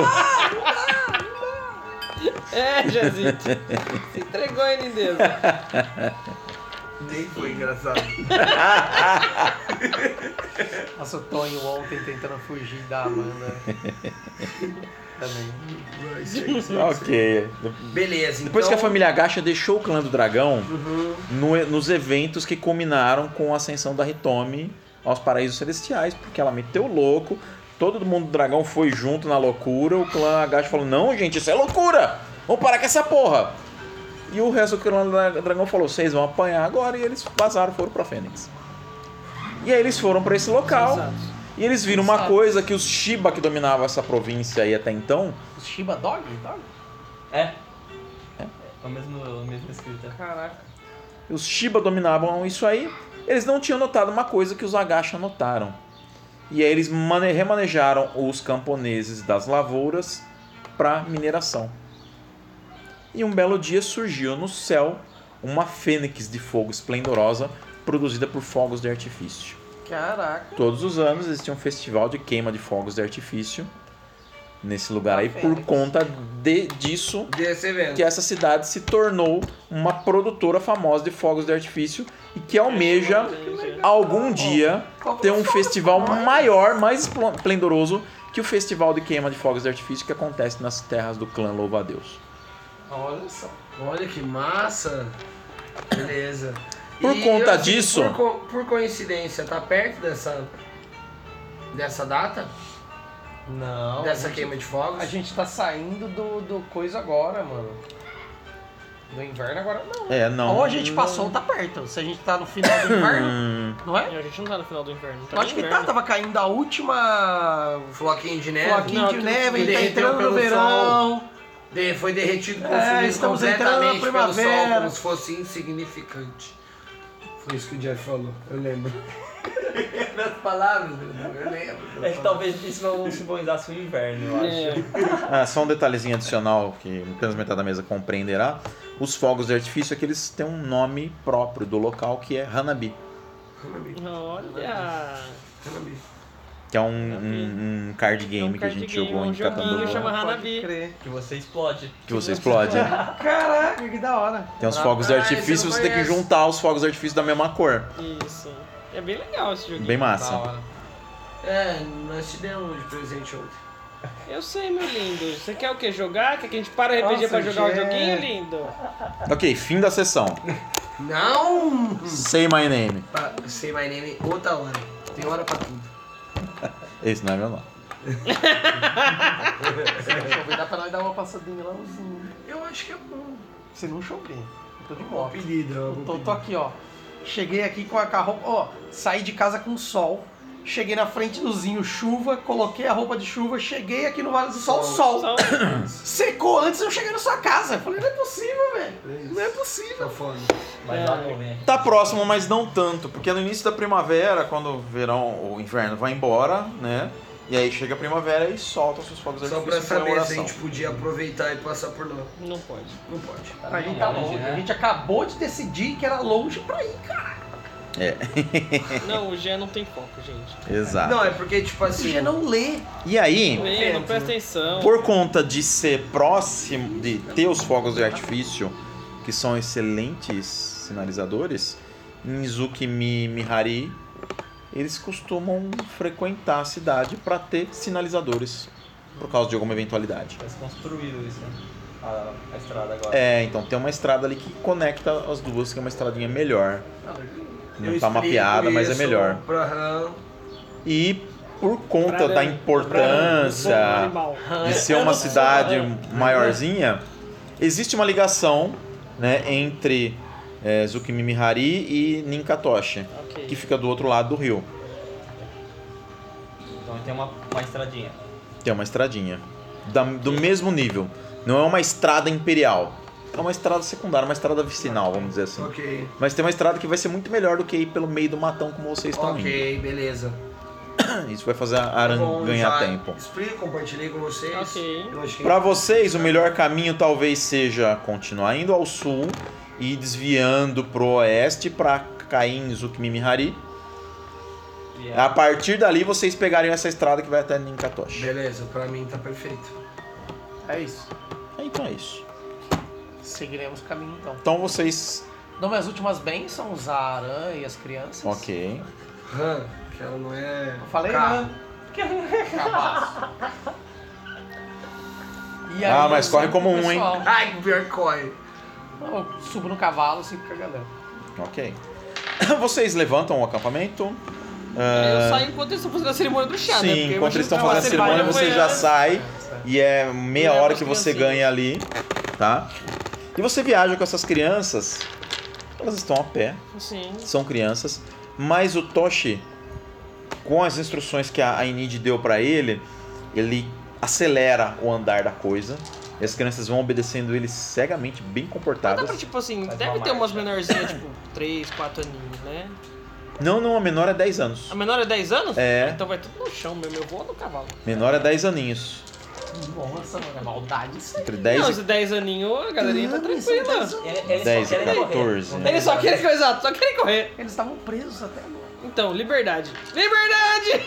É, Jezito. Se entregou aí, lindeza. Nem foi engraçado. Nossa, o Tonho ontem tentando fugir da Amanda. também. Ok. Beleza, Depois então... que a família Gacha deixou o clã do dragão, Uhum. no- nos eventos que culminaram com a ascensão da Hitomi aos paraísos celestiais, porque ela meteu o louco, todo mundo do dragão foi junto na loucura, o clã Gacha falou, não gente, isso é loucura, vamos parar com essa porra. E o resto do clã do dragão falou, vocês vão apanhar agora, e eles vazaram, foram pra Fênix. E aí eles foram pra esse local, Exato. e eles viram uma Exato. coisa que os Shiba que dominavam essa província aí até então, Os Shiba Dog? Dog? É. É o mesmo, a mesma escrita. Caraca. os Shiba dominavam isso aí, eles não tinham notado uma coisa que os Agacha notaram. E aí eles mane- remanejaram os camponeses das lavouras para mineração. E um belo dia surgiu no céu uma fênix de fogo esplendorosa produzida por fogos de artifício. Caraca. Todos os anos existia um festival de queima de fogos de artifício nesse lugar A aí, por Fênix. conta de, disso Desse evento. que essa cidade se tornou uma produtora famosa de fogos de artifício e que almeja algum dia ter um festival maior, mais esplo- esplendoroso que o festival de queima de fogos de artifício que acontece nas terras do clã Louva-a-Deus. Olha só. Olha que massa. Beleza. Por E, conta assim, disso- Por, co- por coincidência, tá perto dessa... Dessa data? Não. dessa a gente- queima de fogos? A gente tá saindo do, do coisa agora, mano. Do inverno agora não. É, não. Ou a gente passou, tá perto. Se a gente tá no final do inverno, Hum, não é? A gente não tá no final do inverno. Tá Eu acho no que tá, inverno. tava caindo a última Floquinho de neve. floquinho Não, de aquilo neve, a gente tá derreteu entrando no pelo verão. De- foi derretido, É, consumido estamos entrando na completamente pelo sol, primavera. como se fosse insignificante. Foi isso que o Jeff falou, eu lembro. Nas palavras, eu lembro. É que talvez isso não simbolizasse o inverno, eu acho. É. ah, só um detalhezinho adicional que apenas metade da mesa compreenderá. Os fogos de artifício é que eles têm um nome próprio do local que é Hanabi, Olha. que é um, um- um card game É um que a card gente game, jogou um em joguinho Catanduva, chama Pode Hanabi. crer. Que você explode. que você explode. Caraca, que da hora. Tem os fogos de Ah, esse eu artifício, não você tem que conheço. juntar os fogos de artifício da mesma cor. Isso. É bem legal esse joguinho. Bem Da massa. hora. É, nós te demos de presente ontem. Eu sei, meu lindo. Você quer o quê? Jogar? Quer que a gente para o R P G Nossa, pra jogar o Jé. joguinho, lindo? Ok, fim da sessão. Não! Say my name. Pra say my name outra hora. Tem hora pra tudo. Esse não é meu nome. Se não chover, dá pra nós dar uma passadinha lá no zinho. Eu acho que é bom. Se não chover, eu tô de Bom moto. apelido, ó, bom Tô, apelido. tô aqui, ó. Cheguei aqui com a com a roupa, ó. Saí de casa com sol. Cheguei na frente do zinho, chuva. Coloquei a roupa de chuva. Cheguei aqui no Vale do Sol, sol. Só- Secou antes de eu chegar na sua casa. Eu falei, não é possível, velho. Não é possível. Tá foda. Mas lá não vem aqui. Tá próximo, mas não tanto, porque no início da primavera, quando o verão, o inverno vai embora, né? E aí chega a primavera e solta os seus fogos de Só artifício pra em saber se a comemoração. gente podia aproveitar e passar por lá. Não pode. Não pode. A gente tá longe. A gente acabou de decidir que era longe pra ir, cara. É, Não, o Gé não tem foco, gente. exato. Não, é porque, tipo assim. Você não lê. E aí, Vê, não presta atenção. por conta de ser próximo, de ter os fogos de artifício, que são excelentes sinalizadores, em Izuki Mi- Mihari, eles costumam frequentar a cidade para ter sinalizadores, por causa de alguma eventualidade. Eles construíram isso, né? A, a estrada agora. É, então tem uma estrada ali que conecta as duas, que é uma estradinha melhor. Não eu tá mapeada, explico mas é isso melhor. Pra Han. E por conta Pra- da pra- importância pra- animal. de ser uma cidade maiorzinha, existe uma ligação, né, entre é, Tsukimi Mihari e Ninkatoshi, Ok. que fica do outro lado do rio. Então tem uma, uma estradinha. Tem uma estradinha da- do mesmo nível. Não é uma estrada imperial. É uma estrada secundária, uma estrada vicinal, vamos dizer assim. Ok. Mas tem uma estrada que vai ser muito melhor do que ir pelo meio do matão como vocês estão Ok, beleza. indo. Isso vai fazer a Aran Bom, ganhar já tempo. Explico, compartilhei com vocês. Ok. Eu acho que- Para vocês, o melhor caminho talvez seja continuar indo ao sul e desviando pro oeste para cair em Tsukimi Mihari. E é- A partir dali, vocês pegariam essa estrada que vai até Ninkatoshi. Beleza, pra mim tá perfeito. É isso. Então é isso. Seguiremos o caminho então. Então vocês... Dou minhas últimas bênçãos a Aran e as crianças. Ok. Han, que ela não é. Eu falei, carro. né? Cabaço. E aí Ah, eu mas corre sigo como com o um, hein? pessoal. Ai, que pior que corre. Eu subo no cavalo, sigo com a galera. Ok. Vocês levantam o acampamento. Eu ah, saio enquanto eles estão fazendo a cerimônia do chá, né? Sim, Porque enquanto eles estão imagina fazendo a que cerimônia, vai você amanhã. já sai. E é meia Leva hora as que você criancinhas. ganha ali, tá? E você viaja com essas crianças. Elas estão a pé, Sim. são crianças. Mas o Toshi, com as instruções que a a Enid deu pra ele, ele acelera o andar da coisa. E as crianças vão obedecendo ele cegamente, bem Mas dá comportadas. pra, tipo assim, Faz deve uma ter umas marcha. menorzinhas, tipo, três, quatro aninhos, né? Não, não, a menor é dez anos. A menor é dez anos? É. Então vai tudo no chão mesmo, eu vou no cavalo. Menor é dez aninhos. Nossa, mano, é maldade isso aí. Entre Não, dez se dez aninhos, a galerinha tá tranquila. Eles Dez só e querem quatorze. correr. Eles só querem coisa, exato, só querem correr. Eles estavam presos até agora. Então, liberdade. Liberdade!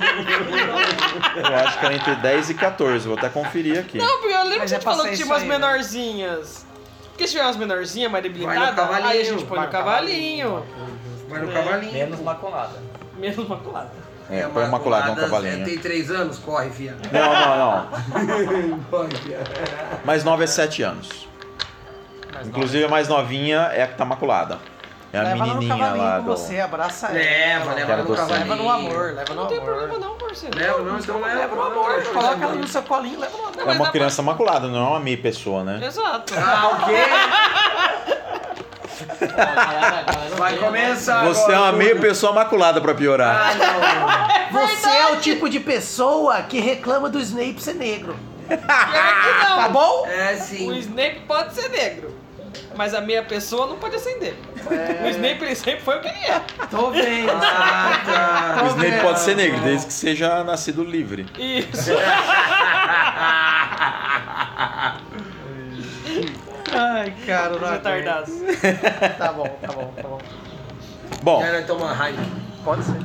Eu acho que era entre dez e quatorze, vou até conferir aqui. Não, porque eu lembro Mas que é você falou pra que ser tinha isso umas aí, né? menorzinhas. Porque se tiver umas menorzinhas, mais Vai no debilitadas, cavalinho, aí a gente põe vai no no cavalinho. Vai no É. cavalinho. Menos maculada. Menos maculada. É, põe uma colada no É, cavalinho. tem três anos? Corre, fia. Não, não, não. Corre, fia. Mais nove é sete anos. Inclusive a mais novinha é a que tá maculada. É a Leva ela no menininha cavalinho lá com do... você, abraça ela. Leva, Quero leva no docinho. cavalinho. Leva no amor, leva no Não tem amor. problema não, parceiro. Leva, não, então leva. Leva no amor, coloca ela no seu colinho, leva no amor. É uma criança maculada, não é uma meia pessoa, né? Exato. Ah, o quê? Vai começar Você é agora, uma meia tudo. pessoa maculada pra piorar. Ah, não. Você é o tipo de pessoa que reclama do Snape ser negro. Pior que não. Tá bom? É O sim. Snape pode ser negro. Mas a meia pessoa não pode acender. É. O Snape ele sempre foi o que ele é. Tô vendo. Ah, tá. O Snape pode ser negro, desde que seja nascido livre. Isso. Ai, cara, Os não aguento. retardados. Tá bom, tá bom, tá bom. Bom, Quero tomar Heineken. Pode ser.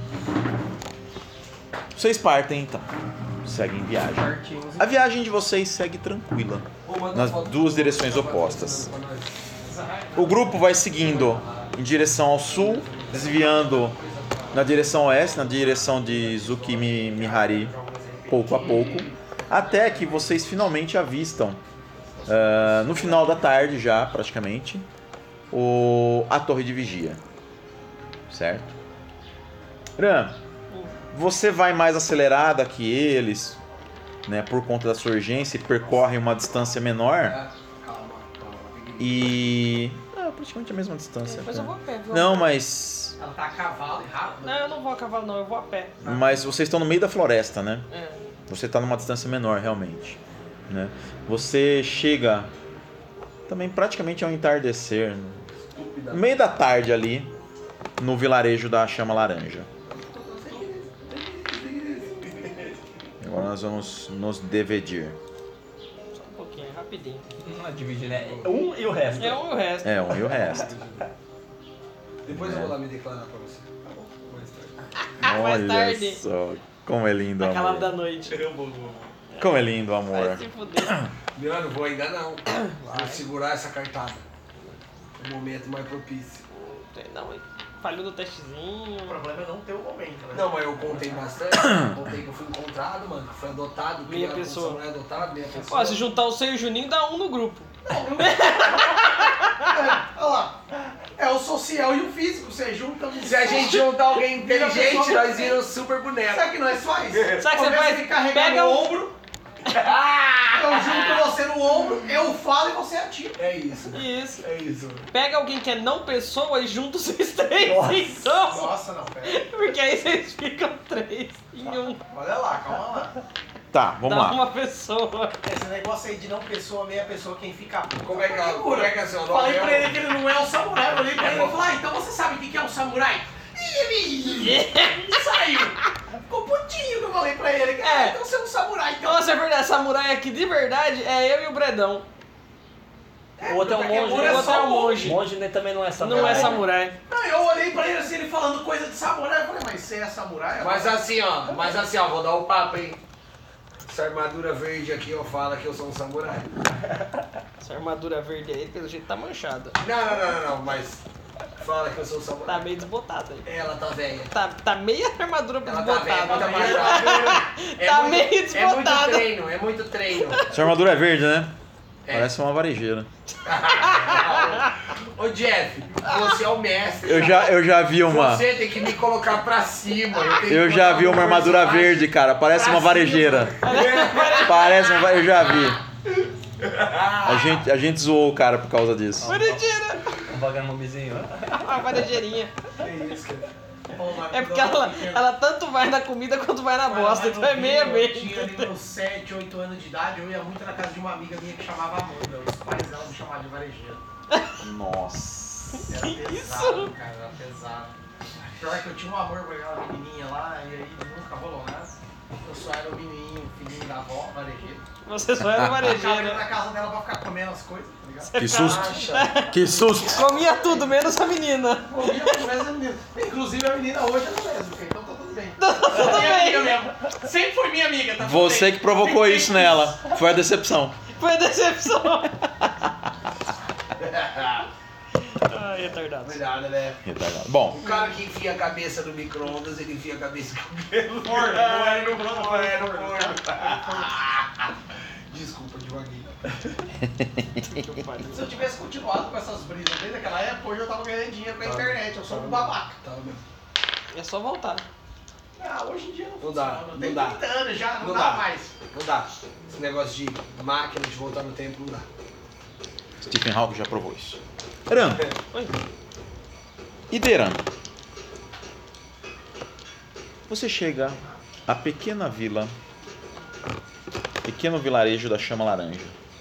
vocês partem então. Seguem viagem. Partimos. A viagem de vocês segue tranquila, nas duas direções opostas. O grupo vai seguindo em direção ao sul, desviando na direção oeste, na direção de Tsukimi Mihari, pouco a pouco, até que vocês finalmente avistam, ah, no final da tarde já, praticamente, o, a torre de vigia. Certo? Ran, você vai mais acelerada que eles, né, por conta da sua urgência, e percorre uma distância menor. Calma, calma. E. Ah, praticamente a mesma distância. Mas eu vou a pé. viu? Não, mas. Ela tá a cavalo e rápido. Não, eu não vou a cavalo não, eu vou a pé. Mas vocês estão no meio da floresta, né? É. Você está numa distância menor, realmente. Né? Você chega também praticamente ao entardecer, no meio da tarde ali, no vilarejo da Chama Laranja. Agora nós vamos nos dividir. Só um pouquinho, rapidinho. Não é dividir, né? Um e o resto. É um e o resto. É, um e o resto. Depois eu vou lá me declarar pra você. Mais Olha tarde. só, como é lindo o Na calada da amor. noite. Como é lindo o Vai amor. se fuder. Não, não vou ainda não. Vou segurar essa cartada. O momento mais propício. Não, falhou no testezinho. O problema é não ter o momento, né? Não, mas eu contei bastante. Eu contei que eu fui encontrado, mano. Que foi adotado. Meia criado pessoa. como samurai adotado, meia pessoa. Ó, se juntar o Sei e o Juninho, dá um no grupo. Olha lá. É o social e o físico. Você junta no. Se a gente juntar alguém Vira inteligente, pessoa nós viramos super bonecos. Sabe o que nós faz? Sabe o que você Começa faz? a me carregar Pega no um- ombro. Eu junto você no ombro, eu falo e você atira. É isso. Isso. É isso. Pega alguém que é não pessoa e junta vocês três, então. Nossa, não, pera. Porque aí vocês ficam três em um. Olha lá, calma lá. Tá, vamos Dá lá. uma pessoa. Esse negócio aí de não pessoa, meia pessoa, quem fica puto. Como é que é, como é, que é seu nome? Falei pra ele que ele não é um samurai. Eu olhei pra ele e falei, ah, então você sabe o que que é um samurai? E ele saiu. Ficou putinho que eu falei pra ele. Ah, É. então você é um samurai. Então. Nossa, é verdade, samurai aqui de verdade é eu e o Bredão. O outro é um Daqui a monge. pouco O é outro só é um um monge. Monge né, também não é samurai. Não é samurai. Não, eu olhei pra ele assim, ele falando coisa de samurai. Eu falei, mas você é samurai? Mas assim, ó. Mas assim, ó. Vou dar o papo, hein. Essa armadura verde aqui, ó, fala que eu sou um samurai. Essa armadura verde aí, pelo jeito, tá manchada. Não, não, não, não, não. Mas Fala que eu sou o Tá samurai. meio desbotado aí. Ela tá velha. Tá, tá meia armadura Ela tá velha, desbotada. muito abaixada. É Tá muito- meio É muito desbotada. treino, é muito treino. Sua armadura é verde, né? É. Parece uma varejeira. Ô Jeff, você é o mestre. Eu já, eu já vi uma. Você tem que me colocar pra cima. Eu, tenho Eu que já botar vi uma armadura personagem verde, cara. Parece pra uma cima. varejeira. Parece uma varejeira. Eu já vi. A gente, a gente zoou o cara por causa disso. Varejeira. Um vagalumezinho. Uma varejeirinha. É isso, cara. Pô, mas É porque quando eu ela, era pequeno- ela tanto vai na comida quanto vai na Quando eu bosta. era Então é meia novinho, meia. Eu tinha ali meus sete, oito anos de idade, eu ia muito na casa de uma amiga minha que chamava Amanda. Os pais dela me chamavam de varejeira. Nossa. Era pesado, cara, era pesado. Pior que eu tinha um amor por aquela menininha lá, e aí nunca rolou nada. Eu só era o menininho, filhinho da avó, varejeiro. Você só era Eu ficava indo varejeira. na casa dela pra ficar comendo as coisas, tá ligado? Que susto. Que susto. Comia tudo, menos a menina. Comia com essa menina. Inclusive a menina hoje é lésbica, então tá tudo bem. Tudo Minha amiga bem. mesmo. Sempre foi minha amiga, tá tudo Você bem. que provocou isso nela. Foi a decepção. Foi decepção. Ai, retardado. Melhor, né? Retardado. Bom, O cara que enfia a cabeça no micro-ondas, ele enfia a cabeça no cabelo. Forno, não é no forno, É, no forno. forno. Desculpa, devaguinho. Se eu tivesse continuado com essas brisas desde aquela época, hoje eu tava ganhando dinheiro com a internet. Eu sou um babaca. Tá, meu. É só voltar. Ah, hoje em dia não, Não dá, funciona. Eu não tenho dá. trinta anos já, não, Não dá, dá. mais. Não dá. Esse negócio de máquina de voltar no tempo não dá. Stephen Hawking já provou isso. Ram. Oi. Ideran. Você chega à pequena vila, pequeno vilarejo da Chama Laranja.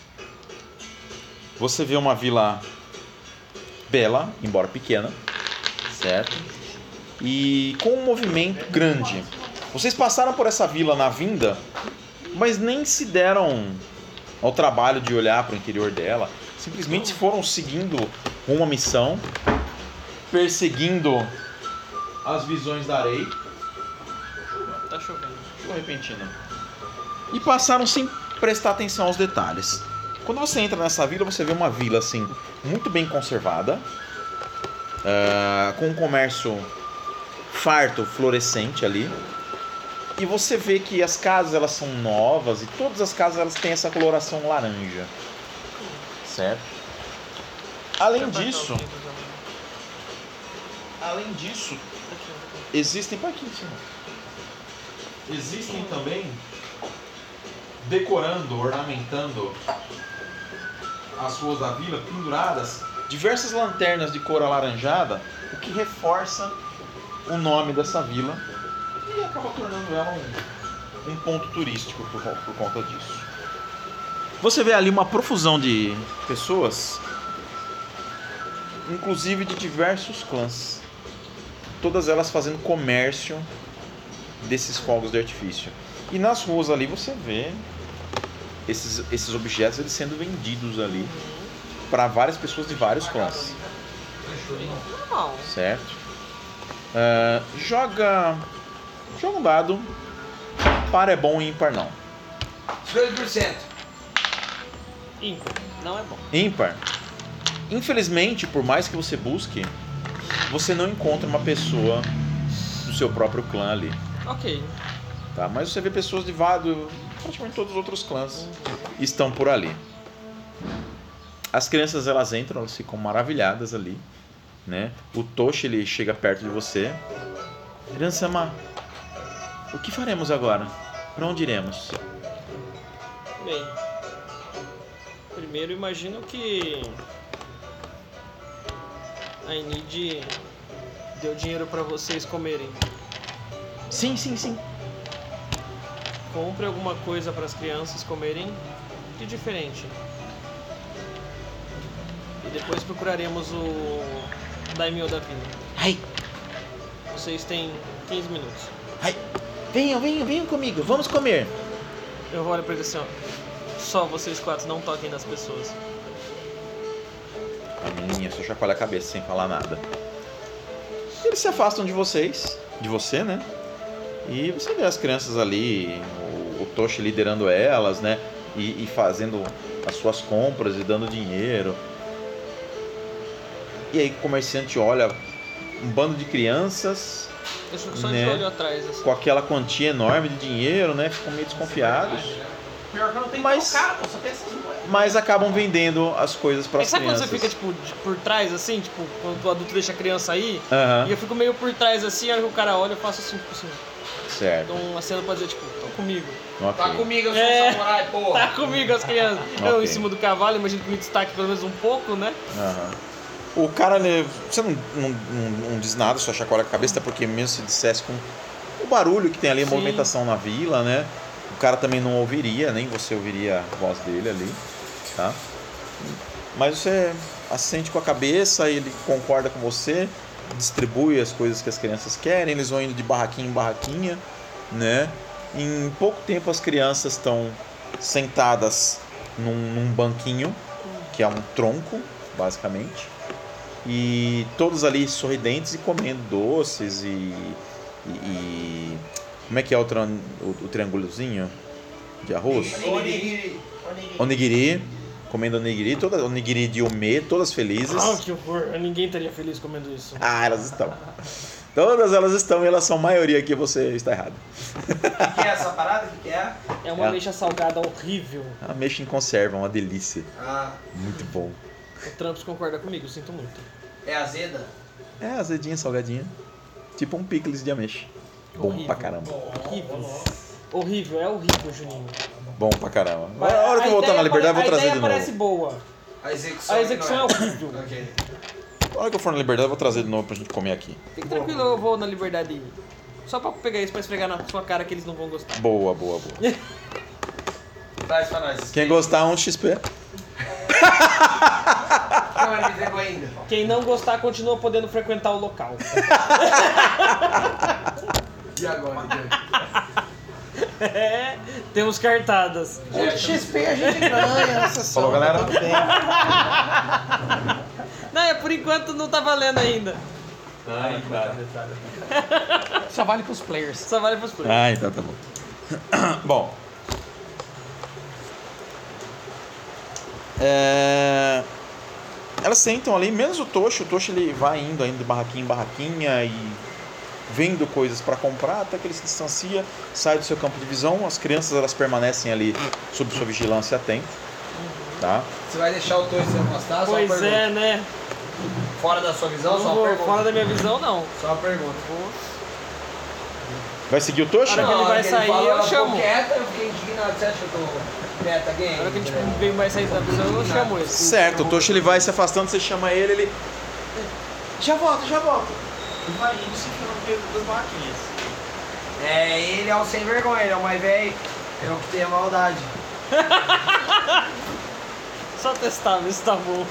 Você vê uma vila bela, embora pequena, certo? E com um movimento grande. Vocês passaram por essa vila na vinda, mas nem se deram ao trabalho de olhar para o interior dela. Simplesmente foram seguindo uma missão, perseguindo as visões da areia. Tá chovendo. Chuva repentina. E passaram sem prestar atenção aos detalhes. Quando você entra nessa vila, você vê uma vila assim, muito bem conservada, uh, com um comércio farto, florescente ali. E você vê que as casas elas são novas e todas as casas elas têm essa coloração laranja. Certo? Além disso, além disso, existem para aqui, senhor. Existem também decorando, ornamentando as ruas da vila, penduradas diversas lanternas de cor alaranjada, o que reforça o nome dessa vila e acaba tornando ela um, um ponto turístico por, por conta disso. Você vê ali uma profusão de pessoas, inclusive de diversos clãs, todas elas fazendo comércio desses fogos de artifício. E nas ruas ali você vê esses, esses objetos eles sendo vendidos ali para várias pessoas de vários clãs, Normal. certo? Uh, joga, joga um dado. Par é bom e ímpar não. cinquenta por cento. Ímpar. Não é bom. Ímpar. Infelizmente, por mais que você busque, você não encontra uma pessoa do seu próprio clã ali. Ok. Tá? Mas você vê pessoas de vários, praticamente todos os outros clãs estão por ali. As crianças elas entram, elas ficam maravilhadas ali, né? O Toshi ele chega perto de você. Ran-sama, o que faremos agora? Para onde iremos? Bem. Primeiro imagino que a Enid deu dinheiro pra vocês comerem. Sim, sim, sim. Compre alguma coisa para as crianças comerem de diferente. E depois procuraremos o Daimyo da vila. Ai, Vocês têm quinze minutos. ai. Venham, venham, venham comigo. Vamos comer. Eu olho pra ele assim, ó. Só vocês quatro não toquem nas pessoas. A menininha só chacoalha a cabeça sem falar nada. Eles se afastam de vocês, de você, né? E você vê as crianças ali, o, o Toshi liderando elas, né? E, e fazendo as suas compras e dando dinheiro. E aí o comerciante olha um bando de crianças Eu fico só Né? de olho atrás, assim. com aquela quantia enorme de dinheiro, né? Ficam meio desconfiados. Pior que eu não tenho Mas- trocado, só tem essas moedas. Mas acabam vendendo as coisas para É as que sabe quando crianças. você fica, tipo, de- por trás, assim? Tipo, quando o adulto deixa a criança aí? Aham, E eu fico meio por trás, assim, aí o cara olha, eu faço assim, tipo assim. certo. Dou uma cena pra dizer, tipo, tô comigo. Ok. Tá comigo, eu sou É. um samurai, porra. Tá comigo as crianças. Eu Ok. em cima do cavalo, imagino que me destaque pelo menos um pouco, né? Aham. O cara, né, você não, não, não, não diz nada, só chacoalha a cabeça, até porque mesmo se dissesse com o barulho que tem ali, a Sim. movimentação na vila, né? O cara também não ouviria, nem você ouviria a voz dele ali, tá? Mas você assente com a cabeça, ele concorda com você, distribui as coisas que as crianças querem, eles vão indo de barraquinha em barraquinha, né? Em pouco tempo as crianças estão sentadas num, num banquinho, que é um tronco, basicamente, e todos ali sorridentes e comendo doces e, e- e- como é que é o, tran- o, o triângulozinho de arroz? Onigiri. Onigiri, comendo onigiri, toda, onigiri de umê, todas felizes. Ah, que horror. Ninguém estaria feliz comendo isso. Ah, elas estão. Todas elas estão e elas são maioria aqui, você está errado. O que, que é essa parada? O que, que é? É uma É. ameixa salgada horrível. Ameixa em conserva, uma delícia. Ah, Muito bom. O Tramps concorda comigo, sinto muito. é azeda? É azedinha, salgadinha. Tipo um picles de ameixa. Bom Horrível. pra caramba. Horrível. Horrível, é horrível, Juninho. Bom pra caramba. Mas A hora que eu voltar ideia na liberdade, eu vou pare- trazer A de ideia parece novo. boa. A execução, A execução é que não horrível. Ok. A hora que eu for na liberdade, eu vou trazer de novo pra gente comer aqui. Fique tranquilo, eu vou na liberdade. Só pra pegar isso pra esfregar na sua cara que eles não vão gostar. Boa, boa, boa. Traz pra nós. Quem gostar, um X P. Não, ele me entregou ainda. Quem não gostar, continua podendo frequentar o local. E agora, então? É, temos cartadas. Ponto X P a gente ganha na sessão. Falou, galera. tá tudo bem. Não, é por enquanto não tá valendo ainda. Ai, cara. Só vale pros players. Só vale pros players. Ah, então tá bom. Bom. É... Elas sentam ali, menos o Toshi. O Toshi ele vai indo ainda de barraquinha em barraquinha e vendo coisas para comprar até que ele se distancia, sai do seu campo de visão. As crianças elas permanecem ali sob sua vigilância atenta, tá? Você vai deixar o Toy se afastar? Pois só uma é, pergunta. né? Fora da sua visão, Não só uma vou, pergunta. fora da minha visão, não. Só uma pergunta. Vai seguir o Toshi? Hora que ele vai que sair, falou, eu ela ficou chamo. quieta, eu fiquei indignado. Você acha que eu tô meta game? Na hora que ele tipo, veio mais sair da visão, eu chamo ele. Certo, o Toshi ele vai se afastando, você chama ele, ele já volta, já volta. E vai indo se enfiando no meio das barraquinhas. É, ele é o sem vergonha, ele é o mais velho. É o que tem a maldade. Só testar, ver se tá bom.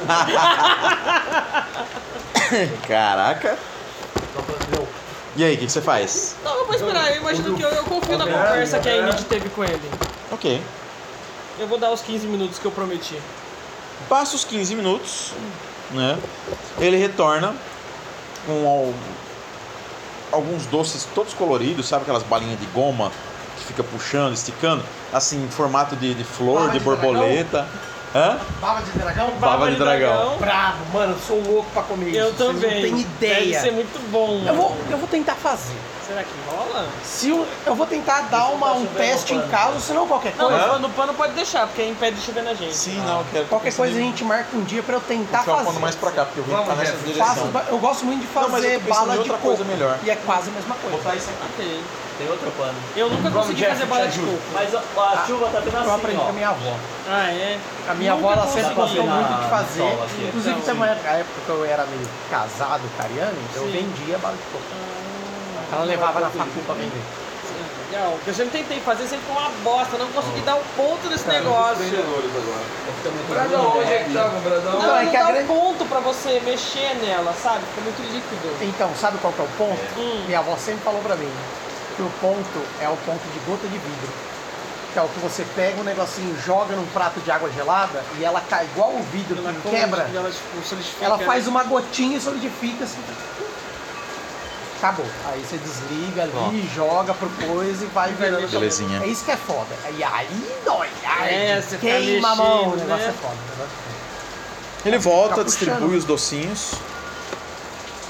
Caraca. E aí, o que, que você faz? Não, eu vou esperar. Eu imagino que eu, eu confio na conversa que a Enid teve com ele. Ok. Eu vou dar os quinze minutos que eu prometi. Passa os quinze minutos, né? Ele retorna com al- alguns doces todos coloridos, sabe aquelas balinhas de goma que fica puxando, esticando, assim, em formato de, de flor, Baba de de borboleta. Hã? Baba de dragão? Baba de dragão. Bravo, mano, eu sou louco pra comer isso. Eu Vocês também. não têm Deve ideia. ser muito bom. Eu vou, eu vou tentar fazer. Será que rola? Se eu, eu vou tentar dar uma, um teste em casa, senão qualquer Não, coisa. no, no pano pode deixar, porque aí impede de chover na gente. Sim, não, eu quero. Qualquer coisa a gente marca um dia pra eu tentar puxar o fazer. pano mais pra cá, porque eu vim Vamos, ficar nessa Jeff, direção. Faço ba- eu gosto muito de Não, mas eu fazer tô pensando bala em de outra coco. coisa melhor. E é quase a mesma coisa. Botar isso aqui. Ok. Tem outro pano. Eu nunca Vamos, consegui Jeff, fazer te bala de ajudo. coco. Mas a, a chuva tá bem assim, Eu aprendi ó. com a minha avó. Ah, é? A minha Nunca avó ela sempre consegui. gostou na- muito de fazer. sola aqui. Inclusive, Então, tem uma época, a época que eu era meio casado, cariano, eu Sim. vendia bala de coco. Ela levava na facu pra vender. Legal. Porque eu sempre tentei fazer, sempre foi uma bosta. Não consegui dar o ponto desse negócio. Bradão, onde é que tá, meu Bradão? Não, Não, é não que a dá grande- ponto pra você mexer nela, sabe? Fica muito líquido. Então, sabe qual que é o ponto? Hum. Minha avó sempre falou pra mim que o ponto é o ponto de gota de vidro. Que é o que você pega um negocinho, joga num prato de água gelada e ela cai igual o vidro Ela que quebra. Ela, tipo, solidifica, Ela faz né? uma gotinha e solidifica assim. Acabou. Aí você desliga ali, joga pro coisa e vai virando. Belezinha. É isso que é foda. E aí dói. Ai, É, você fica queima a mão. O mexendo, negócio né? é foda. o negócio é foda. Ele volta, Fica distribui puxando. os docinhos,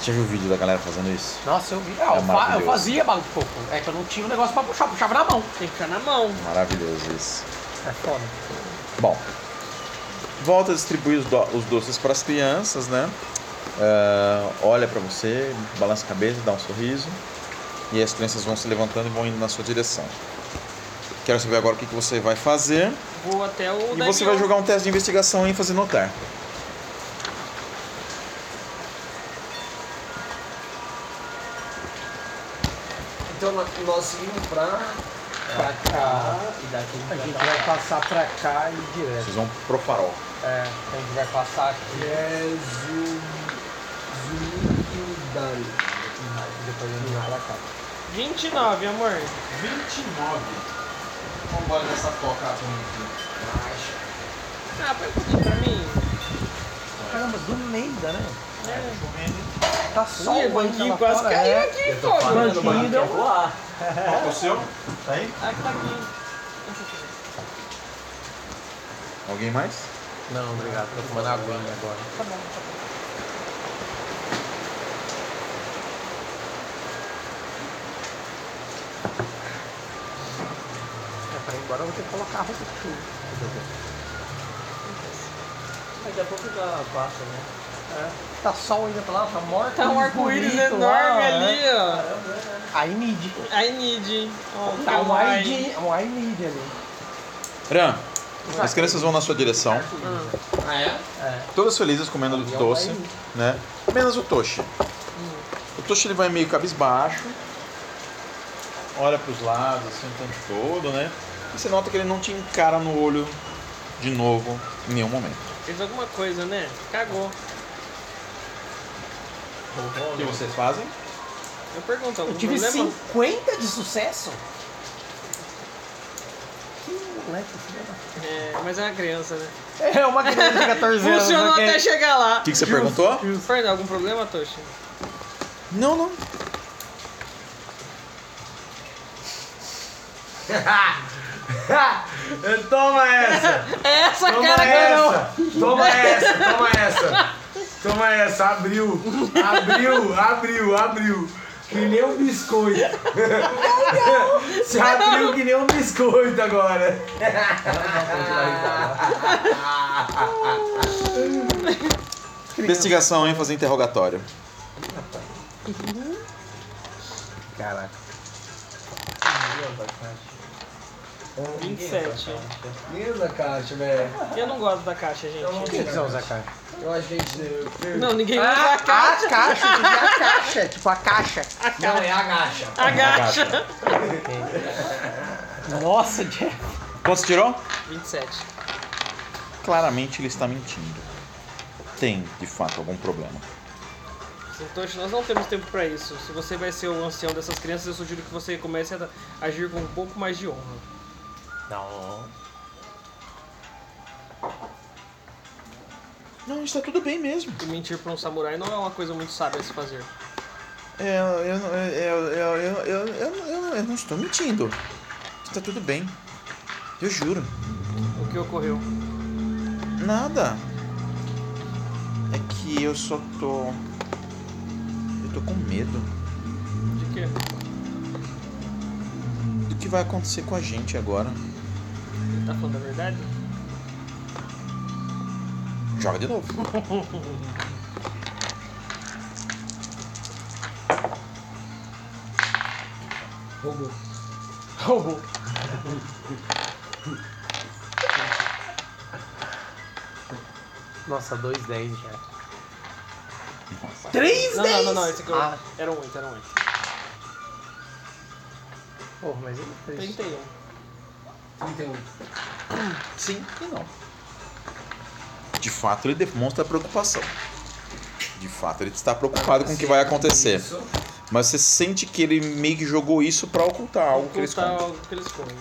Já viu o vídeo da galera fazendo isso? Nossa, eu vi. Ah, eu, fa- eu maravilhoso. fazia bala de coco. É que eu não tinha um negócio pra puxar, puxava na mão. Tem que ficar na mão. Maravilhoso isso. É foda. Bom, volta a distribuir os, do- os doces para as crianças, né? Ah, olha pra você, balança a cabeça, dá um sorriso. E as crianças vão se levantando e vão indo na sua direção. Quero saber agora o que, que você vai fazer. Vou até o E Daniel. você vai jogar um teste de investigação em ênfase notar. Então nós- nós seguimos pra. Pra cá. E daqui A gente vai passar pra cá e direto. Vocês vão pro farol. É, a gente vai passar aqui. É Zum. Zumindari. Depois a gente vai pra cá. vinte e nove, amor. vinte e nove. Vamos embora dessa toca aqui. Ah, põe um pouquinho pra mim. Caramba, do Neida, né? É. Tá sol Ih, o ainda banquinho lá quase fora, caiu é. aqui, Eu tô pô. falando, banquinho mano, deu- quer voar. Qual é o seu? Tá aí? Ah, que tá aqui. Alguém mais? Não, obrigado. Tô tomando aguinha agora. Tá bom, tá bom. É, pra ir embora eu vou ter que colocar a roupa de chuva. Daqui a pouco já passa, né? É. Tá sol ainda pra lá, tá morto. Tá um arco-íris bonito enorme lá, ali, é. ó. I need. I need. Oh, Tá um I kawaii. need, um I need ali. Ran, as crianças vão na sua direção. Ah, é? É. Todas felizes comendo E é um doce, I need. né? Menos o Toshi. O Toshi ele vai meio cabisbaixo. Olha pros lados assim o tempo todo, né? E você nota que ele não te encara no olho de novo em nenhum momento. Fez alguma coisa, né? Cagou. O que vocês fazem? Eu pergunto, algum Eu tive problema? cinquenta de sucesso? Que moleque, filho da- É, mas é uma criança, né? É uma criança de catorze anos. Funcionou ok? até chegar lá. O que, que você perguntou? Fernando, algum problema, Toshi? Não, não. Toma essa! Essa Toma cara essa! Toma essa! Toma essa! Toma essa! Abriu! Abriu! Abriu! Abriu! Que nem um biscoito! Se abriu que nem um biscoito agora! Investigação, ênfase interrogatório. Caraca. vinte e sete. Linda caixa, velho. Eu não gosto da caixa, gente. Por que você usa a caixa? Eu acho que a gente. Não, ninguém usa Ah, a caixa. a caixa, eu queria a caixa, tipo a caixa. Não, é a gacha. Agacha. Nossa, Jeff. Quanto você tirou? vinte e sete. Claramente ele está mentindo. Tem, de fato, algum problema. Toshi, nós não temos tempo pra isso. Se você vai ser o ancião dessas crianças, eu sugiro que você comece a agir com um pouco mais de honra. Não. Não, está tudo bem mesmo. E mentir pra um samurai não é uma coisa muito sábia a se fazer. É, eu, eu, eu, eu, eu, eu, eu, eu, eu não estou mentindo. Está tudo bem. Eu juro. O que ocorreu? Nada. É que eu só tô... Eu tô com medo De quê? do que vai acontecer com a gente agora. Ele tá falando a verdade? Joga de novo. Roubou. Roubou. Nossa, dois dez já. três Não, dez? não, não, não, esse aqui Ah, era um oito, era um oito. porra, mas ele fez. trinta e um. trinta e um. Sim e não. De fato, ele demonstra preocupação. De fato, ele está preocupado com o que vai acontecer. Isso. Mas você sente que ele meio que jogou isso pra ocultar algo que eles Ocultar contam. algo que eles comem.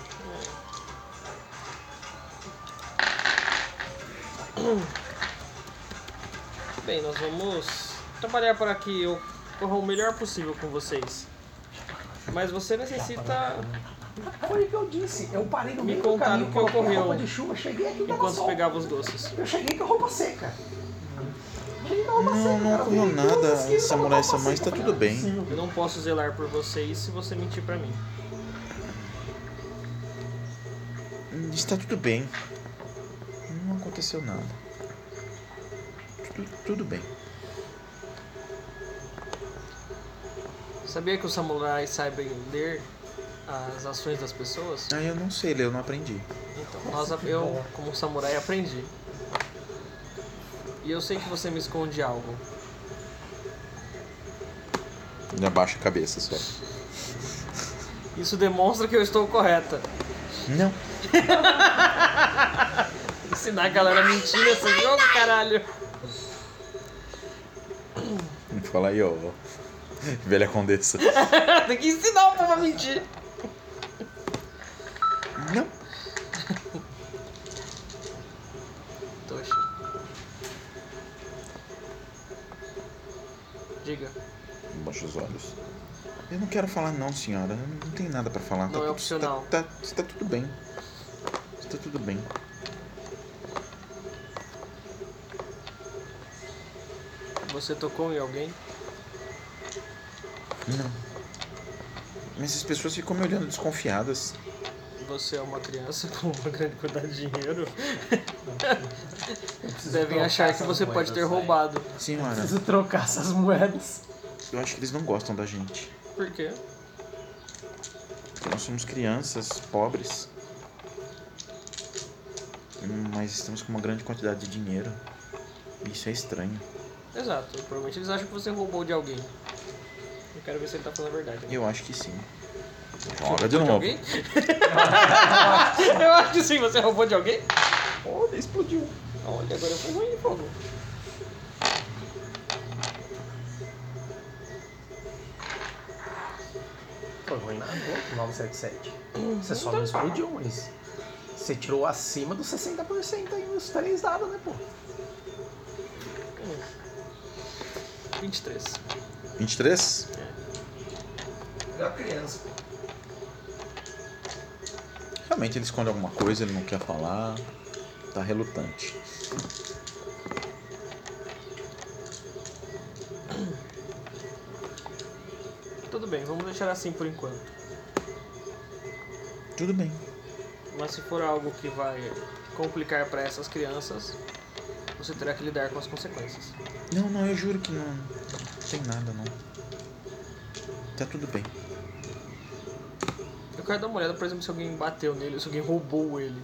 É. Bem, nós vamos trabalhar para que eu corra o melhor possível com vocês. Mas você necessita, Foi o que eu disse. Eu parei no Me meio do contaram caminho, o que coloquei a ocorreu roupa de chuva, cheguei aqui e tava enquanto sol. pegava os doces. Eu cheguei com a roupa seca. Não, não ocorreu nada, Samurai Samai, está tudo bem. Eu não posso zelar por vocês se você mentir pra mim. Está tudo bem. Não aconteceu nada. Tudo, tudo bem. Sabia que os samurais sabem ler as ações das pessoas? Ah, eu não sei ler, eu não aprendi. Então, nós, eu, como samurai, aprendi. E eu sei que você me esconde algo. Ele abaixa a cabeça só. Isso demonstra que eu estou correta. Não. Ensinar a galera a mentir nesse jogo, caralho. Fala aí, ó. Velha condessa. Tem que ensinar o povo a mentir. Não. Toshi. Diga. Baixa os olhos. Eu não quero falar não, senhora. Não tem nada pra falar. Não tá é tudo- opcional. Tá, tá, está tudo bem. Está tudo bem. Você tocou em alguém? Não. Mas as pessoas ficam me olhando desconfiadas. Você é uma criança com uma grande quantidade de dinheiro. Devem achar que você pode ter roubado. Senhora, Preciso trocar essas moedas. eu acho que eles não gostam da gente. Por quê? Porque nós somos crianças, pobres. Hum, Mas estamos com uma grande quantidade de dinheiro. Isso é estranho. Exato. Provavelmente eles acham que você roubou de alguém. Eu quero ver se ele tá falando a verdade. né? Eu acho que sim. Você Joga de roubou novo. alguém? Eu acho que sim. Você roubou de alguém? Olha, explodiu. Olha, agora foi ruim, fogo. Foi ruim nada, nove sete sete. Você só não explodiu, mas você tirou acima dos sessenta por cento aí nos três dados, né, pô? vinte e três. vinte e três? É uma criança. Realmente ele esconde alguma coisa, ele não quer falar. Tá relutante. Tudo bem, vamos deixar assim por enquanto. Tudo bem. Mas se for algo que vai complicar para essas crianças, você terá que lidar com as consequências. Não, não, eu juro que não, não tem nada, não. Tá tudo bem. Eu quero dar uma olhada, por exemplo, se alguém bateu nele, se alguém roubou ele.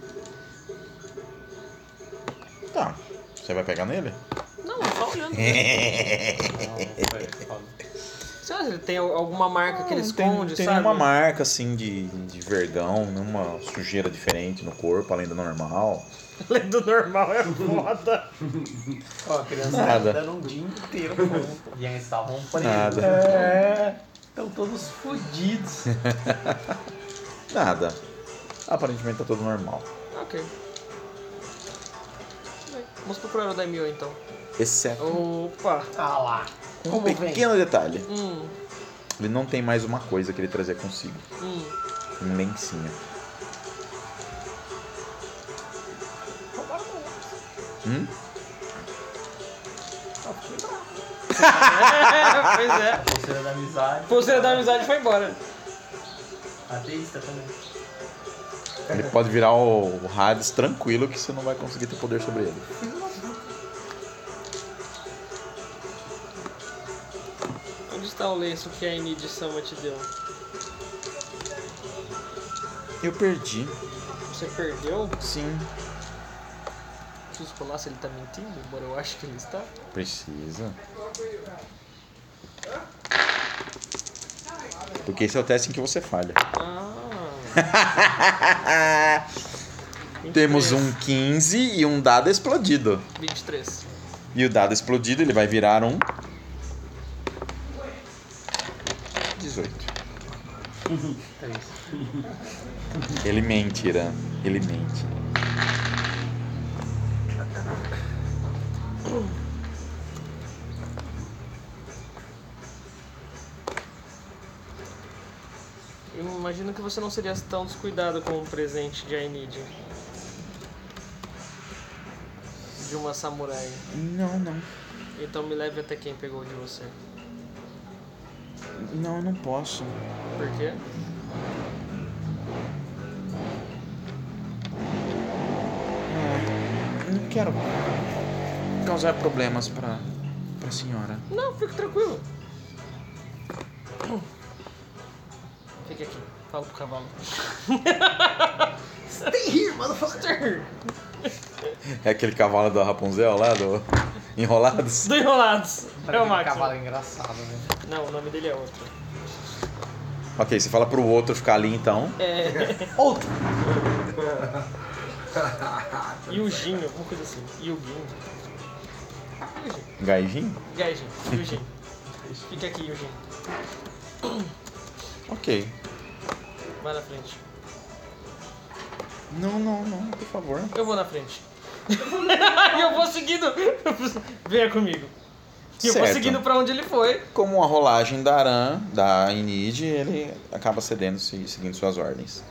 Tá. Você vai pegar nele? Não, só olhando. Não, foi foda. Sei lá, se ele tem alguma marca que ele Não tem, esconde, tem sabe? nenhuma marca assim de, de vergão, nenhuma sujeira diferente no corpo, além do normal. Além do normal é foda. Ó, a criança Nada. tá dando um dia inteiro pronto. E eles estavam presos. Nada. É, estão todos fodidos. Nada. Aparentemente tá tudo normal. Ok. Bem, vamos procurar o Daimyo então. Exceto Opa! Ah lá. um Como vem? pequeno detalhe. Hum, Ele não tem mais uma coisa que ele trazia consigo. hum. Um lencinho. Hum? É, pois é. Pulseira da amizade. Pulseira da amizade foi embora. Ateísta também. Ele pode virar o, o Hades tranquilo que você não vai conseguir ter poder sobre ele. Onde está o lenço que a Enid Sama te deu? Eu perdi. Você perdeu? Sim. Preciso falar se ele tá mentindo, embora eu acho que ele está. Precisa. Porque esse é o teste em que você falha. Ah. Temos um quinze e um dado explodido. vinte e três. E o dado explodido ele vai virar um dezoito. Ele mente, Irã. Ele mente. Eu imagino que você não seria tão descuidado com o presente de Ainid. de uma samurai. Não, não. Então me leve até quem pegou de você. Não, eu não posso. Por quê? Ah, não quero causar problemas pra, pra senhora. Não, fique tranquilo. Fique aqui. Fala pro cavalo. Stay here, motherfucker. É aquele cavalo da Rapunzel lá, do Enrolados? Do Enrolados. É o Max. cavalo engraçado, né? Não, o nome dele é outro. Ok, você fala pro outro ficar ali então. É. Outro! Yujin, alguma coisa assim. Yugin. Gaijin? Gaijin. Yujin. Fica aqui, Yujin. Ok. Vai na frente. Não, não, não, por favor. Eu vou na frente. E eu vou seguindo. Venha comigo. E eu vou Certo. seguindo pra onde ele foi. Como a rolagem da Aran, da Inid, ele acaba cedendo e seguindo suas ordens.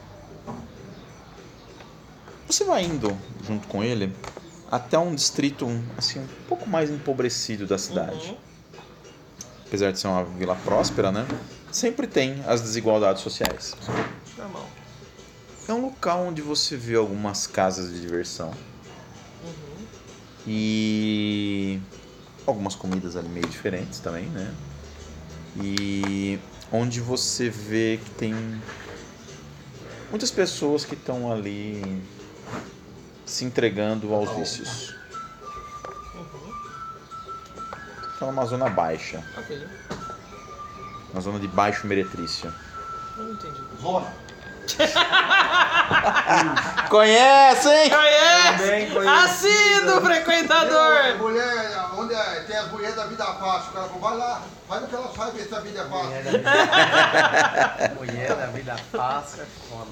Você vai indo junto com ele até um distrito assim, um pouco mais empobrecido da cidade. Uhum. Apesar de ser uma vila próspera, né? Sempre tem as desigualdades sociais. Normal. É um local onde você vê algumas casas de diversão. Uhum. E algumas comidas ali meio diferentes também, né? E onde você vê que tem muitas pessoas que estão ali se entregando aos vícios. Uhum. Está numa zona baixa, Ok. uma zona de baixo meretrício. Não entendi. Zona. Conhecem? Conhece? Assíduo frequentador! Mulher, onde é, tem as mulheres da vida fácil, o cara falou, vai lá, faz o que ela faz, ver se a vida é fácil. Mulher da vida, mulher da vida fácil é foda.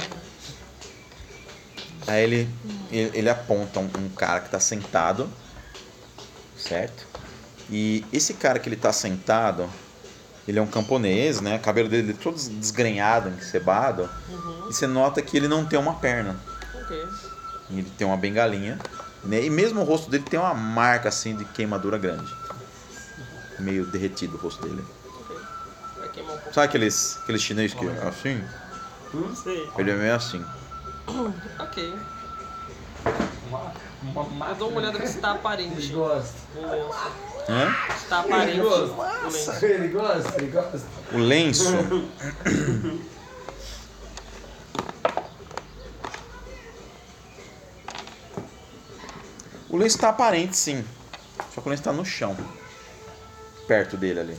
Aí ele, ele, ele aponta um, um cara que está sentado, certo? E esse cara que ele está sentado, ele é um camponês, né? O cabelo dele todo desgrenhado, encebado. Uhum. E você nota que ele não tem uma perna. Ok. Ele tem uma bengalinha, né? E mesmo o rosto dele tem uma marca assim de queimadura grande. Meio derretido o rosto dele. Ok. Vai queimar um pouco. Sabe aqueles, aqueles chineses que é assim? Não sei. Ele é meio assim. Ok. Eu dou uma olhada que está aparente. gosta. O lenço. Hã? Está aparente. O lenço. Ele gosta, ele gosta. O lenço. O lenço tá aparente, sim. Só que o lenço tá no chão. Perto dele ali.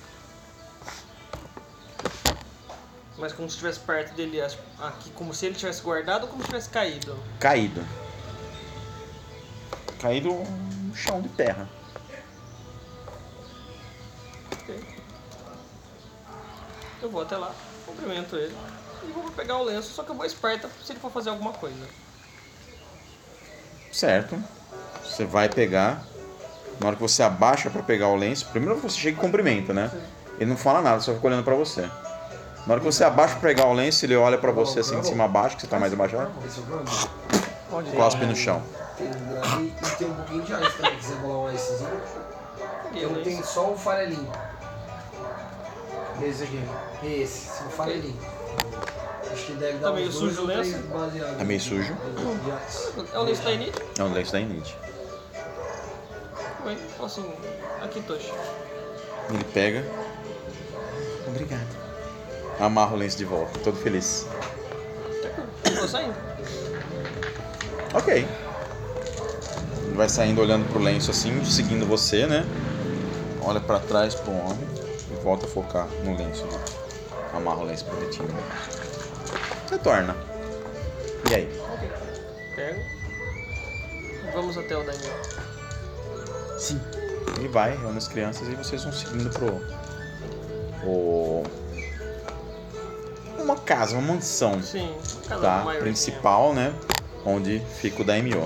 Mas como se estivesse perto dele, aqui, como se ele tivesse guardado ou como se tivesse caído? Caído. Caído no chão de terra. Ok. Eu vou até lá, cumprimento ele e vou pegar o lenço, só que eu vou esperta se ele for fazer alguma coisa. Certo. Você vai pegar. Na hora que você abaixa pra pegar o lenço, primeiro você chega e cumprimenta, né? Ele não fala nada, só fica olhando pra você. Na hora que você abaixa pra pegar o lenço, ele olha pra você assim de cima a baixo, que você tá mais abaixado. Esse é o problema. Cospe no chão. Tem, e, e tem um pouquinho de ice também, se você rolar um icezinho. Então tem só um farelinho. Esse aqui. Esse, só um farelinho. Acho que deve dar Tá meio uns dois sujo ou o lenço? três baseados. É meio sujo. De ice. É o lenço da Inid? É um lenço da Inid. Oi, fala assim, aqui Toshi. Ele pega. Obrigado. Amarra o lenço de volta, todo feliz. Eu tô saindo. Ok. Ele vai saindo olhando pro lenço assim, seguindo você, né? Olha pra trás pro homem e volta a focar no lenço. Né? Amarra o lenço bonitinho. Retorna. E aí? Ok. Pego. Vamos até o Daimyo. Sim. Ele vai, reúne as crianças e vocês vão seguindo pro. O... Uma casa, uma mansão. Sim, casa Tá? maiorzinha. Principal, né? Onde fica o Daimyo.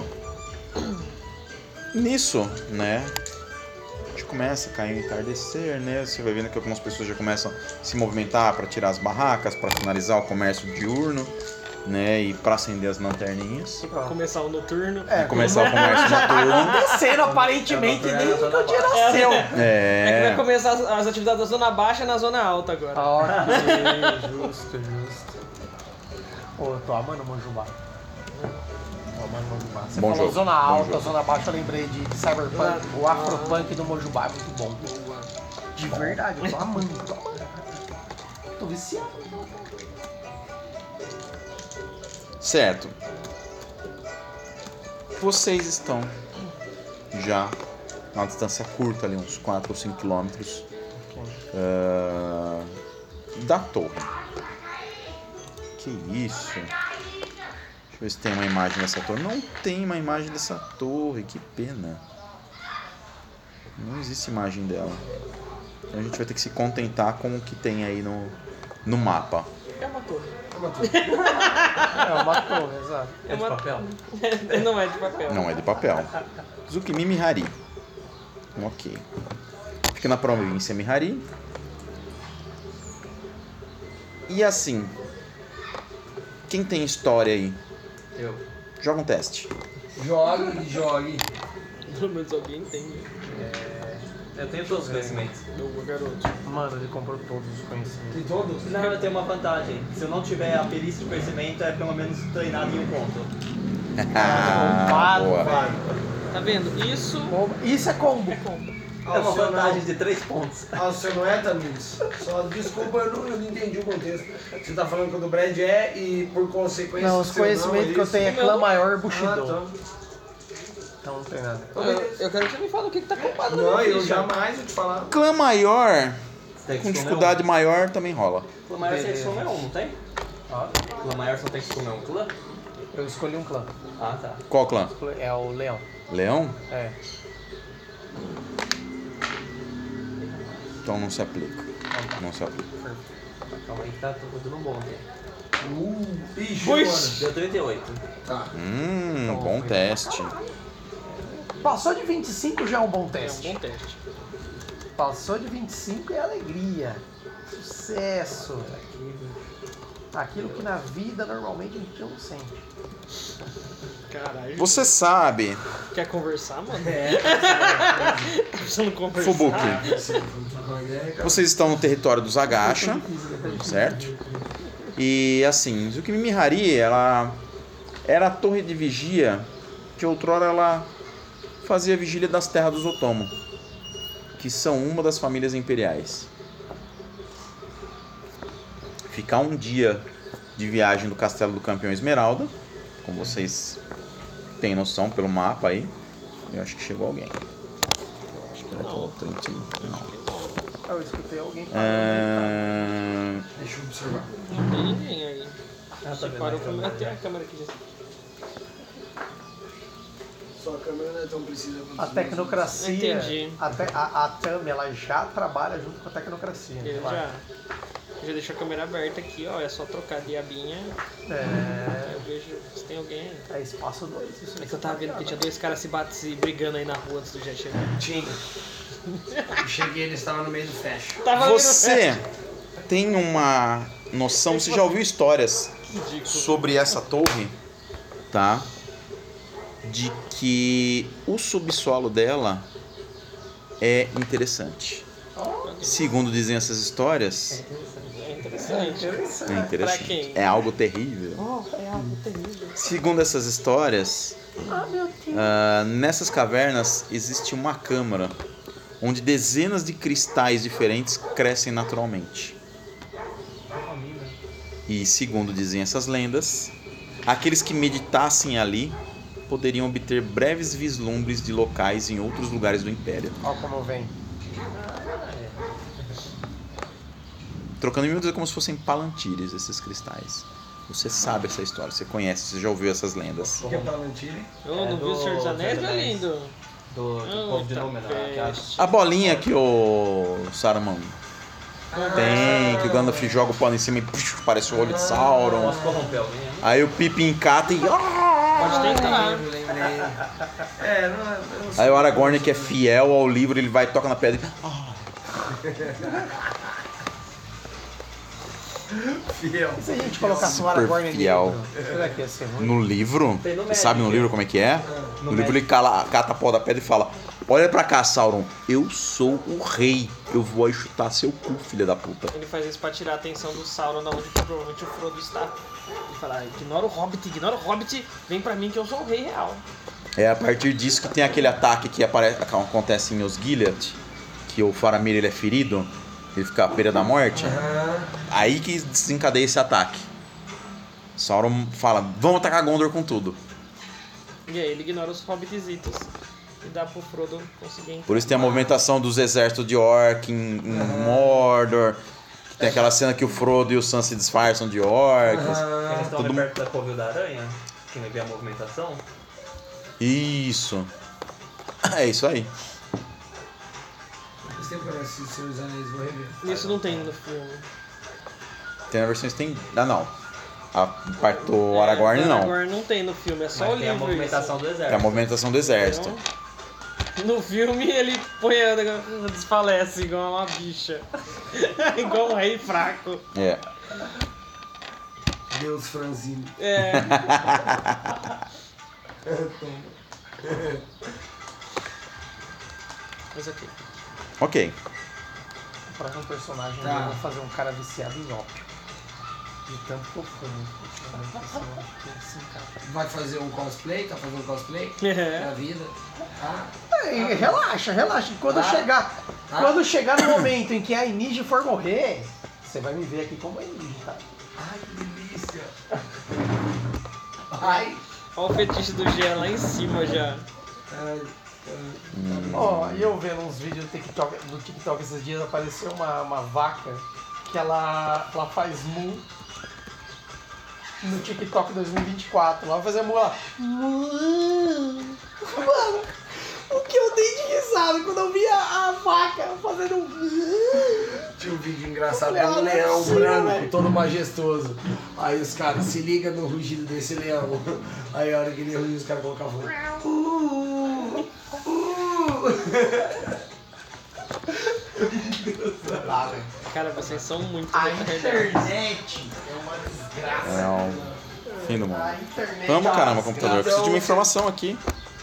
Nisso, né? A gente começa a cair o entardecer, né? Você vai vendo que algumas pessoas já começam a se movimentar para tirar as barracas, para finalizar o comércio diurno. né? E pra acender as lanterninhas. Pra começar o noturno. É, E começar o comércio noturno. Descendo aparentemente desde que o dia nasceu. É que vai É. começar as, as atividades da zona baixa na zona alta agora. Ok, justo, justo. Pô, eu tô amando o Mojubá. Tô amando o Mojubá. Você Bom falou jogo, zona bom alta, jogo. zona baixa, eu lembrei de, de Cyberpunk. O Afropunk do Mojubá é muito bom. De verdade, eu tô amando, tô amando. Tô viciado. Certo. Vocês estão já a uma distância curta ali, uns quatro ou cinco quilômetros ah, da torre. Que isso? Deixa eu ver se tem uma imagem dessa torre. Não tem uma imagem dessa torre, que pena. Não existe imagem dela. Então a gente vai ter que se contentar com o que tem aí no, no mapa. É uma torre. É uma torre, exato. É de papel? Não é de papel. Não é de papel. Tsukimi Mihari. Ok. Fica na província Mihari. E assim, quem tem história aí? Eu. Joga um teste. Jogue, jogue. Pelo menos alguém tem. Eu tenho todos os conhecimentos. O garoto. Mano, ele comprou todos os conhecimentos. Tem todos? Não, eu tenho uma vantagem. Se eu não tiver a perícia de conhecimento, é pelo menos treinado em um ponto. Ah, boa. Tá vendo? Isso Combo. Isso é combo. é combo. É uma vantagem de três pontos. Ah, o seu não é, Tamires? Só desculpa, eu não, eu não entendi o contexto. Você tá falando que o do Brad é e por consequência. Não, o os seu não, conhecimentos que eu isso? tenho é meu- clã maior e Ah, Bushido. tá. Então não tem nada. Eu, eu quero que você me fale o que, que tá culpado na Não, minha eu ficha. jamais vou te falar. Clã maior, Tem com dificuldade maior, também rola. Clã maior tem que comer um, não tem? Ó, Clã maior só tem que comer um clã? eu escolhi um clã. Ah, tá. Qual clã? É o Leão. Leão? É. Então não se aplica. Não se aplica. Calma aí que tá tudo no bom aqui. Uh, ixi, Ui. mano. Deu trinta e oito. Tá. Hum, bom teste. Passou de vinte e cinco já é um bom É um teste. bom teste. Passou de vinte e cinco é alegria. Sucesso. Aquilo que na vida normalmente a gente não sente. Caralho. Você sabe, Quer conversar, mano? É. Tá precisando conversar. Fubuki, vocês estão no território dos Agasha, certo? E assim, Tsukimi Mihari, ela era a torre de vigia que outrora ela fazia vigília das terras dos Otomo, que são uma das famílias imperiais. Ficar um dia de viagem do Castelo do Campeão Esmeralda, como vocês têm noção pelo mapa aí. Eu acho que chegou alguém. Acho que era aquele trinta. Não. Eu escutei alguém falando. É... Deixa eu observar. Não tem ninguém aí. Ah, tá vendo? Parou a Tem a câmera aqui. Sua câmera não é tão precisa quanto A os tecnocracia. Entendi. A, te, a, a Tami, ela já trabalha junto com a tecnocracia. Ele vai. já, já deixou a câmera aberta aqui, ó. É só trocar de abinha. É. Eu vejo se tem alguém. É espaço dois. Isso É que eu tava vendo que tinha dois caras se, bate, se brigando aí na rua antes do Jet chegar. Tinha. Eu cheguei, eles estavam no meio do fecho. Tava Você tem uma noção, você já ouviu histórias ridículo. sobre essa torre, tá? De que o subsolo dela é interessante. Segundo dizem essas histórias, É interessante. é interessante. Pra quem? É algo terrível. Oh, é algo terrível. Segundo essas histórias, ah, nessas cavernas existe uma câmara onde dezenas de cristais diferentes crescem naturalmente. E segundo dizem essas lendas, aqueles que meditassem ali poderiam obter breves vislumbres de locais em outros lugares do Império. Olha como vem. Trocando em miúdos é como se fossem palantires esses cristais. Você sabe essa história, você conhece, você já ouviu essas lendas. O que é Palantine? Eu não É vi o do Senhor dos Anéis, Senhor dos é Anéis. lindo. Do, do povo de Puta Númenor. peste. A bolinha que o Saruman tem, que o Gandalf joga o pano em cima e puxa, parece o olho de Sauron. Posso corromper alguém? né? Aí o Pippin encata e... Pode tentar. Eu lembrei. É, não, eu não sei. Aí o Aragorn, que é fiel ao livro, ele vai e toca na pedra e... Fiel. E se a gente colocasse um Super Aragorn fiel. negro? Será que ia ser ruim? No livro, Tem no você sabe no Magic. livro como é que é? No, No livro ele cala, cata a pó da pedra e fala: olha pra cá, Sauron, eu sou o rei. Eu vou aí chutar seu cu, filha da puta. Ele faz isso pra tirar a atenção do Sauron, da onde que provavelmente o Frodo está. Ele fala, ignora o Hobbit, ignora o Hobbit, vem pra mim que eu sou o rei real. É a partir disso que tem aquele ataque que aparece, acontece em Osgiliath, que o Faramir ele é ferido, ele fica à beira da morte. Aí que desencadeia esse ataque. Sauron fala: vamos atacar Gondor com tudo. E aí ele ignora os Hobbitzitos e dá pro Frodo conseguir entrar. Por isso tem a movimentação dos exércitos de Orc em, em Mordor. Tem aquela cena que o Frodo e o Sam se disfarçam de orcs. Eles estão Todo ali mundo- perto da Covil da Aranha, que não vê a movimentação. Isso. É isso aí. Faz tempo que eu não assisto Senhor dos Anéis, vou rever. Isso não tem no filme. Tem na versão tem. Ah, não. A parte do Aragorn É, do não. Aragorn não tem no filme, é só Mas o tem a livro movimentação do É a exército. movimentação do exército. Então, no filme ele põe a, desfalece igual uma bicha. Igual um rei fraco. É. Deus franzino. É. Mas ok. Ok. O próximo personagem Tá. eu vou fazer um cara viciado em ópio. De tanto que eu fumo. Assim, cara. Vai fazer um cosplay? Tá fazendo cosplay? É. Da vida? Ah, Ei, relaxa, relaxa. Quando Ah. chegar, Ah. quando chegar no momento em que a Inige for morrer, você vai me ver aqui como a Inige, tá? ai, que delícia. Ai. Olha o fetiche do Jean lá em cima já. Ai, Ó, e eu vendo uns vídeos do TikTok, do TikTok esses dias, apareceu uma, uma vaca que ela, ela faz mu no TikTok dois mil e vinte e quatro. Ela vai fazer mu lá. Mu. Mano, o que eu dei de risada quando eu vi a, a vaca fazendo um mu. tinha um vídeo engraçado Olha, de um olha leão assim, branco, velho. todo majestoso. Aí os caras, se liga no rugido desse leão. Aí a hora que ele rugiu, os caras colocavam. Uh, uh. Cara, vocês são muito A retardados. internet é uma desgraça. É o fim do mundo. A internet Vamos, é uma caramba, computador. Eu preciso de uma Então, informação aqui.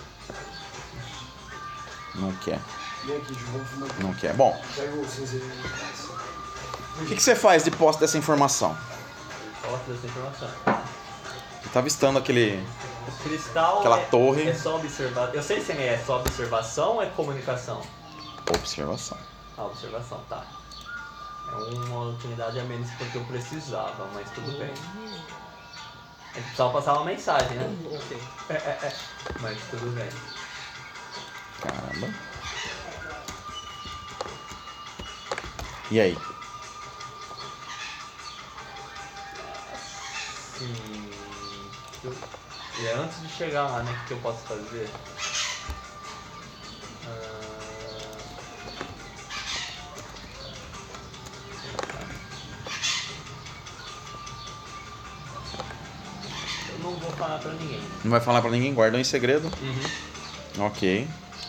Não quer. Vem aqui, Ju, vamos fumar. Não quer. Bom, Pega o cinzeiro. o que, que você faz de posse dessa informação? Gosto dessa informação. Você tá avistando aquele. O cristal Aquela é, torre. é só observação. Eu sei se é só observação ou é comunicação. Observação. Ah, observação, tá. É uma utilidade a menos porque eu precisava, mas tudo bem. A gente precisava passar uma mensagem, né? Ok. Mas tudo bem. Caramba. E aí? Sim. Eu- E é antes de chegar lá, né? O que eu posso fazer? Ah, Eu não vou falar pra ninguém. Não vai falar pra ninguém? Guardou em segredo? Uhum. Ok.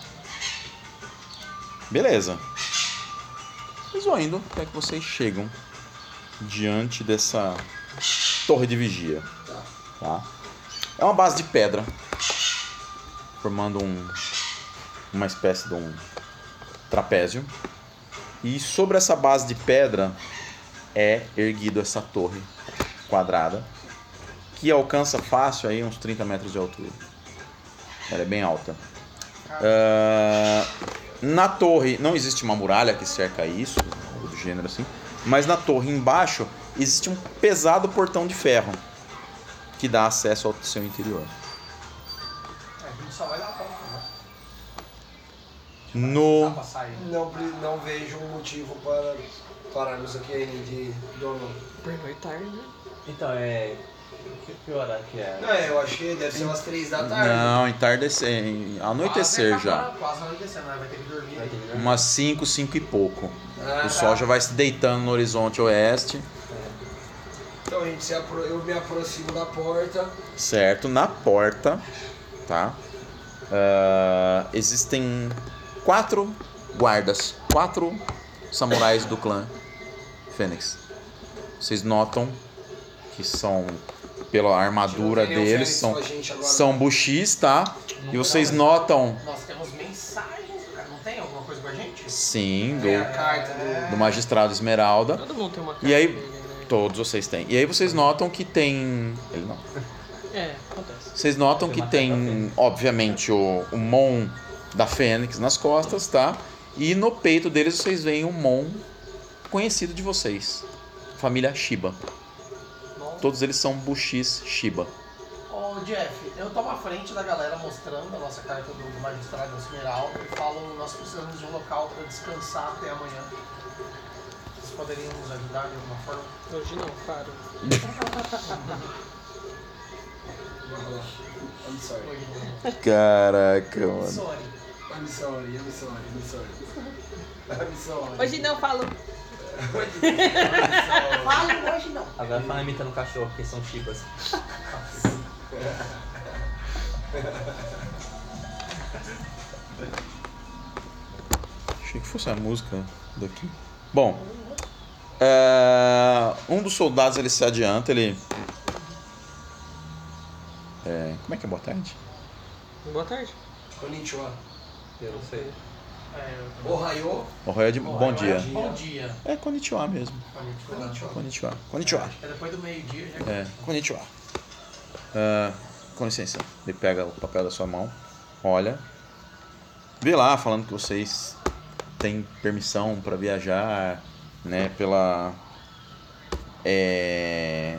Beleza. Vocês vão indo até que vocês chegam diante dessa torre de vigia. Tá? É uma base de pedra, formando um, uma espécie de um trapézio. E sobre essa base de pedra é erguido essa torre quadrada, que alcança fácil aí uns trinta metros de altura. Ela é bem alta. Ah, na torre não existe uma muralha que cerca isso, algo do gênero assim, mas na torre embaixo existe um pesado portão de ferro que dá acesso ao seu interior. A gente só vai dar conta, né? No Dá pra sair. Não, pre- não vejo um motivo para pararmos aqui ainda de dono. Pernoite tarde, né? Então é. Que, que hora que é? Não, é, eu acho que deve ser umas três da tarde. não, entardecer, anoitecer Quase já. acabando, Quase anoitecendo, né? Vai ter que dormir. Vai ter que dormir? Umas cinco, cinco e pouco. Ah, O sol já vai se deitando no horizonte oeste, Então a gente se apro... eu me aproximo da porta. certo? Na porta, tá? Ah, existem quatro guardas, quatro samurais do clã Fênix. vocês notam que são, pela armadura Tirou o deles, Fênix são, com a gente agora. são bushis, tá? E vocês notam, Nós temos mensagens, cara. Não tem alguma coisa com a gente? sim, Tem a do, carta do... do magistrado Esmeralda. Todo mundo tem uma carta E aí, dele, né? todos vocês têm. E aí vocês notam que tem... Ele não. É, acontece. Vocês notam que tem, obviamente, o, o Mon da Fênix nas costas, tá? E no peito deles vocês veem um Mon conhecido de vocês. Família Shiba. Todos eles são bushis Shiba. Ô Jeff, eu tomo à frente da galera mostrando a nossa carta do magistrado Esmeralda e falo, nós precisamos de um local para descansar até amanhã. Vocês poderiam nos ajudar de alguma forma? Hoje não, claro. I'm sorry. Caraca, mano. Sorry. I'm sorry, I'm sorry, I'm sorry. I'm sorry. Hoje não, falo. Fala hoje não. Agora fala imitando cachorro, porque são chibas. Achei que fosse a música daqui. Bom, é, um dos soldados ele se adianta, ele... É, como é que é boa tarde? Boa tarde. Konnichiwa. Eu não sei. Ohayou. Ohaya de bom dia. Bom dia. É konnichiwa mesmo. Konnichiwa. Konnichiwa. Konnichiwa. É depois do meio-dia já. É, konnichiwa. Ah, com licença. Ele pega o papel da sua mão, olha, vê lá falando que vocês têm permissão para viajar, né, pela... É...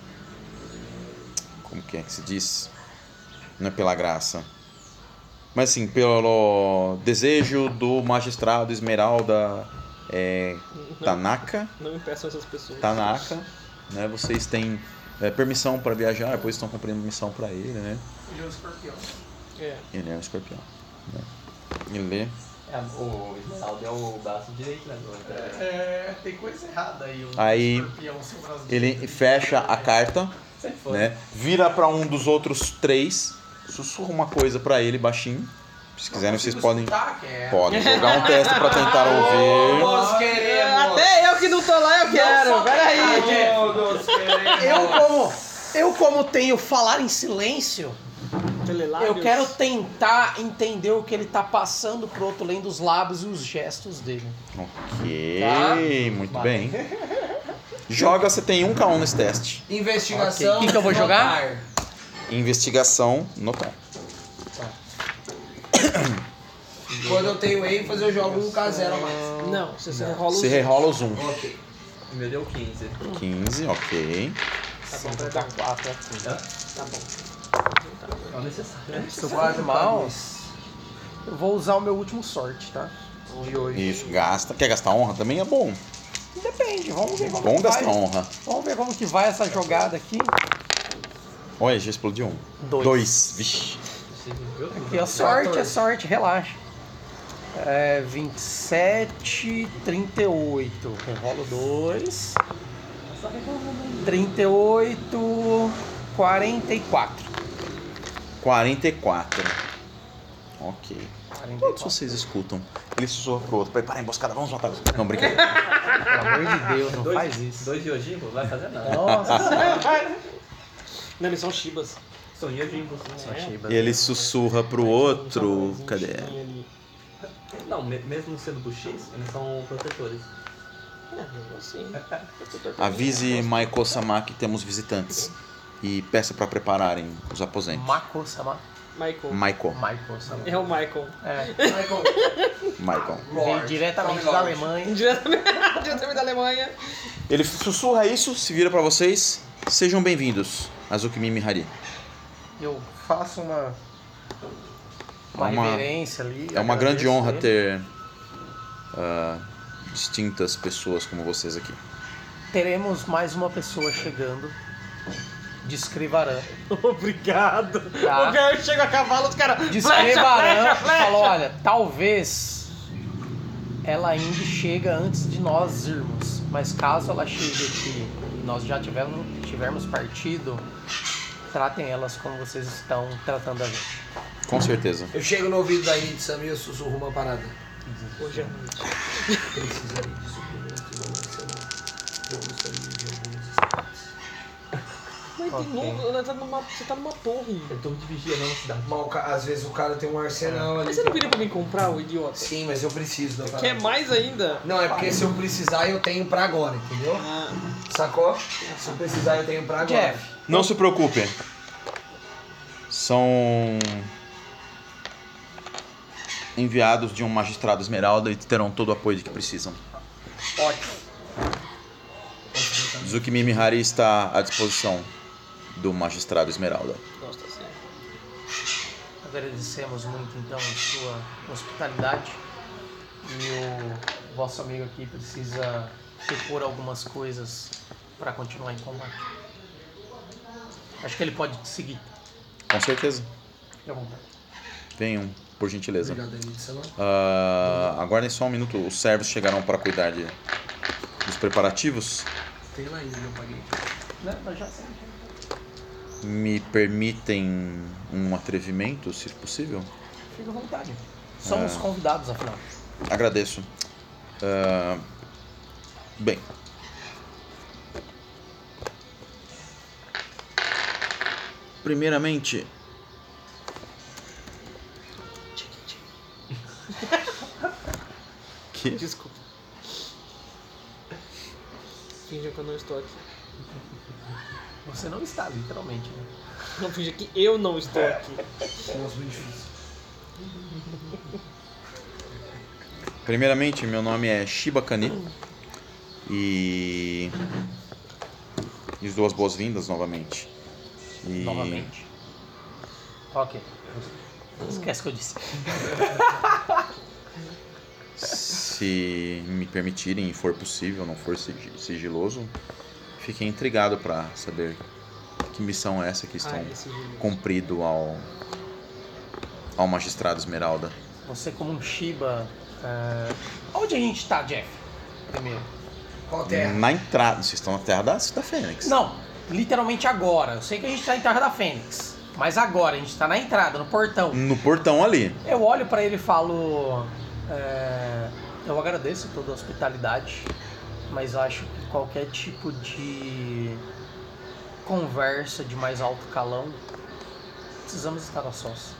Como que é que se diz? Não é pela graça. Mas assim, pelo desejo do magistrado Esmeralda é, Tanaka, Não impeçam essas pessoas. Tanaka, né? Vocês têm é, permissão para viajar, depois estão cumprindo missão para ele, né? Ele é o escorpião. É. Ele é um escorpião. Né? Ele É, o Esmeralda é o braço direito, né? do Imperador. É, tem coisa errada aí. O Aí, escorpião ser brasileiro. ele fecha a carta, Sempre foi. né? Vira para um dos outros três, sussurra uma coisa para ele baixinho. Se quiserem, vocês podem, Escutar, que é... podem jogar um teste para tentar ouvir. Nós queremos. Até eu que não tô lá, eu quero. Peraí. Todos queremos. Eu como, eu como tenho falar em silêncio, eu quero tentar entender o que ele tá passando pro outro, lendo os lábios e os gestos dele. Ok, Tá. muito bem. Joga, você tem um K um nesse teste. Investigação. Ok. O que que eu vou jogar? notar. Investigação, notar. Quando eu tenho ênfase, eu jogo um K zero a mais. Não, você só rola os... Você rerola os um. Ok. O meu deu quinze. quinze, ok. Tá bom, vai dar quatro aqui. Hã? Tá bom. É o necessário. Se eu for mal, eu vou usar o meu último sorte, tá? Isso, gasta. Quer gastar honra? Também é bom. Depende, vamos ver como Bom que vai. gastar honra. Vamos ver como que vai essa jogada aqui. Olha, já explodiu um. Dois. Dois. Vixe. Aqui é sorte, é sorte, relaxa. É vinte e sete, trinta e oito. Rolo dois. trinta e oito, quarenta e quatro. quarenta e quatro. Ok. quarenta e Todos quatro. vocês escutam. Ele sussurra pro outro. Prepara a emboscada, vamos matar. Não, brincadeira. Pelo amor de Deus, não Dois, faz isso. Dois Yojimbo? Vai fazer nada. Nossa senhora. Não, eles são shibas. São Yojimbos. E ele sussurra pro outro. Cadê? Não, me- mesmo sendo bushis, eles são protetores. Assim. Avise Maiko-sama que temos visitantes. E peça pra prepararem os aposentos. Mako-sama. Michael. Maiko. Maiko-sama. É o Michael. É. Maiko. Veio diretamente da Alemanha. Diretamente, diretamente da Alemanha. Ele sussurra isso, se vira pra vocês. Sejam bem-vindos, Azukimi Mihari. Eu faço uma, uma, É uma- reverência ali. É uma grande agradeço honra ele. ter ah, distintas pessoas como vocês aqui. Teremos mais uma pessoa chegando de Escrivarã. Obrigado. Tá. O cara chega a cavalo, os caras. De Flecha, Escrivarã flecha, flecha. falou, olha, talvez ela ainda chega antes de nós irmos. Mas caso ela chegue aqui e nós já tivermos, tivermos partido, tratem elas como vocês estão tratando a gente. Com certeza. Eu chego no ouvido da Initsam e eu sussurro uma parada. Hoje é noite. Precisaria de suplementos na minha semana. Eu gostaria de alguns status. Mas Ok. de novo, né, tá numa, você tá numa torre. Eu tô de vigia não na cidade. Mas o ca- às vezes o cara tem um arsenal ali. Mas você não pediu pra mim comprar, o idiota? Sim, mas eu preciso da Quer parada. mais ainda? Não, é porque se eu precisar eu tenho pra agora, entendeu? Ah, Sacou? Se eu precisar eu tenho pra agora. Jeff, Não se preocupe. São enviados de um magistrado esmeralda e terão todo o apoio de que precisam. ótimo. Tsukimi Mihari está à disposição do magistrado esmeralda. nossa, tá certo. Agradecemos muito então a sua hospitalidade. E o vosso amigo aqui precisa repor algumas coisas para continuar em combate. Acho que ele pode te seguir. Com certeza. Fique à vontade. Venham, por gentileza. Obrigado, Edson. Ah, aguardem só um minuto. Os servos chegarão para cuidar de, dos preparativos. Tem lá ainda, eu paguei. Né? Nós já sabemos. Me permitem um atrevimento, se possível? Fique à vontade. Somos Ah. convidados, afinal. Agradeço. Ah, bem. Primeiramente, que Desculpa. Finja que eu não estou aqui. Você não está, literalmente. Né? Não, finja que eu não estou aqui. Nossa, muito difícil. Primeiramente, meu nome é Shiba Kani e lhes dou as boas-vindas novamente. E Novamente. Ok. Esquece o que eu disse. se me permitirem e for possível, não for sig- sigiloso, fiquem intrigado para saber que missão é essa que estão Ah, esse gênio. cumprido ao ao magistrado Esmeralda. Você como um Shiba... é, onde a gente tá, Jeff? Primeiro. Qual terra? Na entrada, vocês estão na terra da, da Fênix. Não, literalmente agora. Eu sei que a gente tá em Terra da Fênix. Mas agora, a gente tá na entrada, no portão. No portão ali. Eu olho pra ele e falo... é, eu agradeço toda a hospitalidade, mas eu acho que qualquer tipo de conversa de mais alto calão, precisamos estar a sós.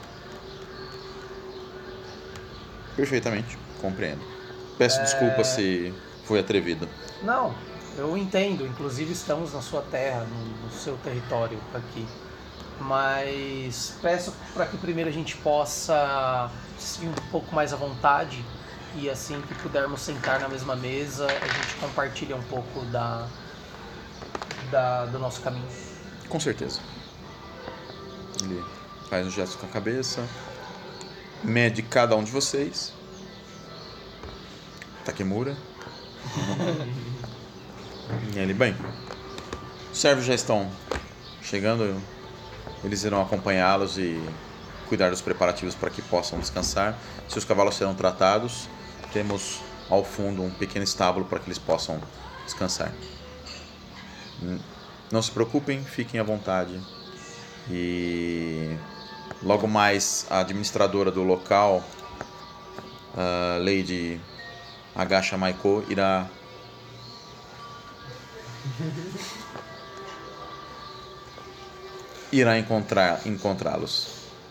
Perfeitamente, compreendo. Peço desculpa se fui atrevido. Não, eu entendo. Inclusive estamos na sua terra, no, no seu território aqui. Mas peço para que primeiro a gente possa se sentir um pouco mais à vontade e assim que pudermos sentar na mesma mesa, a gente compartilha um pouco da, da do nosso caminho. Com certeza. Ele faz um gesto com a cabeça, mede cada um de vocês. Takemura. E ele, bem, os servos já estão chegando, eles irão acompanhá-los e cuidar dos preparativos para que possam descansar. Seus cavalos serão tratados. Temos ao fundo um pequeno estábulo para que eles possam descansar. Hum, Não se preocupem, fiquem à vontade. E logo mais a administradora do local, a Lady Agacha Maiko, irá irá encontrar encontrá-los.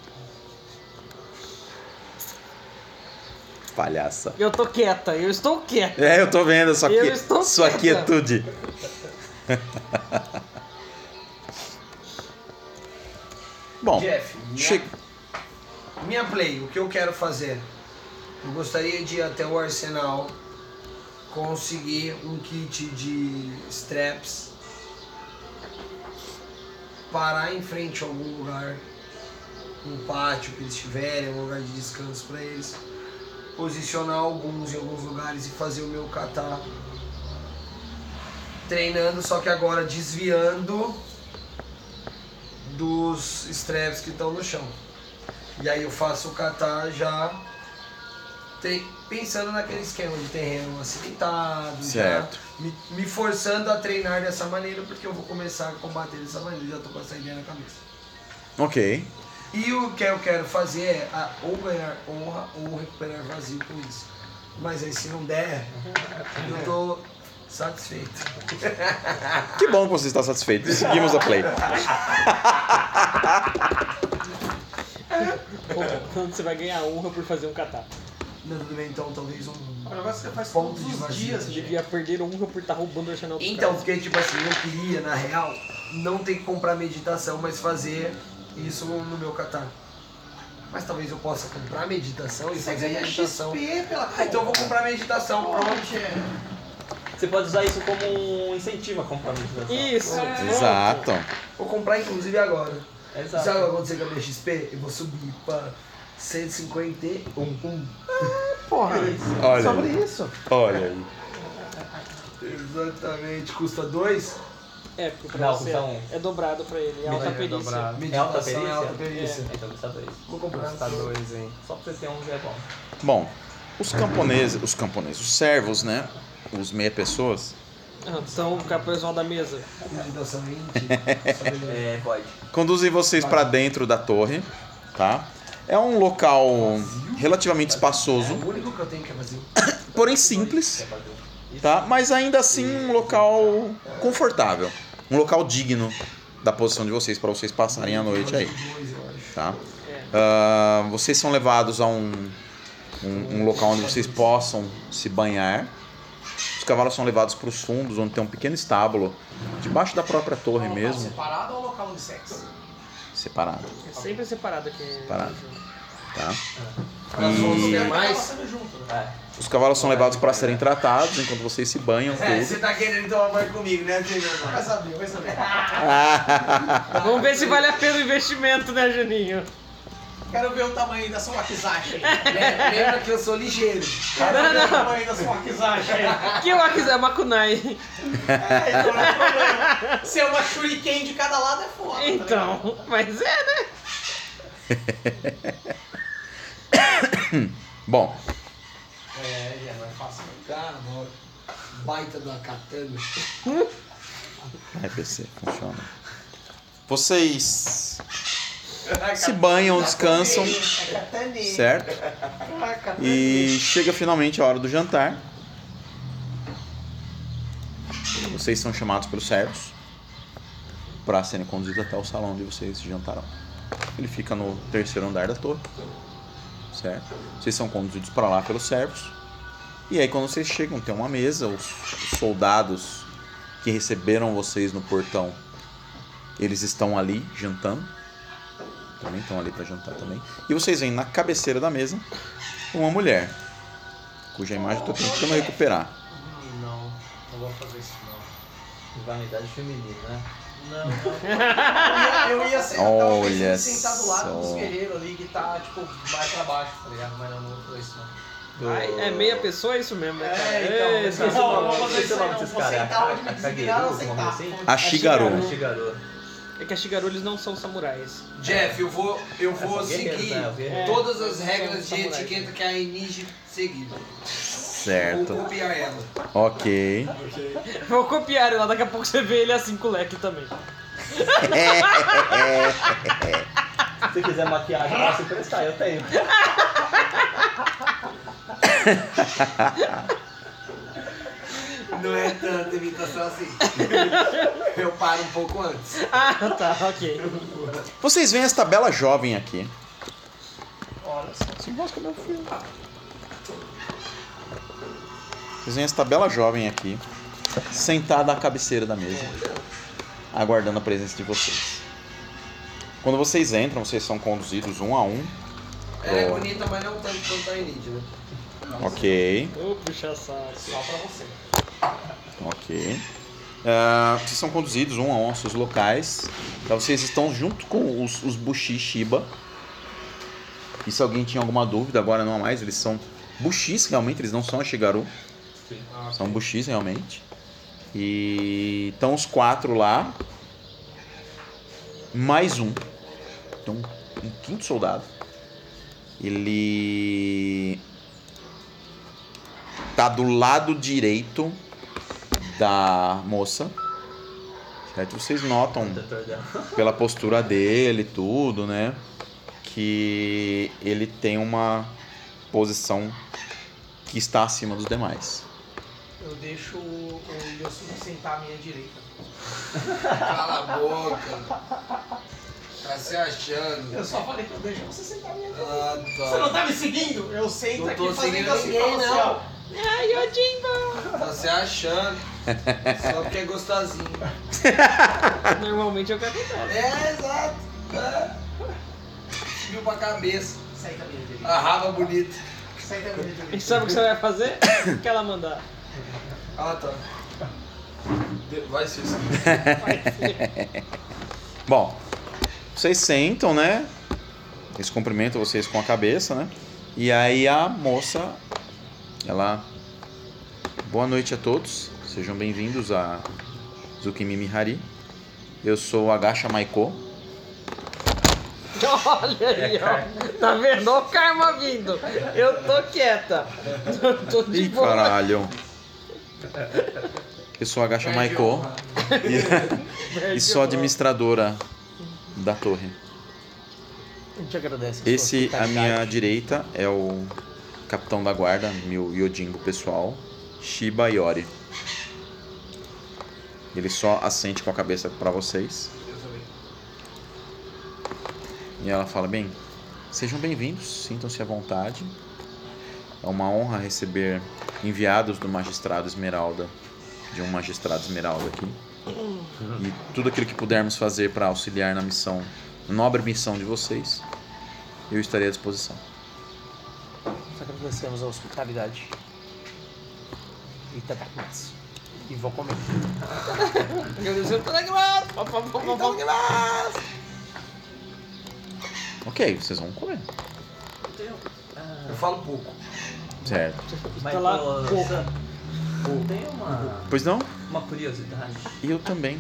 Palhaça. Eu tô quieta, eu estou quieta. É, eu tô vendo sua, Eu qui- estou sua quieta. quietude. Bom, Jeff, minha, che- minha play, o que eu quero fazer? Eu gostaria de ir até o arsenal, conseguir um kit de straps, parar em frente a algum lugar, um pátio que eles tiverem, um lugar de descanso para eles, posicionar alguns em alguns lugares e fazer o meu kata, treinando, só que agora desviando dos straps que estão no chão. E aí eu faço o kata já te- pensando naquele esquema de terreno acidentado, Certo. já me, me forçando a treinar dessa maneira, porque eu vou começar a combater dessa maneira, já tô com essa ideia na cabeça. ok. E o que eu quero fazer é a- ou ganhar honra ou recuperar vazio com isso. Mas aí se não der, eu tô Satisfeito. Que bom que você está satisfeito. Seguimos a play. Ou você vai ganhar honra por fazer um kata. Não, tudo bem, então talvez um O negócio que você faz ponto todos de os vazio. dias, Você gente. devia perder honra por estar roubando o arsenal dos Então, caras. porque tipo assim, eu queria, na real, não ter que comprar meditação, mas fazer isso no meu catar. Mas talvez eu possa comprar meditação e Você fazer ganha meditação. X P pela Ah, então eu vou comprar meditação, pronto. Você pode usar isso como um incentivo a comprar meditação. Isso! É. pronto. Exato. Vou comprar inclusive agora. Exato. Sabe o que vai acontecer com a minha X P? Eu vou subir pra cento e cinquenta e um. Porra, Olha sobre aí. isso. Olha aí. Exatamente, custa dois. É, porque pra Não, você custa um. é dobrado pra ele, é alta É perícia. dobrado. Meditação perícia? é alta perícia. Então custa dois. Vou comprar. Custa dois, hein? Só pra você ter um já é bom. Bom, os camponeses, os camponeses, os servos, né? Os meia pessoas, Ah, São o pessoal da mesa. Meditação íntima. É, pode. conduzem vocês para dentro da torre, tá? É um local relativamente É espaçoso, o único que eu tenho que é vazio. porém simples, tá? Mas ainda assim um local confortável, um local digno da posição de vocês para vocês passarem a noite aí, Dois, eu acho. tá? Ah, vocês são levados a um, um, um local onde vocês possam se banhar. Os cavalos são levados para os fundos, onde tem um pequeno estábulo, debaixo da própria torre mesmo, Separado ou local de sexo? separado, É sempre separado aqui. Separado. tá? E E mais. É. os cavalos são levados para serem tratados enquanto vocês se banham É, tudo. você tá querendo tomar banho comigo, né, Juninho? Vai saber, vai saber. Vamos ver se vale a pena o investimento, né, Juninho? Quero ver o tamanho da sua Wakizashi. Le- Lembra que eu sou ligeiro. Quero Não, ver o não. tamanho da sua Wakizashi. Que o Akiza Makunai. É, então não é problema. Ser uma shuriken de cada lado é foda. tá ligado? Então, mas é, né? Bom, É, já não é fácil. Cara, mano. Baita da katana. R P C funciona. Vocês se banham, descansam, É kataninha. certo? Ah, kataninha. E chega finalmente a hora do jantar. Vocês são chamados pelos servos para serem conduzidos até o salão onde vocês jantarão. Ele fica no terceiro andar da torre, certo? Vocês são conduzidos para lá pelos servos. E aí quando vocês chegam, tem uma mesa, os, os soldados que receberam vocês no portão, eles estão ali jantando. Também estão ali para jantar também. E vocês veem na cabeceira da mesa uma mulher, cuja imagem eu tô tentando recuperar. Não, não vou fazer isso não. Vanidade feminina, né? Não, não. Eu ia, eu ia sentar, eu Olha pensei em sentar do lado só. dos guerreiros ali que tá, tipo, mais pra baixo, tá ligado? Mas não, não vou fazer isso não. Ai, é meia pessoa, é isso mesmo, né, cara? É, então, Eita, esqueci não, o não nome, vou fazer esqueci isso o nome não. desses Vou caras. sentar onde me A- a designar ou Kageru, sentar. alguma coisa assim? A Shigaru. Shigaru. É que a Shigaru eles não são samurais. Jeff, eu vou, eu vou são guerreiros, seguir né? Os guerreiros. todas as São regras de samurais. etiqueta que a Enige seguiu. Certo. Vou copiar ela. Ok. Vou copiar ele lá, daqui a pouco você vê ele assim com o leque também. Se você quiser maquiagem, eu posso emprestar, eu tenho. Não é tanta imitação assim. Eu paro um pouco antes. Ah, tá, ok. Vocês veem esta bela jovem aqui. Olha só. Se enrosca, meu filho. Vocês veem esta bela jovem aqui, sentada à cabeceira da mesa, aguardando a presença de vocês. Quando vocês entram, vocês são conduzidos um a um. Ela é Oh. bonita, mas não tanto quanto a Enige, né? Ok, Ô, puxa saco. Só pra você. ok. Ah, vocês são conduzidos um a um aos seus locais. Tá, vocês estão junto com os, os Bushi Shiba. E se alguém tinha alguma dúvida, agora não há mais. Eles são Bushis, realmente, eles não são a Shigaru. São Bushis, realmente. E estão os quatro lá. Mais um. Tem um, um quinto soldado. Ele tá do lado direito da moça. Certo? Vocês notam pela postura dele e tudo, né? Que ele tem uma posição que está acima dos demais. Eu deixo o, o Yosuke sentar à minha direita. Cala a boca. Tá se achando. Eu só falei que eu deixo você sentar à minha direita. Ah, Você não tá me seguindo? Eu sento Não aqui tô fazendo seguindo assim ninguém, pra você, não. ó. Ai, Yojimbo! Tá se achando. Só porque é gostosinho. Normalmente é o que acontece. É, exato. É. Subiu pra cabeça. Senta à minha direita. A raba bonita. Senta à minha direita. E sabe o que você vai fazer? O que ela mandar? Ah, tá. Vai ser isso. Bom, vocês sentam, né? Eles cumprimentam vocês com a cabeça, né? E aí a moça, ela... Boa noite a todos. Sejam bem-vindos a Tsukimimi Hari. Eu sou Agacha Maiko. Olha aí, ó. Tá vendo? Olha o karma vindo. Eu tô quieta. Tô de Ih, boa. caralho. Eu sou Agacha Maiko e, e sou administradora da torre. A gente agradece a sua Esse, à hospitalidade. minha direita, é o capitão da guarda, meu Yojimbo pessoal, Shiba Yori. Ele só assente com a cabeça pra vocês. E ela fala, bem, sejam bem-vindos, sintam-se à vontade. É uma honra receber enviados do magistrado Esmeralda, de um magistrado Esmeralda aqui. E tudo aquilo que pudermos fazer para auxiliar na missão, na nobre missão de vocês, eu estarei à disposição. Nós agradecemos a hospitalidade. Itadakimasu. E vou comer. Agradecendo toda a graça. Ok, vocês vão comer. Eu falo pouco. Certo. Mas Tá lá, pô, pouca. tem uma, Pois não? uma curiosidade. E eu também.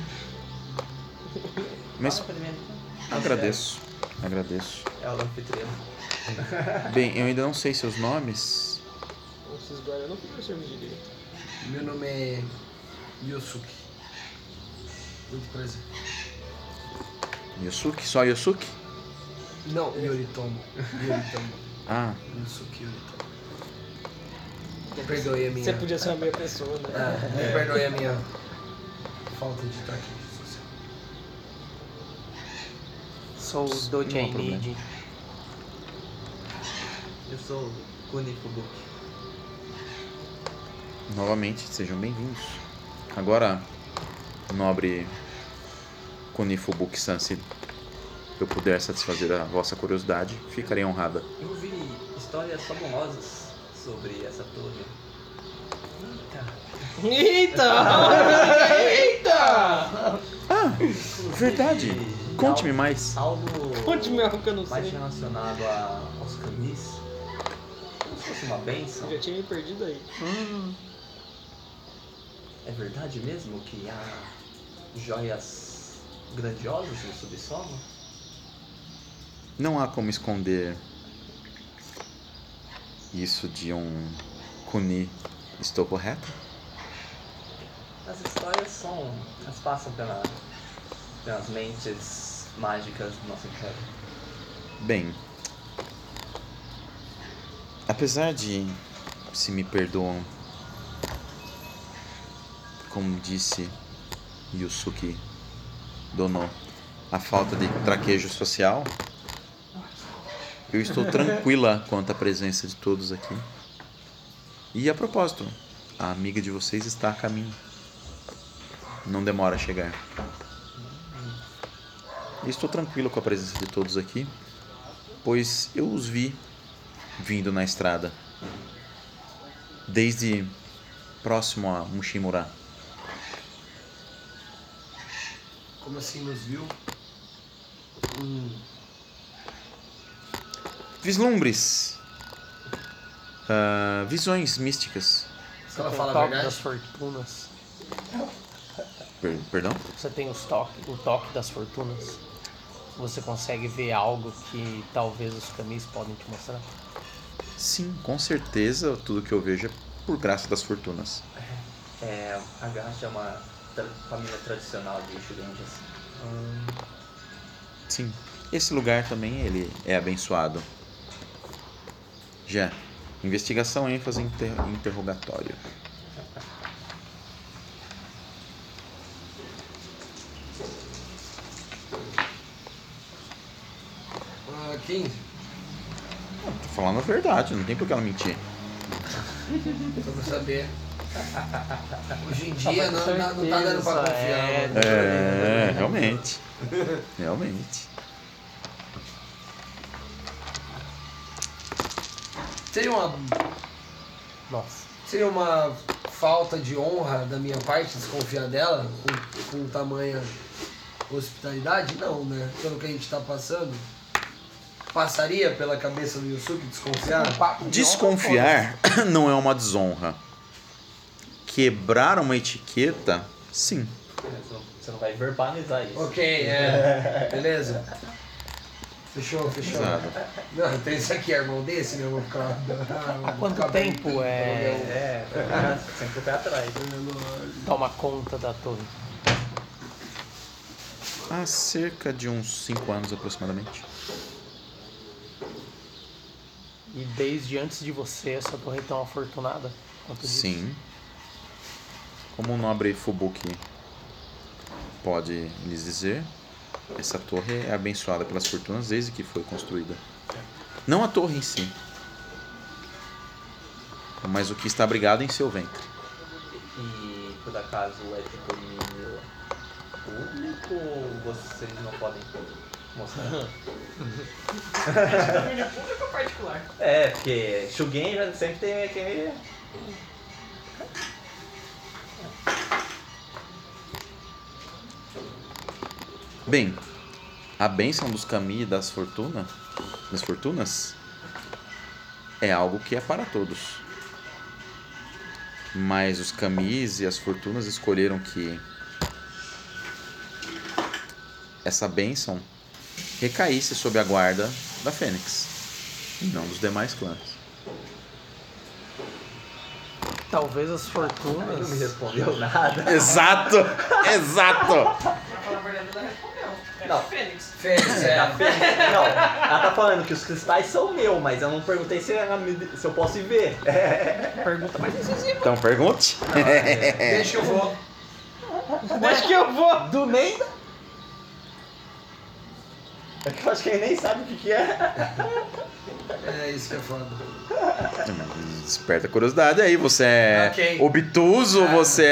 Mas Fala primeiro. então. agradeço. Agradeço. É o anfitrião. Bem, eu ainda não sei seus nomes. Esses guardas não ficam servindo direito. Meu nome é Yosuke. Muito prazer. Yosuke? Só Yosuke? Não, Yoritomo. Yoritomo. Ah, Yosuke Yoritomo. Perdoe a minha. Você podia ser uma meia pessoa, né? É, me perdoe a minha falta de traquejo social. Sou o Não há Doujin problema. Niji. Eu sou o Kuni Fubuki. novamente, sejam bem-vindos. Agora, nobre Kunifubuki-san, se eu puder satisfazer a vossa curiosidade, ficarei honrada. Eu ouvi histórias famosas sobre essa torre. Eita! Eita! Eita! Ah, verdade. E Conte-me algo- mais. Algo Conte-me algo que eu não mais sei. relacionado a, aos canis. Como se fosse uma bênção. Eu já tinha me perdido aí. É verdade mesmo que há joias grandiosas no subsolo? Não há como esconder isso de um Kuni. Estou correto? As histórias são. Elas passam pela, pelas mentes mágicas do nosso império. Bem, apesar de, se me perdoam, como disse Yusuke Dono, a falta de traquejo social, eu estou tranquila quanto à presença de todos aqui. E a propósito, a amiga de vocês está a caminho. Não demora a chegar. E estou tranquilo com a presença de todos aqui, pois eu os vi vindo na estrada, desde próximo a Mushimura. Como assim nos viu? Hum, Vislumbres, ah, visões místicas. se ela Tem fala o a toque verdade? das fortunas. Per- perdão? Você tem os toque, o toque das fortunas. Você consegue ver algo que talvez os camis podem te mostrar. Sim, com certeza tudo que eu vejo é por graça das fortunas. É, a Gacha é uma tra- família tradicional de Shugenjas. Sim, esse lugar também ele é abençoado. Já, investigação, ênfase, inter- interrogatório. quinze? Tô falando a verdade, não tem por que ela mentir. Só pra saber. Hoje em dia não, não, não tá dando pra confiar. É, mano. É, realmente. Realmente. Seria uma. Nossa. Seria uma falta de honra da minha parte desconfiar dela com, com tamanha hospitalidade? Não, né? Pelo que a gente tá passando. Passaria pela cabeça do Yusuke desconfiar? Um papo de Desconfiar não é uma desonra. Quebrar uma etiqueta, sim. Você não vai verbalizar isso. Ok, é. Beleza? Fechou, fechou. Exato. Não, tem isso aqui, irmão desse, né? Eu vou ficar. Há quanto tempo é... É, é sempre o pé atrás. toma conta da torre? Há cerca de uns cinco anos aproximadamente. E desde antes de você, essa torre é tão afortunada quanto isso? Sim. Como o nobre Fubuki pode lhes dizer, essa torre é abençoada pelas fortunas desde que foi construída. Não a torre em si, mas o que está abrigado em seu ventre. E por acaso é de domínio público ou vocês não podem mostrar? Domínio público ou particular? É, porque Shugen já sempre tem aquele. Bem, a bênção dos Kami e das fortuna, das fortunas é algo que é para todos. Mas os Kamis e as fortunas escolheram que essa bênção recaísse sob a guarda da Fênix e não dos demais clãs. Talvez as Ele não me fortunas... respondeu nada. Exato! Exato! Pra falar a verdade, ela respondeu. É Não. a Fênix. Fênix, A é. Fênix- Não, ela tá falando que os cristais são meus, mas eu não perguntei se, ela me- se eu posso ir ver. Pergunta mais incisiva. Então pergunte. Deixa que eu vou. Deixa que eu vou. Do Neida? É que eu acho que ele nem sabe o que, que é. É isso que é foda. Desperta a curiosidade aí, você é Ok. obtuso, você